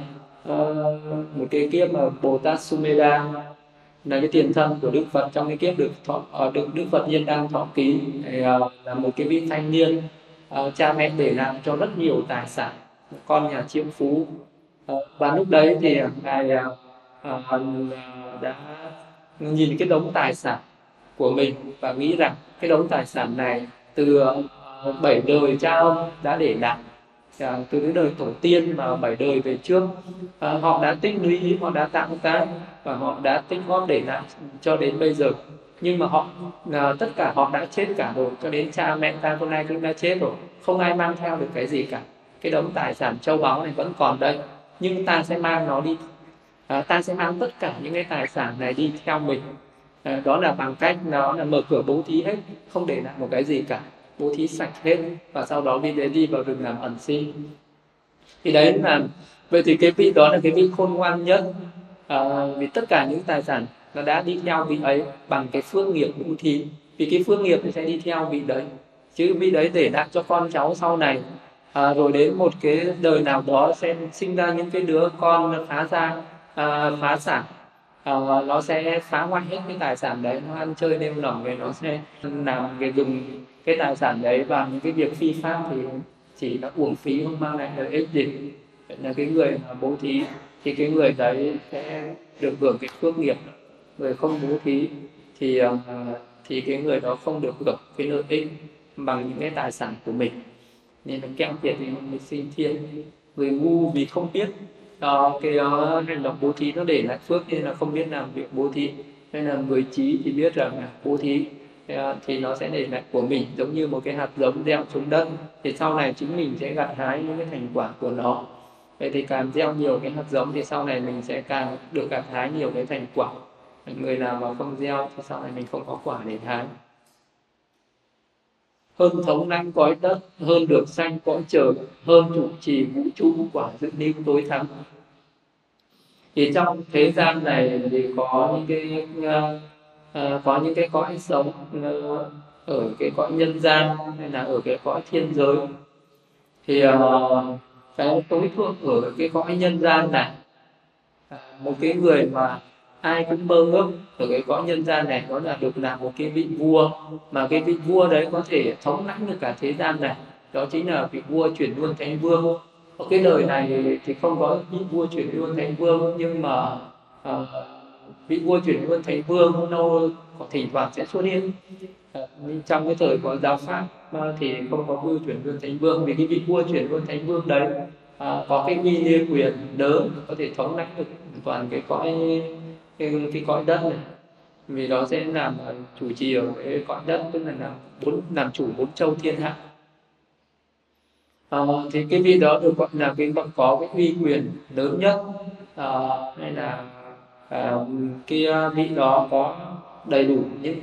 một cái kiếp mà Bồ Tát Sumedha là cái tiền thân của Đức Phật, trong cái kiếp Đức Phật Nhiên Đăng thọ ký là một cái vị thanh niên, cha mẹ để lại cho rất nhiều tài sản, con nhà triệu phú, và lúc đấy thì ngài đã nhìn cái đống tài sản của mình và nghĩ rằng cái đống tài sản này từ 7 đời cha ông đã để lại, từ cái đời tổ tiên mà 7 đời về trước, họ đã tích lũy, họ đã tạo ra và họ đã tích góp để lại cho đến bây giờ. Nhưng mà tất cả họ đã chết cả rồi, cho đến cha mẹ ta hôm nay cũng đã chết rồi, không ai mang theo được cái gì cả. Cái đống tài sản châu báu này vẫn còn đây, nhưng ta sẽ mang nó đi, ta sẽ mang tất cả những cái tài sản này đi theo mình. Đó là bằng cách nó là mở cửa bố thí hết, không để lại một cái gì cả, bố thí sạch hết, và sau đó đi vào rừng làm ẩn si. Thì đấy là vậy, thì cái vị đó là cái vị khôn ngoan nhất, vì tất cả những tài sản nó đã đi theo vị ấy bằng cái phước nghiệp bố thí, vì cái phước nghiệp sẽ đi theo vị đấy, chứ vị đấy để lại cho con cháu sau này. Rồi đến một cái đời nào đó sẽ sinh ra những cái đứa con phá gia, phá sản, nó sẽ phá hoại hết cái tài sản đấy, nó ăn chơi lêu lỏng, rồi nó sẽ làm cái dùng cái tài sản đấy vào những cái việc phi pháp, thì chỉ là uổng phí, không mang lại lợi ích gì. Vậy là cái người mà bố thí thì cái người đấy sẽ được hưởng cái phước nghiệp. Người không bố thí thì cái người đó không được hưởng cái lợi ích bằng những cái tài sản của mình. Nên là keo kiệt thì mình sinh thiên. Người ngu vì không biết cái hành động bố thí nó để lại phước nên là không biết làm việc bố thí. Nên là người trí thì biết rằng là bố thí thì nó sẽ để lại của mình, giống như một cái hạt giống gieo xuống đất thì sau này chính mình sẽ gặt hái những cái thành quả của nó. Vậy thì càng gieo nhiều cái hạt giống thì sau này mình sẽ càng được gặt hái nhiều cái thành quả. Người nào mà không gieo thì sau này mình không có quả để hái. Hơn thống lãnh cõi đất, hơn được sanh cõi trời, hơn trụ trì vũ trụ, quả dự lưu tối thắng. Thì trong thế gian này thì có những cái cõi sống ở cái cõi nhân gian hay là ở cái cõi thiên giới. Thì cái tối thượng ở cái cõi nhân gian này, một cái người mà ai cũng mơ ước ở cái cõi nhân gian này đó là được làm một cái vị vua, mà cái vị vua đấy có thể thống lãnh được cả thế gian này, đó chính là vị vua chuyển luân thánh vương. Ở cái đời này thì không có vị vua chuyển luân thánh vương, nhưng mà vị vua chuyển luân thánh vương lâu có thỉnh thoảng sẽ xuất hiện. Trong cái thời có giáo pháp thì không có vua chuyển luân thánh vương, vì cái vị vua chuyển luân thánh vương đấy có cái uy nghiêm quyền lớn, có thể thống lãnh được toàn cái cõi đất này, vì đó sẽ làm chủ trì ở cái cõi đất, tức là làm chủ 4 châu thiên hạ. Thì cái vị đó được gọi là cái bậc có cái uy quyền lớn nhất, hay là cái vị đó có đầy đủ những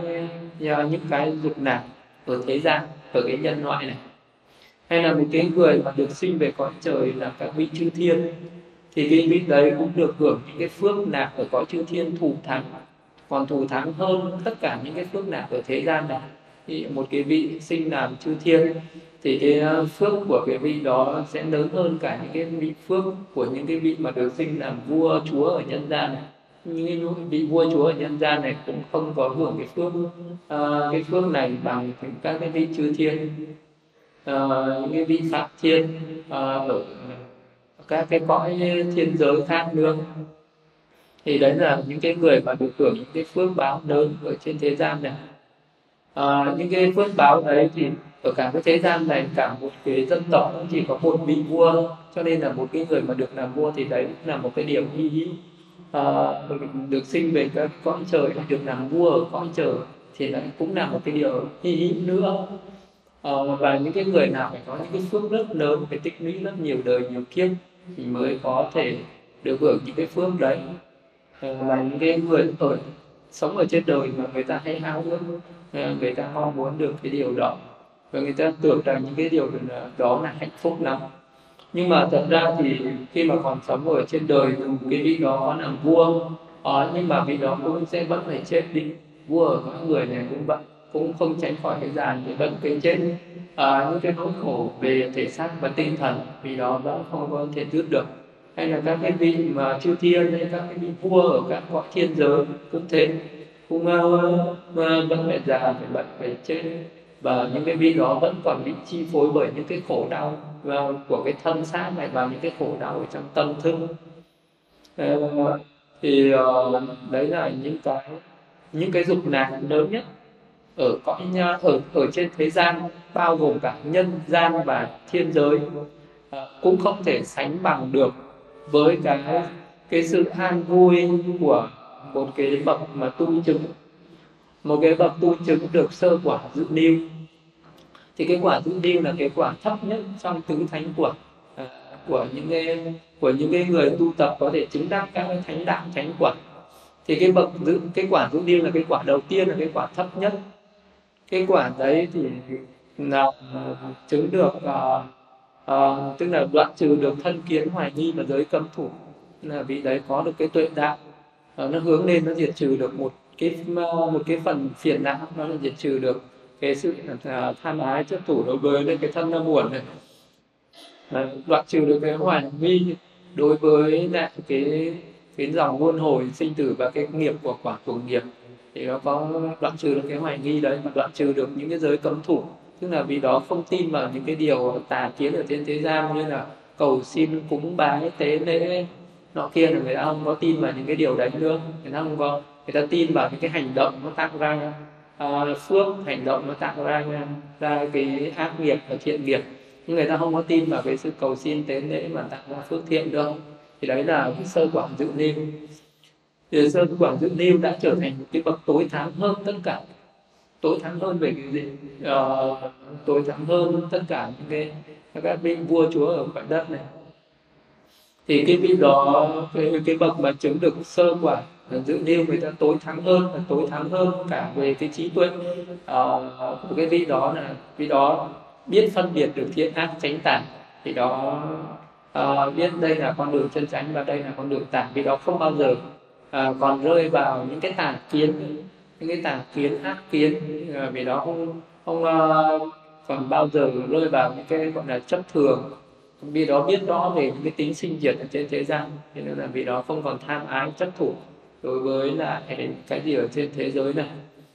cái dục lạc ở thế gian, ở cái nhân loại này. Hay là một cái người mà được sinh về cõi trời là các vị chư thiên, thì cái vị đấy cũng được hưởng những cái phước lạc ở cõi chư thiên thù thắng, còn thù thắng hơn tất cả những cái phước lạc ở thế gian này. Thì một cái vị sinh làm chư thiên thì cái phước của cái vị đó sẽ lớn hơn cả những cái vị phước của những cái vị mà được sinh làm vua chúa ở nhân gian này. Những cái vị vua chúa ở nhân gian này cũng không có hưởng cái phước này bằng các cái vị chư thiên, những cái vị pháp thiên ở các cái cõi thiên giới khác nữa. Thì đấy là những cái người mà được hưởng những cái phước báo lớn ở trên thế gian này. Những cái phước báo đấy thì ở cả cái thế gian này, cả một cái dân tộc cũng chỉ có một vị vua, cho nên là một cái người mà được làm vua thì đấy là một cái điều hy hữu. Được sinh về các cõi trời, được làm vua ở cõi trời thì lại cũng là một cái điều hy hữu nữa. Và những cái người nào phải có những cái phước rất lớn, phải tích lũy rất nhiều đời nhiều kiếp thì mới có thể được hưởng những cái phước đấy. Và những cái người sống ở trên đời mà người ta hay háo ước, người ta mong muốn được cái điều đó, và người ta tưởng rằng những cái điều đó là hạnh phúc lắm. Nhưng mà thật ra thì khi mà còn sống ở trên đời, cái vị đó có làm vua, nhưng mà vị đó cũng sẽ vẫn phải chết đi. Vua ở cõi người này cũng vậy, cũng không tránh khỏi cái giàn thì vẫn cái chết. Những cái nỗi khổ về thể xác và tinh thần vì đó vẫn không có thể dứt được. Hay là các cái vị mà chư thiên hay các cái vị vua ở các cõi thiên giới cũng thế, cũng vẫn phải già, phải bệnh, phải chết, và những cái vị đó vẫn còn bị chi phối bởi những cái khổ đau của cái thân xác này và những cái khổ đau ở trong tâm thức. Thì đấy là những cái dục lạc lớn nhất ở ở trên thế gian, bao gồm cả nhân gian và thiên giới, cũng không thể sánh bằng được với cái sự an vui của một cái bậc mà tu chứng. Một cái bậc tu chứng được sơ quả dự lưu, thì cái quả dự lưu là cái quả thấp nhất trong tứ thánh quả của những cái người tu tập có thể chứng đắc các cái thánh đạo thánh quả. Thì cái quả dự lưu là cái quả đầu tiên, là cái quả thấp nhất. Cái quả đấy thì là chứng được tức là đoạn trừ được thân kiến hoài nghi và giới cấm thủ, là vị đấy có được cái tuệ đạo nó hướng lên, nó diệt trừ được một cái phần phiền não, nó là diệt trừ được cái sự tham ái chấp thủ đối với cái thân đau buồn này. Đoạn trừ được cái hoài nghi đối với lại cái dòng luân hồi sinh tử và cái nghiệp của quả của nghiệp, thì nó có đoạn trừ được cái hoài nghi đấy, và đoạn trừ được những cái giới cấm thủ, tức là vì đó không tin vào những cái điều tà kiến ở trên thế gian như là cầu xin cúng bái tế lễ nọ kia, là người ta không có tin vào những cái điều đấy nữa. Người ta không có, người ta tin vào những cái hành động nó tạo ra phước, hành động nó tạo ra cái ác nghiệp và thiện nghiệp, nhưng người ta không có tin vào cái sự cầu xin tế lễ mà tạo ra phước thiện đâu. Thì đấy là cái sơ quảng dự niu. Thì sơ quảng dự niu đã trở thành một cái bậc tối thắng hơn tất cả, tối thắng hơn về cái gì, tối thắng hơn tất cả những các vị vua chúa ở cõi đất này. Thì cái vị đó, cái bậc mà chứng được sơ quả dự niu, người ta tối thắng hơn, và tối thắng hơn cả về cái trí tuệ của cái vị đó, là vị đó biết phân biệt được thiện ác chánh tà. Thì đó biết đây là con đường chân chánh và đây là con đường tà. Vì đó không bao giờ còn rơi vào những cái tà kiến, những cái tà kiến ác kiến. Vì đó không còn bao giờ rơi vào những cái gọi là chấp thường. Vì đó biết rõ về những cái tính sinh diệt ở trên thế gian, cho nên là vì đó không còn tham ái chấp thủ đối với lại cái gì ở trên thế giới này.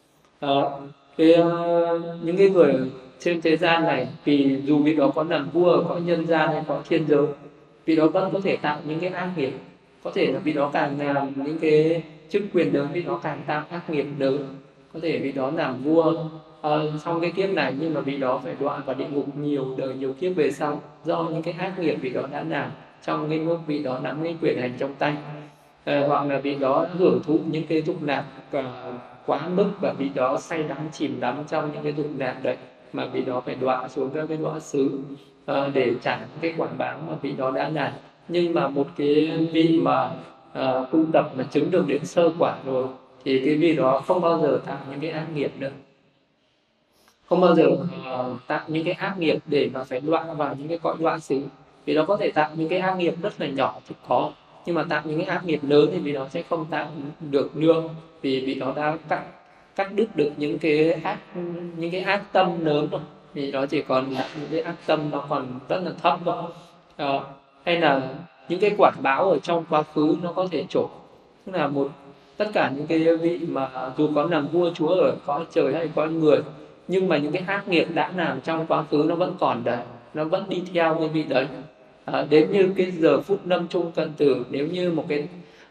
Những cái người trên thế gian này, vì dù vị đó có làm vua, có nhân gian hay có thiên giới, vị đó vẫn có thể tạo những cái ác nghiệp. Có thể là vị đó càng làm những cái chức quyền lớn, vị đó càng tạo ác nghiệp lớn. Có thể vị đó làm vua trong cái kiếp này, nhưng mà vị đó phải đọa vào địa ngục nhiều đời nhiều kiếp về sau, do những cái ác nghiệp vị đó đã làm trong cái lúc vị đó nắm cái quyền hành trong tay. Hoặc là vị đó hưởng thụ những cái dục lạc quá mức, và vị đó say đắm chìm đắm trong những cái dục lạc đấy, mà vị đó phải đọa xuống các cái đọa xứ để trả cái quả báo mà vị đó đã làm. Nhưng mà một cái vị mà tu tập mà chứng được đến sơ quả rồi, thì cái vị đó không bao giờ tạo những cái ác nghiệp nữa, không bao giờ tạo những cái ác nghiệp để mà phải đọa vào những cái cõi đọa xứ. Vì nó có thể tạo những cái ác nghiệp rất là nhỏ thì có, nhưng mà tạo những cái ác nghiệp lớn thì vì nó sẽ không tạo được nương, vì nó đã cắt đứt được những cái ác tâm lớn rồi, thì nó chỉ còn là những cái ác tâm nó còn rất là thấp thôi. Hay là những cái quả báo ở trong quá khứ nó có thể trổ, tức là tất cả những cái vị mà dù có làm vua chúa ở cõi trời hay cõi người, nhưng mà những cái ác nghiệp đã làm trong quá khứ nó vẫn còn đấy, nó vẫn đi theo cái vị đấy. Đến như cái giờ phút lâm chung cận tử, nếu như một cái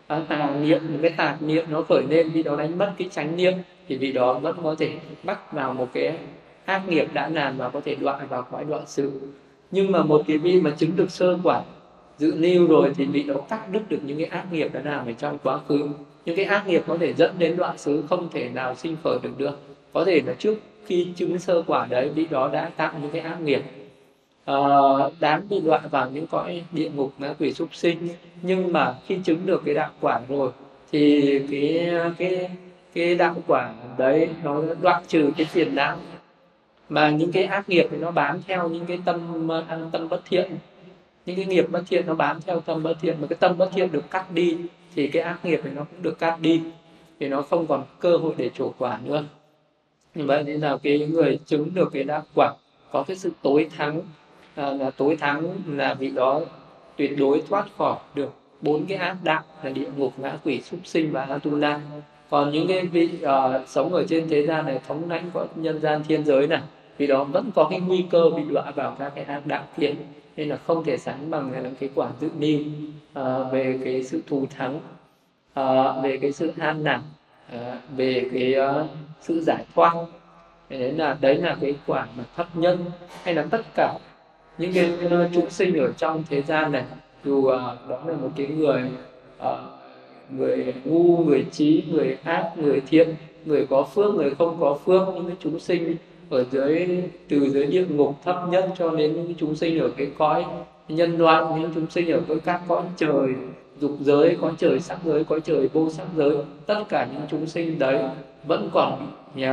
tà niệm nó khởi lên, vị đó đánh mất cái chánh niệm, thì vị đó vẫn có thể bắt vào một cái ác nghiệp đã làm và có thể đọa vào cõi đọa xứ. Nhưng mà một cái vị mà chứng được sơ quả dự niu rồi, thì vị đó cắt đứt được những cái ác nghiệp đã làm ở trong quá khứ. Những cái ác nghiệp có thể dẫn đến đọa xứ, không thể nào sinh khởi được nữa. Có thể là trước khi chứng sơ quả đấy, vị đó đã tạo những cái ác nghiệp đáng bị đọa vào những cõi địa ngục, ngạ quỷ, súc sinh. Nhưng mà khi chứng được cái đạo quả rồi, thì cái đạo quả đấy nó đoạn trừ cái phiền não, mà những cái ác nghiệp thì nó bám theo những cái tâm bất thiện. Những cái nghiệp bất thiện nó bám theo tâm bất thiện, mà cái tâm bất thiện được cắt đi thì cái ác nghiệp này nó cũng được cắt đi, thì nó không còn cơ hội để trổ quả nữa. Như vậy nên là cái người chứng được cái đạo quả có cái sự tối thắng, là tối thắng là vị đó tuyệt đối thoát khỏi được 4 cái ác đạo là địa ngục, ngạ quỷ, súc sinh và Atula. Còn những cái vị sống ở trên thế gian này, thống lãnh của nhân gian thiên giới này, vì đó vẫn có cái nguy cơ bị đọa vào các cái ác đạo thiện, nên là không thể sánh bằng cái quả dự niu về cái sự thù thắng, về cái sự an lạc, về cái sự giải thoát. Đấy là cái quả mà thấp nhân. Hay là tất cả những cái chúng sinh ở trong thế gian này, dù đó là một cái người ngu, người trí, người ác, người thiện, người có phước, người không có phước, những cái chúng sinh ở từ dưới địa ngục thấp nhất cho đến những cái chúng sinh ở cái cõi nhân loại, những chúng sinh ở các cõi trời dục giới, cõi trời sắc giới, cõi trời vô sắc giới, tất cả những chúng sinh đấy vẫn còn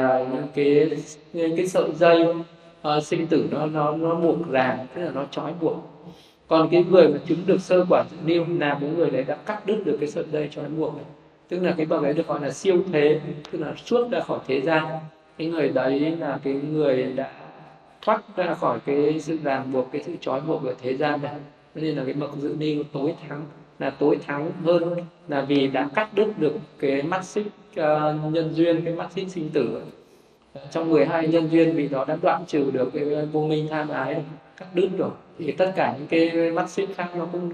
những cái sợi dây sinh tử nó buộc ràng, tức là nó trói buộc. Còn cái người mà chứng được sơ quả dự niu là cái người đấy đã cắt đứt được cái sợi dây trói buộc này, tức là cái bậc ấy được gọi là siêu thế, tức là xuất ra khỏi thế gian. Cái người đấy là cái người đã thoát ra khỏi cái sự ràng buộc, cái sự trói buộc của thế gian này. Nên là cái bậc dự ni tối thắng, là tối thắng hơn là vì đã cắt đứt được cái mắt xích nhân duyên, cái mắt xích sinh tử. Trong 12 nhân duyên vì đó đã đoạn trừ được cái vô minh tham ái, cắt đứt rồi, thì tất cả những cái mắt xích khác nó cũng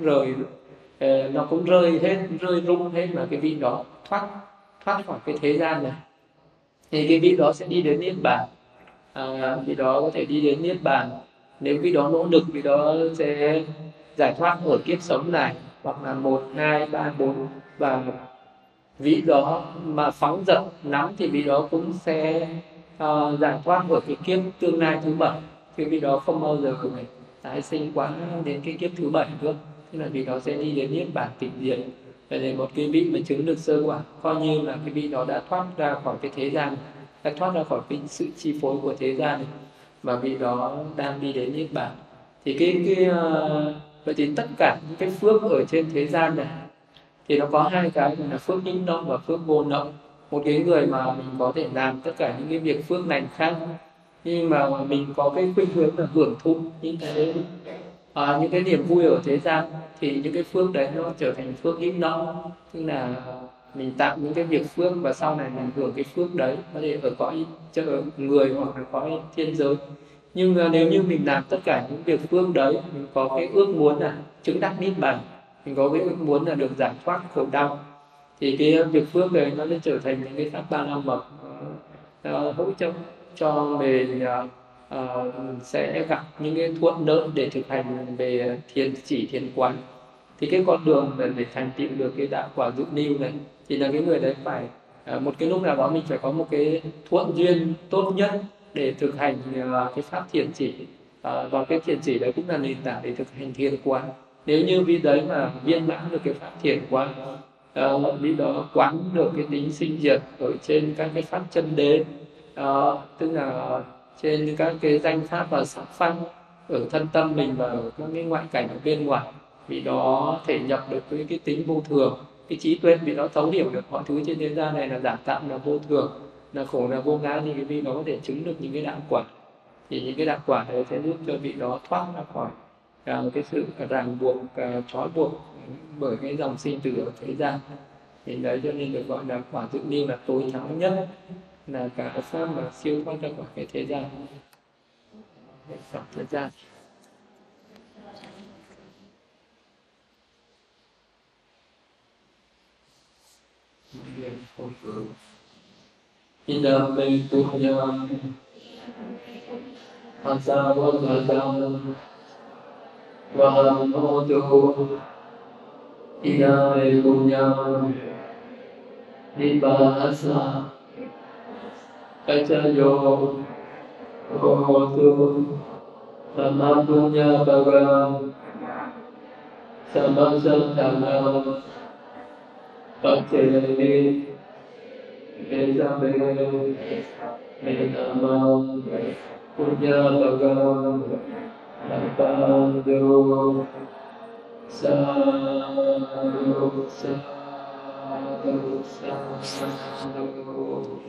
nó cũng rơi hết, rơi rung hết, mà cái vị đó thoát thoát khỏi cái thế gian này, thì cái vị đó sẽ đi đến niết bàn. Vị đó có thể đi đến niết bàn nếu vị đó nỗ lực, vị đó sẽ giải thoát ở kiếp sống này, hoặc là 1, 2, 3, 4, và vị đó mà phóng dật nắm thì vị đó cũng sẽ giải thoát ở cái kiếp tương lai thứ 7. Cái vị đó không bao giờ phải tái sinh quá đến cái kiếp thứ 7 nữa, tức là vị đó sẽ đi đến niết bàn tịch diệt. Vậy nên một cái vị mà chứng được sơ quả coi như là cái vị đó đã thoát ra khỏi cái thế gian, đã thoát ra khỏi cái sự chi phối của thế gian này, và vị đó đang đi đến niết bàn. Thì vậy thì tất cả những cái phước ở trên thế gian này thì nó có hai cái là phước hữu động và phước vô động. Một cái người mà mình có thể làm tất cả những cái việc phước lành khác, nhưng mà mình có cái khuynh hướng là hưởng thụ những cái niềm vui ở thế gian, thì những cái phước đấy nó trở thành phước hữu động, tức là mình tạo những cái việc phước và sau này mình hưởng cái phước đấy, có thể ở cõi người hoặc là cõi thiên giới. Nhưng nếu như mình làm tất cả những việc phước đấy, mình có cái ước muốn là chứng đắc niết bàn, mình có cái ước muốn là được giải thoát khổ đau, thì cái việc phước đấy nó sẽ trở thành những cái pháp ba la mật hỗ trợ cho mình sẽ gặp những cái thuận lợi để thực hành về thiền chỉ, thiền quán. Thì cái con đường để thành tựu được cái đạo quả dự niu này thì là cái người đấy phải một cái lúc nào đó mình phải có một cái thuận duyên tốt nhất để thực hành cái pháp thiền chỉ, và cái thiền chỉ đấy cũng là nền tảng để thực hành thiền quán. Nếu như vị đấy mà viên mãn được cái pháp thiền quán, vị đó quán được cái tính sinh diệt ở trên các cái pháp chân đế, tức là trên các cái danh pháp và sắc pháp ở thân tâm mình và ở các cái ngoại cảnh ở bên ngoài, vì đó thể nhập được với cái tính vô thường, cái trí tuệ vì nó thấu hiểu được mọi thứ trên thế gian này là giả tạm, là vô thường, là khổ, là vô ngã, thì cái vị đó có thể chứng được những cái đạo quả. Thì những cái đạo quả đấy sẽ giúp cho vị đó thoát ra khỏi cái sự ràng buộc, trói buộc bởi cái dòng sinh tử ở thế gian. Thì đấy cho nên được gọi là quả dự niu là tối thắng nhất, là cả pháp mà siêu thoát ra khỏi cái thế gian, thế gian. Idam me punyam asavadam vaham hotu. Idam me punyam nibbasa pacayo hotu. Samam punya bhagam samam satthanam paccayati Vedame Vedamam Punya Bhagam Napadu Sadhu Sadhu Sadhu